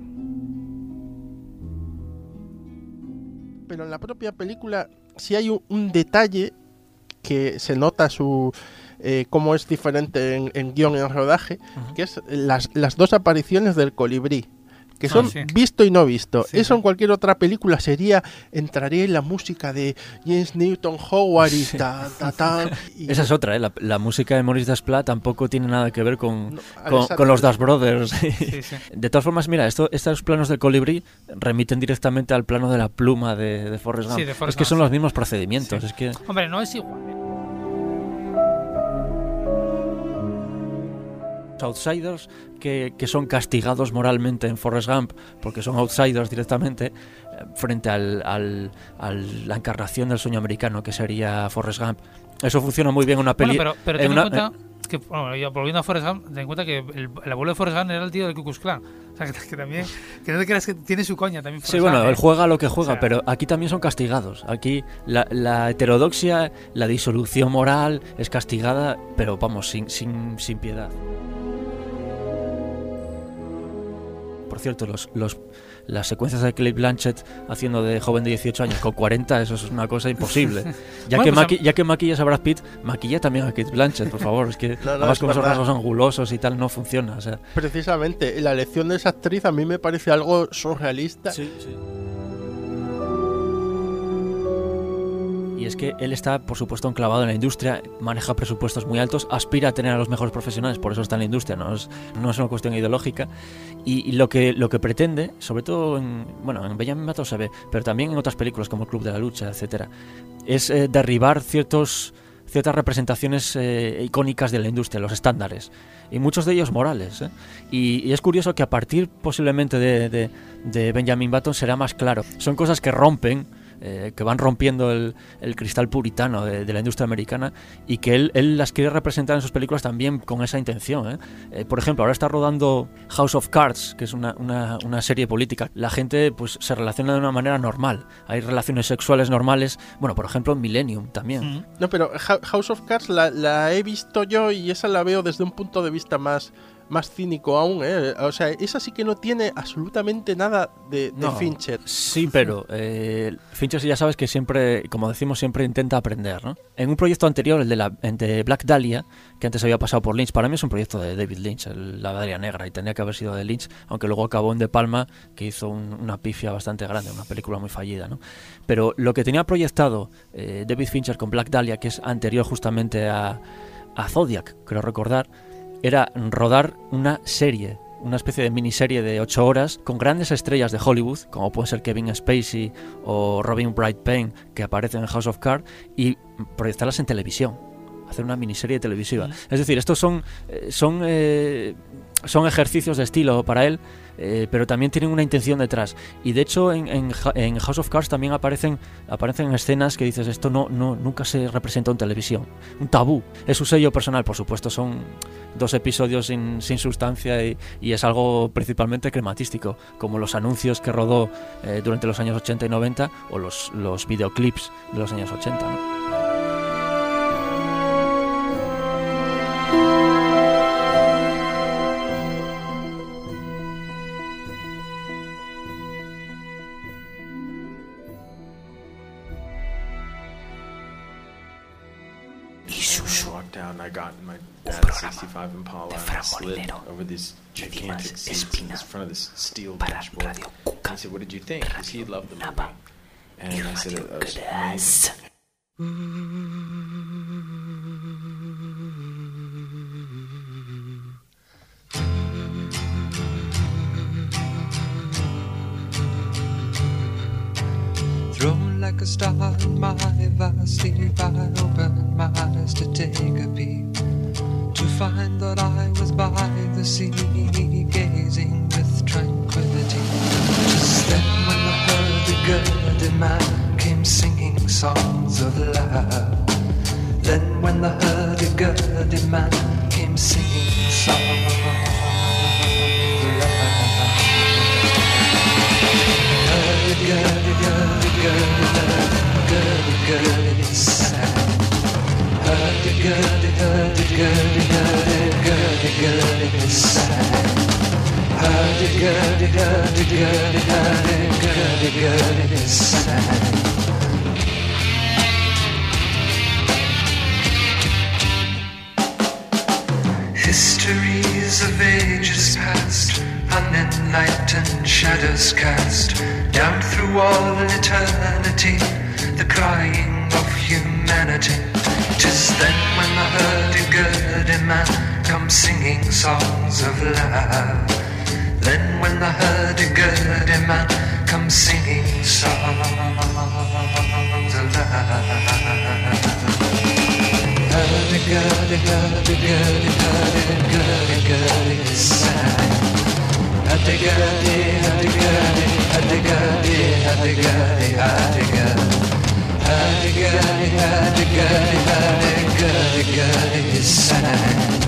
Pero en la propia película sí hay un, un detalle que se nota su eh, cómo es diferente en, en guión y en rodaje, uh-huh. que es las, las dos apariciones del colibrí, que son ah, sí. visto y no visto. Sí, Eso sí. en cualquier otra película sería, entraría en la música de James Newton Howard y sí. ta, ta, ta. Y esa es otra, ¿eh? La, la música de Maurice Desplat tampoco tiene nada que ver con, no, con, con los Das Brothers. Sí, sí. De todas formas, mira, esto, estos planos del colibrí remiten directamente al plano de la pluma de, de Forrest Gump. Sí, de Forrest es que son Gump, los mismos procedimientos. Sí. Es que... Hombre, no es igual. Outsiders que, que son castigados moralmente en Forrest Gump porque son outsiders directamente eh, frente al, al, a la encarnación del sueño americano que sería Forrest Gump. Eso funciona muy bien en una peli. Bueno, pero, pero ten en cuenta eh, que, bueno, yo, volviendo a Forrest Gump, ten en cuenta que el, el abuelo de Forrest Gump era el tío del Ku Klux Klan. O sea, que, que también, que no te creas que tiene su coña también. Sí, bueno, él juega lo que juega, o sea, pero aquí también son castigados. Aquí la, la heterodoxia, la disolución moral es castigada, pero vamos, sin, sin, sin piedad. Por cierto, los, los, las secuencias de Cate Blanchett haciendo de joven de dieciocho años con cuarenta, eso es una cosa imposible. Ya, bueno, que, pues maqui, ya que maquillas a Brad Pitt, maquilla también a Cate Blanchett, por favor. Es que no, no, además con esos rasgos angulosos y tal no funciona. O sea. Precisamente, la elección de esa actriz a mí me parece algo surrealista. Sí, sí. Y es que él está, por supuesto, enclavado en la industria, maneja presupuestos muy altos, aspira a tener a los mejores profesionales, por eso está en la industria, no es, no es una cuestión ideológica. Y, y lo que lo que pretende, sobre todo en, bueno, en Benjamin Button se ve, pero también en otras películas como El Club de la Lucha, etcétera, es eh, derribar ciertos ciertas representaciones eh, icónicas de la industria, los estándares, y muchos de ellos morales, ¿eh? y, y es curioso que a partir posiblemente de, de, de Benjamin Button será más claro. Son cosas que rompen, Eh, que van rompiendo el, el cristal puritano de, de la industria americana, y que él, él las quiere representar en sus películas también con esa intención, ¿eh? Eh, por ejemplo, ahora está rodando House of Cards, que es una, una, una serie política. La gente pues se relaciona de una manera normal, hay relaciones sexuales normales, bueno, por ejemplo en Millennium también. Mm. No, pero House of Cards la, la he visto yo y esa la veo desde un punto de vista más más cínico aún, ¿eh? O sea, esa sí que no tiene absolutamente nada de, de no, Fincher. Sí, pero eh, Fincher ya sabes que siempre, como decimos, siempre intenta aprender, ¿no? En un proyecto anterior, el de, la, de Black Dahlia, que antes había pasado por Lynch, para mí es un proyecto de David Lynch, el, la Dahlia Negra, y tenía que haber sido de Lynch, aunque luego acabó en De Palma, que hizo un, una pifia bastante grande, una película muy fallida, ¿no? Pero lo que tenía proyectado eh, David Fincher con Black Dahlia, que es anterior justamente a, a Zodiac, creo recordar, era rodar una serie, una especie de miniserie de ocho horas con grandes estrellas de Hollywood, como pueden ser Kevin Spacey o Robin Wright Penn, que aparecen en House of Cards, y proyectarlas en televisión, hacer una miniserie televisiva. Mm. Es decir, estos son, son, eh, son ejercicios de estilo para él, eh, pero también tienen una intención detrás. Y de hecho en, en, en House of Cards también aparecen, aparecen escenas que dices, esto no, no, nunca se representó en televisión. Un tabú. Es su sello personal, por supuesto, son dos episodios sin, sin sustancia y, y es algo principalmente crematístico, como los anuncios que rodó eh, durante los años ochenta y noventa, o los, los videoclips de los años ochenta, ¿no? I got in my dad's sixty-five Impala and I slid over this gigantic seats in front of this steel dashboard. And he said, "What did you think?" Because he loved the movie. And I said, "It was amazing." Thrown like a star in my vast sleep, I opened my eyes to take a peep, to find that I was by the sea, gazing with tranquility. Just then when the hurdy-gurdy man came singing songs of love, then when the hurdy-gurdy man came singing songs of love, hurdy-gurdy-gurdy Hurdy-gurdy sad. Hurdy-gurdy, hurdy-gurdy, hurdy-gurdy sad. Hurdy-gurdy, hurdy-gurdy, hurdy-gurdy sad. night and shadows cast down through all eternity, the crying of humanity. 'Tis then when the hurdy-gurdy man comes singing songs of love. Then when the hurdy-gurdy man comes singing songs of love. Hurdy-gurdy, hurdy-gurdy, hurdy-gurdy-gurdy sang. Hurdy-gurdy, hurdy-gurdy, hurdy-gurdy, hurdy-gurdy, hurdy-gurdy. Hurdy-gurdy, hurdy-gurdy, hurdy-gurdy-gurdy sang.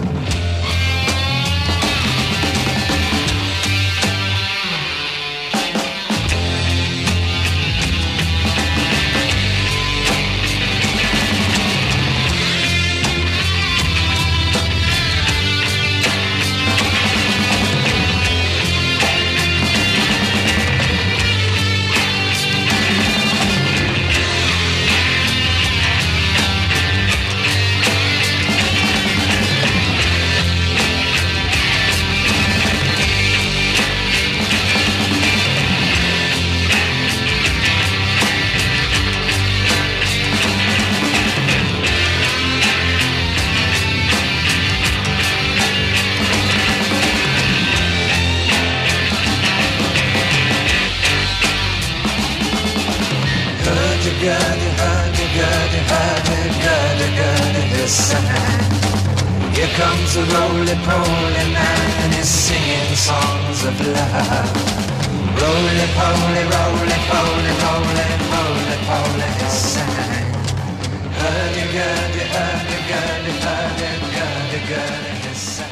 Here comes a roly-poly man and he's singing songs of love. Roly-poly, roly-poly, roly-poly, poly, he sang. Hurdy-gurdy, hurdy-gurdy, hurdy-gurdy-gurdy, he sang.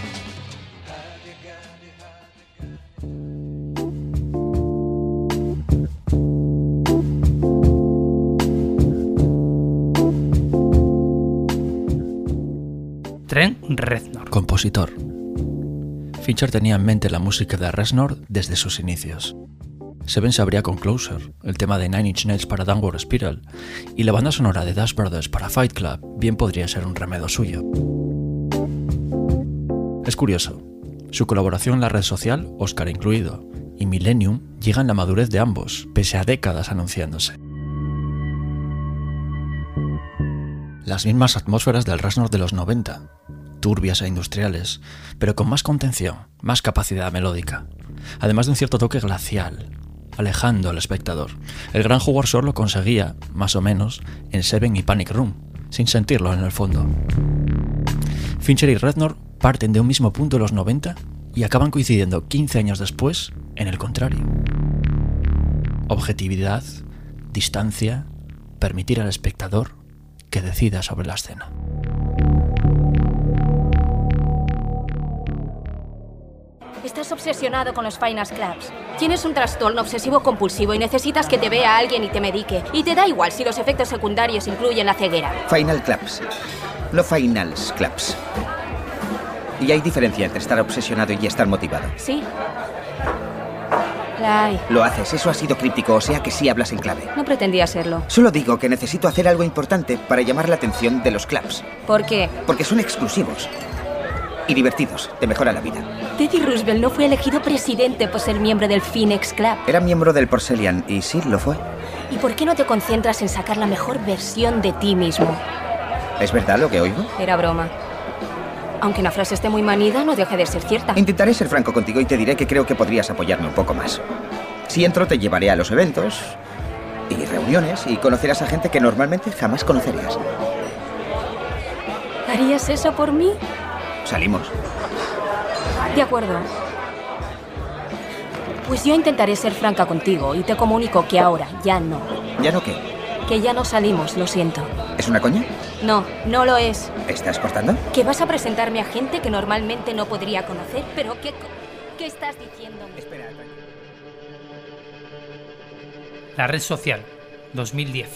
Trent Reznor. Compositor. Fincher tenía en mente la música de Reznor desde sus inicios. Seven se abría con Closer, el tema de Nine Inch Nails para Downward Spiral, y la banda sonora de Dash Brothers para Fight Club bien podría ser un remedo suyo. Es curioso, su colaboración en la red social, Oscar incluido, y Millennium llegan la madurez de ambos, pese a décadas anunciándose. Las mismas atmósferas del Reznor de los noventa, turbias e industriales, pero con más contención, más capacidad melódica, además de un cierto toque glacial, alejando al espectador. El gran Howard Shore lo conseguía, más o menos, en Seven y Panic Room, sin sentirlo en el fondo. Fincher y Reznor parten de un mismo punto en los noventa y acaban coincidiendo quince años después en el contrario. Objetividad, distancia, permitir al espectador que decida sobre la escena. Estás obsesionado con los Finals Clubs. Tienes un trastorno obsesivo compulsivo y necesitas que te vea alguien y te medique. Y te da igual si los efectos secundarios incluyen la ceguera. Final Clubs. No Finals Clubs. Y hay diferencia entre estar obsesionado y estar motivado. Sí. La hay. Lo haces, eso ha sido críptico, o sea que sí hablas en clave. No pretendía serlo. Solo digo que necesito hacer algo importante para llamar la atención de los clubs. ¿Por qué? Porque son exclusivos. Y divertidos, te mejora la vida. Teddy Roosevelt no fue elegido presidente por ser miembro del Phoenix Club. Era miembro del Porcelain y sí, lo fue. ¿Y por qué no te concentras en sacar la mejor versión de ti mismo? ¿Es verdad lo que oigo? Era broma. Aunque una frase esté muy manida, no deja de ser cierta. Intentaré ser franco contigo y te diré que creo que podrías apoyarme un poco más. Si entro, te llevaré a los eventos y reuniones y conocerás a gente que normalmente jamás conocerías. ¿Harías eso por mí? Salimos. De acuerdo. Pues yo intentaré ser franca contigo y te comunico que ahora ya no. ¿Ya no qué? Que ya no salimos, lo siento. ¿Es una coña? No, no lo es. ¿Estás cortando? Que vas a presentarme a gente que normalmente no podría conocer, pero ¿qué, qué estás diciéndome? Espera, La red social, dos mil diez.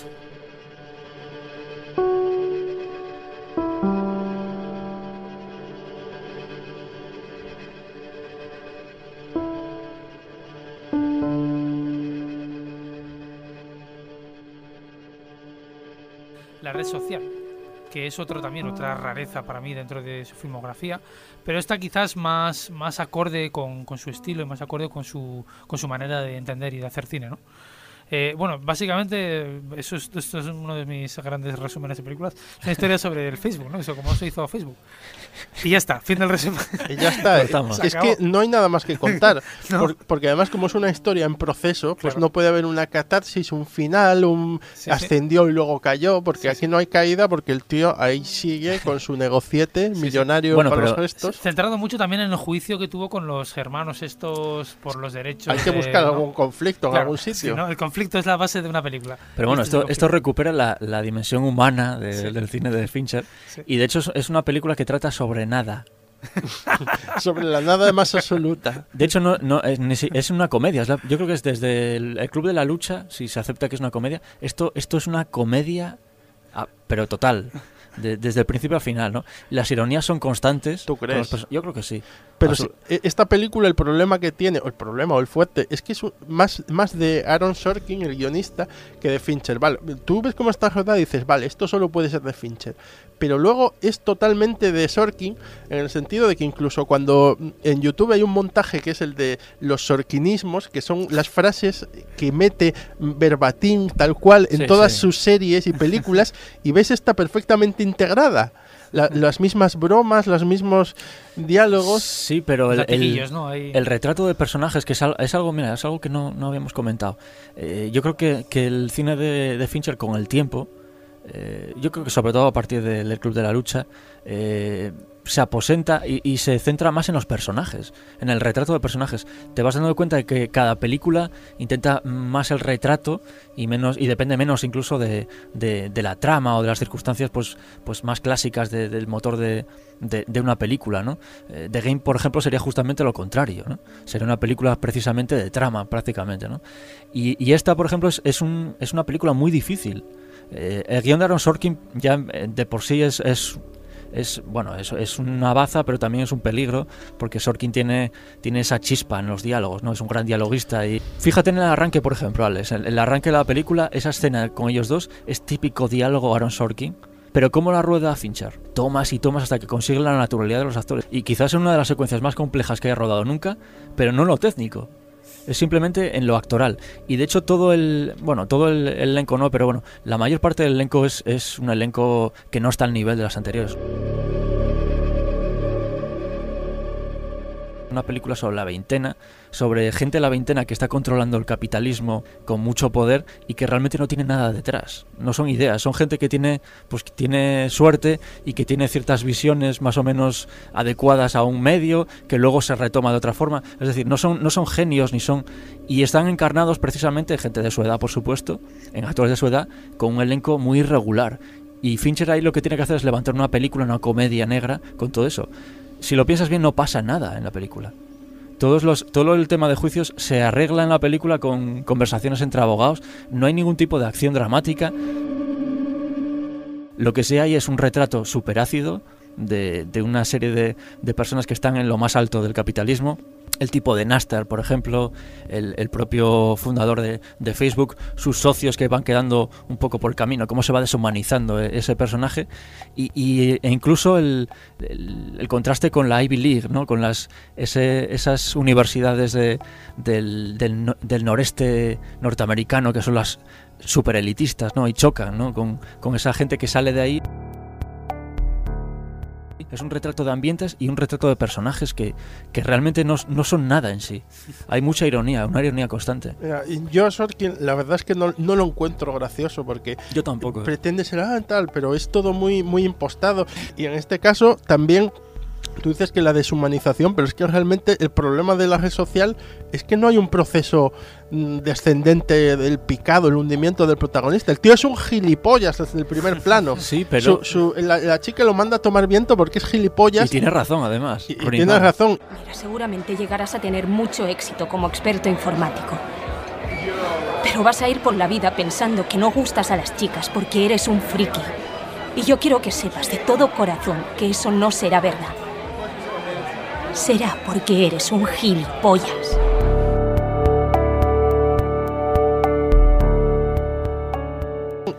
La red social, que es otro también otra rareza para mí dentro de su filmografía, pero esta quizás más, más acorde con, con su estilo y más acorde con su, con su manera de entender y de hacer cine, ¿no? Eh, bueno, básicamente, eso es, esto es uno de mis grandes resúmenes de películas. Es una historia sobre el Facebook, ¿no? Eso, cómo se hizo Facebook. Y ya está, fin del resumen. Y ya está. Es que no hay nada más que contar. No. por, porque además, como es una historia en proceso, pues Claro. no puede haber una catarsis, un final, un Sí, sí. ascendió y luego cayó, porque Sí, aquí sí. no hay caída, porque el tío ahí sigue con su negociete millonario Bueno, para pero- los restos. Centrado mucho también en el juicio que tuvo con los germanos estos por los derechos. Hay que de- buscar ¿no? algún conflicto en Claro, algún sí, sitio. ¿no? El conflicto es la base de una película. Pero bueno, Este es esto, el esto conflicto. recupera la, la dimensión humana de- Sí. del cine de Fincher. Sí. Y de hecho es, es una película que trata sobre nada. Sobre la nada más absoluta. De hecho, no, no es, ni si- es una comedia. Es la- yo creo que es desde el, el Club de la Lucha, si se acepta que es una comedia. Esto, esto es una comedia, ah, pero total. De- desde el principio al final, ¿no? Las ironías son constantes. ¿Tú con crees? los perso- Yo creo que sí. Pero Absol- si- e- esta película, el problema que tiene, o el problema o el fuerte, es que es un- más, más de Aaron Sorkin, el guionista, que de Fincher. Vale, tú ves cómo está rodada y dices, vale, esto solo puede ser de Fincher. Pero luego es totalmente de Sorkin, en el sentido de que incluso cuando en YouTube hay un montaje que es el de los sorkinismos, que son las frases que mete verbatim, tal cual, en Sí, todas sí. sus series y películas, y ves esta perfectamente integrada. La- las mismas bromas, los mismos diálogos. Sí, pero el, el, Latiguillos, ¿no? Ahí- el retrato de personajes, que es, al- es algo, mira, es algo que no, no habíamos comentado. Eh, yo creo que, que el cine de, de Fincher con el tiempo, eh, yo creo que sobre todo a partir del, del Club de la Lucha, eh, se aposenta y, y se centra más en los personajes, en el retrato de personajes. Te vas dando cuenta de que cada película intenta más el retrato y menos y depende menos incluso de, de, de la trama o de las circunstancias pues, pues más clásicas de- del motor de, de, de una película, ¿no? Eh, The Game, por ejemplo, sería justamente lo contrario, ¿no? Sería una película precisamente de trama, prácticamente, ¿no? Y, y esta, por ejemplo, es, es, un, es una película muy difícil. Eh, el guión de Aaron Sorkin ya eh, de por sí es... es es bueno es, es una baza, pero también es un peligro, porque Sorkin tiene, tiene esa chispa en los diálogos, ¿no? Es un gran dialoguista. Y fíjate en el arranque, por ejemplo, Alex, el, el arranque de la película, esa escena con ellos dos es típico diálogo Aaron Sorkin. Pero ¿cómo la rueda Fincher? Tomas y tomas hasta que consigue la naturalidad de los actores. Y quizás es una de las secuencias más complejas que haya rodado nunca, pero no en lo técnico. Es simplemente en lo actoral. Y de hecho todo el... Bueno, todo el, el elenco no, pero bueno, la mayor parte del elenco es, es un elenco que no está al nivel de las anteriores. Una película sobre la veintena, sobre gente de la veintena que está controlando el capitalismo con mucho poder y que realmente no tiene nada detrás. No son ideas, son gente que tiene, pues, que tiene suerte y que tiene ciertas visiones más o menos adecuadas a un medio que luego se retoma de otra forma. Es decir, no son, no son genios ni son... Y están encarnados precisamente gente de su edad, por supuesto, en actores de su edad, con un elenco muy irregular. Y Fincher ahí lo que tiene que hacer es levantar una película, una comedia negra con todo eso. Si lo piensas bien, no pasa nada en la película. Todos los, todo el tema de juicios se arregla en la película con conversaciones entre abogados. No hay ningún tipo de acción dramática. Lo que sí hay es un retrato súper ácido de, de una serie de, de personas que están en lo más alto del capitalismo. El tipo de Nastar, por ejemplo, el, el propio fundador de, de Facebook, sus socios que van quedando un poco por el camino, cómo se va deshumanizando ese personaje, y, y, e incluso el, el, el contraste con la Ivy League, ¿no? Con las ese, esas universidades de, del, del, del noreste norteamericano, que son las superelitistas, ¿no? Y chocan, ¿no? Con, con esa gente que sale de ahí. Es un retrato de ambientes y un retrato de personajes que, que realmente no, no son nada en sí. Hay mucha ironía, una ironía constante. Mira, y yo a Sorkin la verdad es que no, no lo encuentro gracioso porque yo tampoco. Pretende ser ah, tal, pero es todo muy, muy impostado. Y en este caso también tú dices que la deshumanización, pero es que realmente el problema de la red social es que no hay un proceso mm, descendente del picado, el hundimiento del protagonista. El tío es un gilipollas desde el primer plano. Sí, pero... Su, su, la, la chica lo manda a tomar viento porque es gilipollas. Y tiene razón, además. Y, y tiene razón. Mira, seguramente llegarás a tener mucho éxito como experto informático. Pero vas a ir por la vida pensando que no gustas a las chicas porque eres un friki. Y yo quiero que sepas de todo corazón que eso no será verdad. Será porque eres un gilipollas.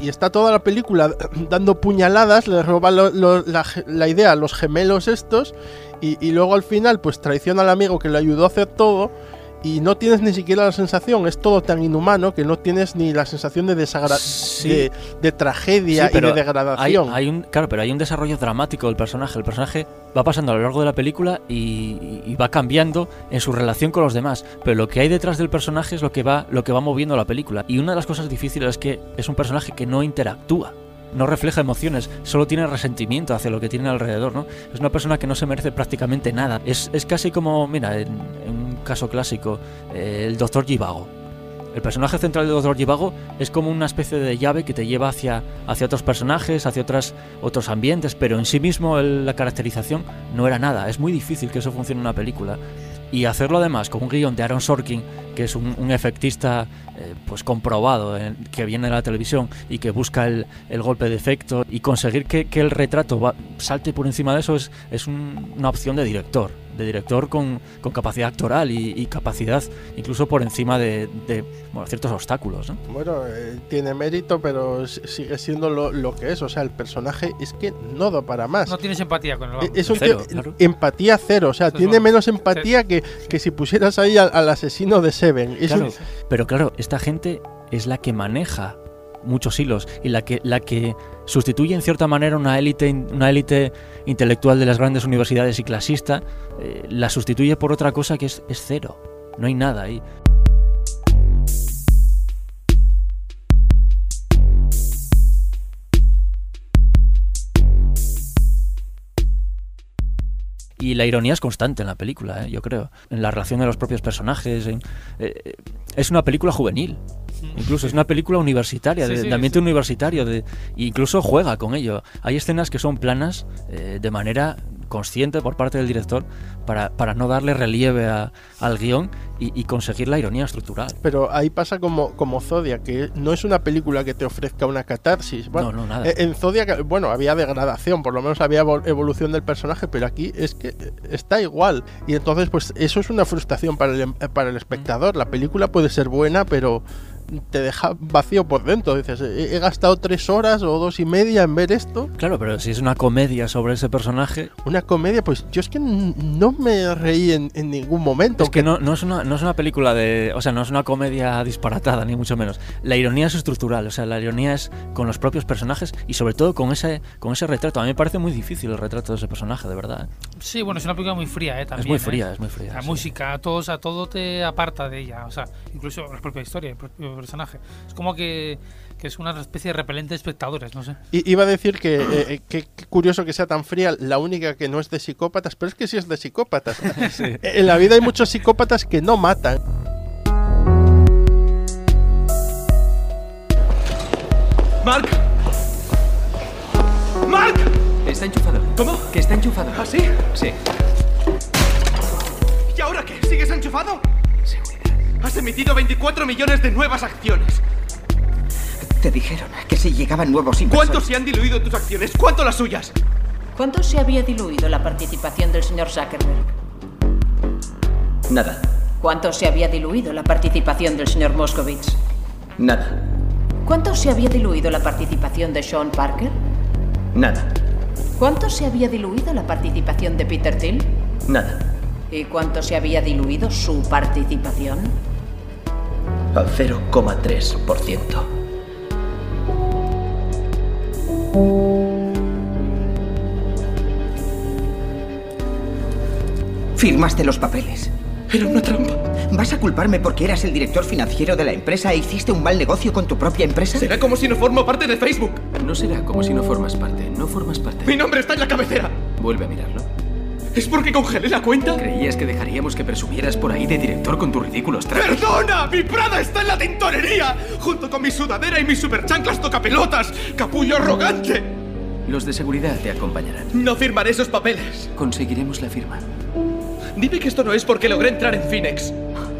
y está toda la película dando puñaladas, le roba lo, lo, la, la idea a los gemelos estos, y, y luego al final pues traiciona al amigo que le ayudó a hacer todo, y no tienes ni siquiera la sensación, es todo tan inhumano que no tienes ni la sensación de desagra sí. de, de tragedia sí, y de degradación. Hay, hay un, claro, pero hay un desarrollo dramático del personaje. El personaje va pasando a lo largo de la película y, y va cambiando en su relación con los demás. Pero lo que hay detrás del personaje es lo que va, lo que va moviendo la película. Y una de las cosas difíciles es que es un personaje que no interactúa. No refleja emociones, solo tiene resentimiento hacia lo que tiene alrededor, ¿no? Es una persona que no se merece prácticamente nada. Es, es casi como, mira, en, en un caso clásico, eh, el doctor Zhivago. El personaje central del doctor Zhivago es como una especie de llave que te lleva hacia, hacia otros personajes, hacia otras, otros ambientes, pero en sí mismo el, la caracterización no era nada. Es muy difícil que eso funcione en una película. Y hacerlo además con un guión de Aaron Sorkin, que es un, un efectista eh, pues comprobado, eh, que viene de la televisión y que busca el, el golpe de efecto, y conseguir que, que el retrato va, salte por encima de eso es, es un, una opción de director, de director con, con capacidad actoral y, y capacidad incluso por encima de, de bueno, ciertos obstáculos, ¿no? Bueno, eh, tiene mérito, pero sigue siendo lo, lo que es. O sea, el personaje es que no da para más. No tienes empatía con el Es un cero, tío, claro. Empatía cero. O sea, eso tiene menos empatía que, que si pusieras ahí al, al asesino de Seven. Claro, un... Pero claro, esta gente es la que maneja muchos hilos y la que, la que sustituye en cierta manera una élite una élite intelectual de las grandes universidades y clasista, eh, la sustituye por otra cosa que es, es cero. No hay nada ahí. Y la ironía es constante en la película, ¿eh? Yo creo, en la relación de los propios personajes. En, eh, es una película juvenil, incluso es una película universitaria, sí, de, sí, de ambiente sí. universitario, de, incluso juega con ello. Hay escenas que son planas eh, de manera consciente por parte del director para, para no darle relieve a, al guión y, y conseguir la ironía estructural. Pero ahí pasa como, como Zodiac, que no es una película que te ofrezca una catarsis. Bueno, no, no, nada. En Zodiac, bueno, había degradación, por lo menos había evolución del personaje, pero aquí es que está igual. Y entonces, pues eso es una frustración para el, para el espectador. La película puede ser buena, pero te deja vacío por dentro. Dices, he, he gastado tres horas o dos y media en ver esto. Claro, pero si es una comedia sobre ese personaje... Una comedia, pues yo es que no me reí en, en ningún momento. Es que no, no, es una, no es una película de... O sea, no es una comedia disparatada, ni mucho menos. La ironía es estructural, o sea, la ironía es con los propios personajes y sobre todo con ese, con ese retrato. A mí me parece muy difícil el retrato de ese personaje, de verdad. Sí, bueno, es una película muy fría, ¿eh? También, es muy fría, ¿eh? es muy fría. La sí. música, todo, o sea, todo te aparta de ella, o sea, incluso la propia historia, el propio personaje. Es como que, que es una especie de repelente de espectadores, no sé. I, iba a decir que, eh, que, que curioso que sea tan fría, la única que no es de psicópatas, pero es que sí es de psicópatas. Sí. En la vida hay muchos psicópatas que no matan. ¡Mark! ¡Mark! Está enchufado. ¿Cómo? Que está enchufado. ¿Ah, sí? Sí. ¿Y ahora qué? ¿Sigues enchufado? Seguridad. Has emitido veinticuatro millones de nuevas acciones. Te dijeron que si llegaban nuevos inversores... ¿Cuánto se han diluido tus acciones? ¿Cuánto las suyas? ¿Cuánto se había diluido la participación del señor Zuckerberg? Nada. ¿Cuánto se había diluido la participación del señor Moscovitz? Nada. ¿Cuánto se había diluido la participación de Sean Parker? Nada. ¿Cuánto se había diluido la participación de Peter Thiel? Nada. ¿Y cuánto se había diluido su participación? Al cero coma tres por ciento. Firmaste los papeles. Era una trampa. ¿Vas a culparme porque eras el director financiero de la empresa e hiciste un mal negocio con tu propia empresa? Será como si no formo parte de Facebook. No será como si no formas parte. No formas parte. Mi nombre está en la cabecera. Vuelve a mirarlo. ¿Es porque congelé la cuenta? ¿Creías que dejaríamos que presumieras por ahí de director con tus ridículos trapos? ¡Perdona! ¡Mi Prada está en la tintorería! Junto con mi sudadera y mis superchanclas tocapelotas. ¡Capullo arrogante! Los de seguridad te acompañarán. No firmaré esos papeles. Conseguiremos la firma. Dime que esto no es porque logré entrar en Phoenix.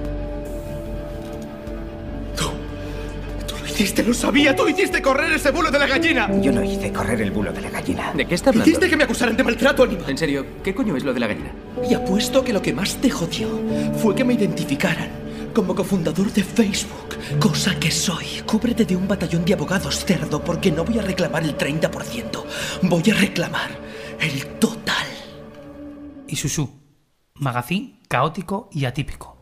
Tú... Tú lo hiciste, lo sabía. Tú hiciste correr ese bulo de la gallina. Yo no hice correr el bulo de la gallina. ¿De qué está hablando? Hiciste que me acusaran de maltrato animal. En serio, ¿qué coño es lo de la gallina? Y apuesto que lo que más te jodió fue que me identificaran como cofundador de Facebook cosa que soy. Cúbrete de un batallón de abogados, cerdo, porque no voy a reclamar el treinta por ciento. Voy a reclamar el total. Isuzu, magazine caótico y atípico.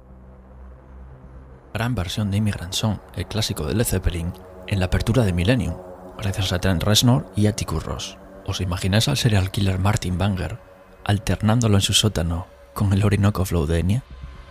Gran versión de Immigrant Song, el clásico de Led Zeppelin, en la apertura de Millennium, gracias a Trent Reznor y Atticus Ross. ¿Os imagináis al serial killer Martin Banger alternándolo en su sótano con el Orinoco Flow de Enya?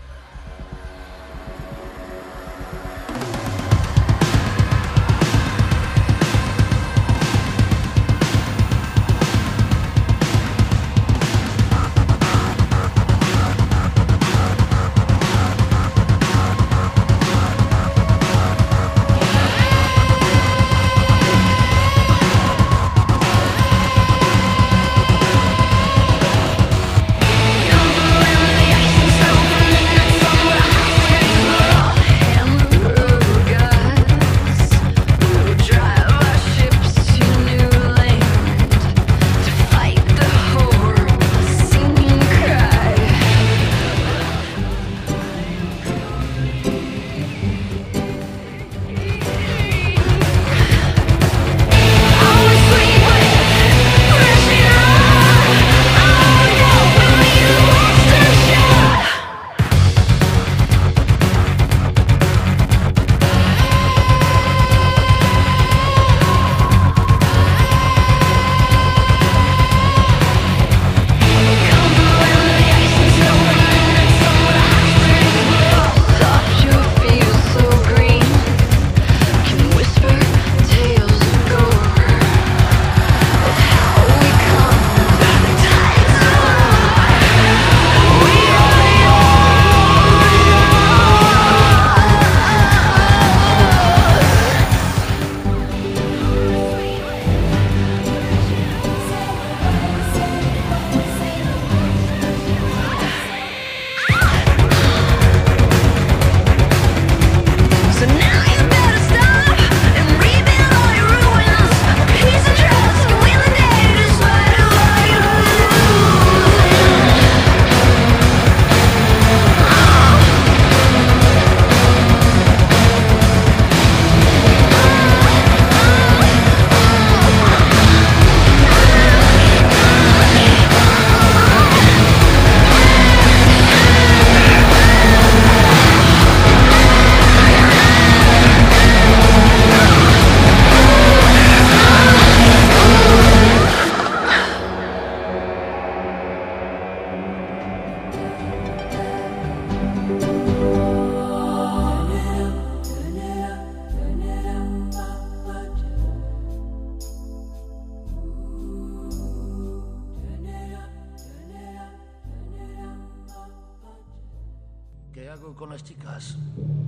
¿Qué hago con las chicas?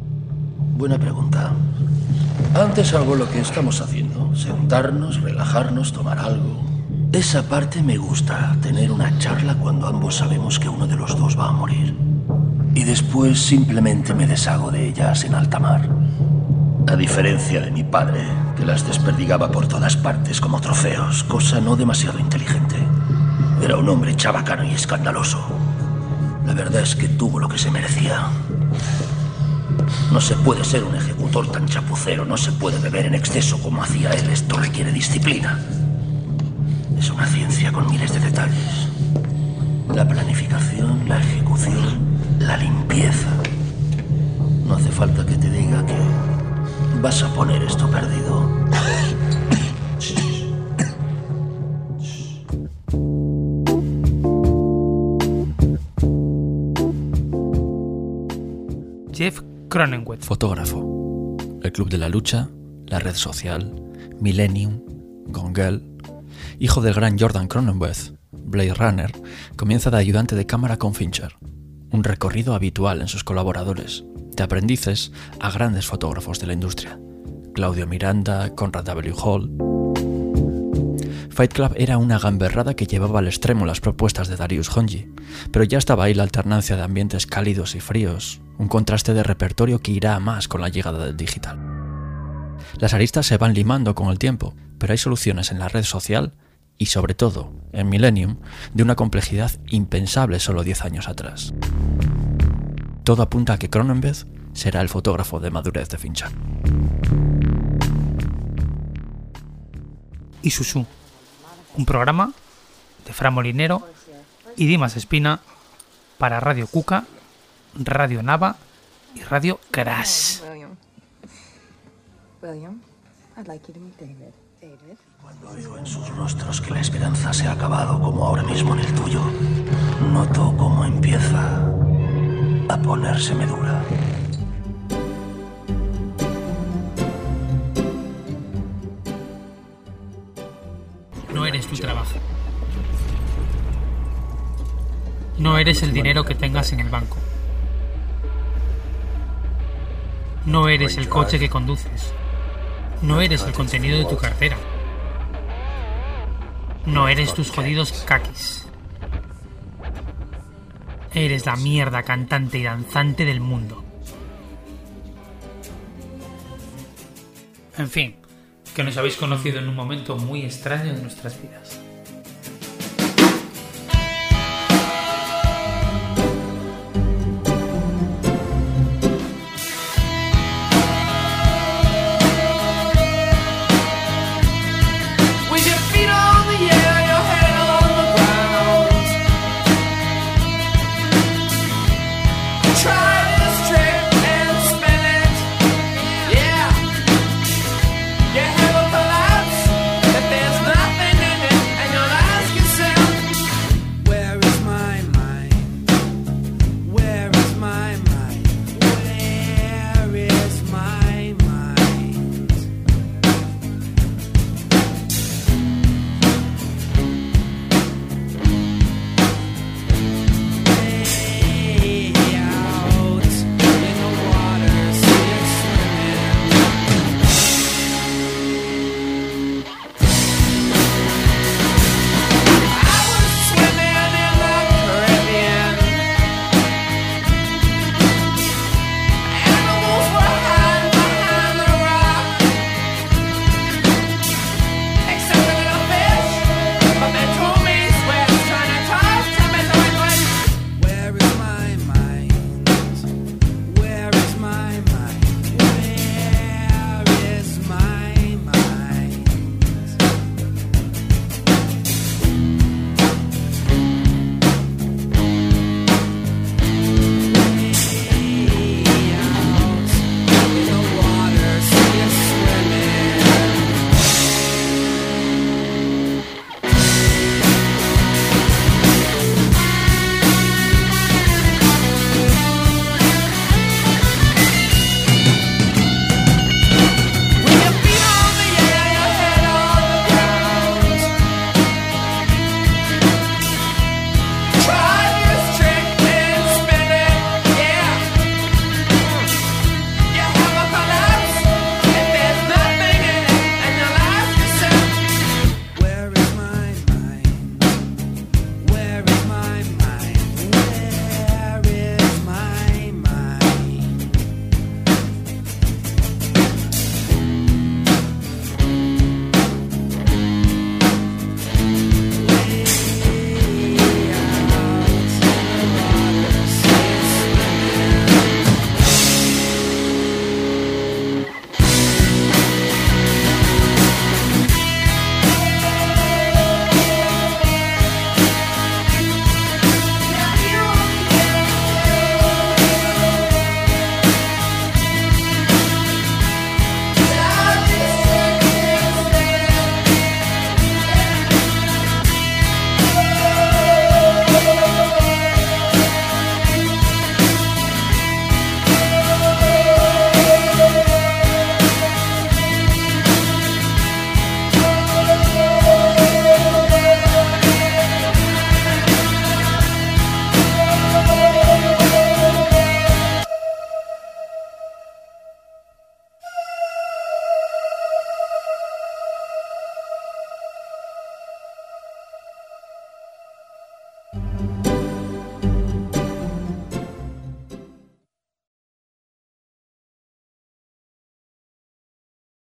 Buena pregunta. Antes hago lo que estamos haciendo. Sentarnos, relajarnos, tomar algo. Esa parte me gusta, tener una charla cuando ambos sabemos que uno de los dos va a morir. Y después simplemente me deshago de ellas en alta mar. A diferencia de mi padre, que las desperdigaba por todas partes como trofeos, cosa no demasiado inteligente. Era un hombre chabacano y escandaloso. La verdad es que tuvo lo que se merecía. No se puede ser un ejecutor tan chapucero, no se puede beber en exceso como hacía él. Esto requiere disciplina. Es una ciencia con miles de detalles. La planificación, la ejecución, la limpieza. No hace falta que te diga que vas a poner esto perdido. Jeff Cronenweth. Fotógrafo. El Club de la Lucha, La Red Social, Millennium, Gone Girl. Hijo del gran Jordan Cronenweth, Blade Runner, comienza de ayudante de cámara con Fincher. Un recorrido habitual en sus colaboradores, de aprendices a grandes fotógrafos de la industria. Claudio Miranda, Conrad W. Hall. Fight Club era una gamberrada que llevaba al extremo las propuestas de Darius Honji, pero ya estaba ahí la alternancia de ambientes cálidos y fríos, un contraste de repertorio que irá a más con la llegada del digital. Las aristas se van limando con el tiempo, pero hay soluciones en La Red Social y, sobre todo, en Millennium, de una complejidad impensable solo diez años atrás. Todo apunta a que Cronenweth será el fotógrafo de madurez de Fincher. Y Susu, un programa de Fran Molinero y Dimas Espina para Radio Cuca, Radio Nava y Radio Crash. William, I'd like you to meet David. David. Cuando oigo en sus rostros que la esperanza se ha acabado como ahora mismo en el tuyo, noto cómo empieza a ponérseme dura. No eres tu trabajo. No eres el dinero que tengas en el banco. No eres el coche que conduces. No eres el contenido de tu cartera. No eres tus jodidos kakis. Eres la mierda cantante y danzante del mundo. En fin, que nos habéis conocido en un momento muy extraño de nuestras vidas.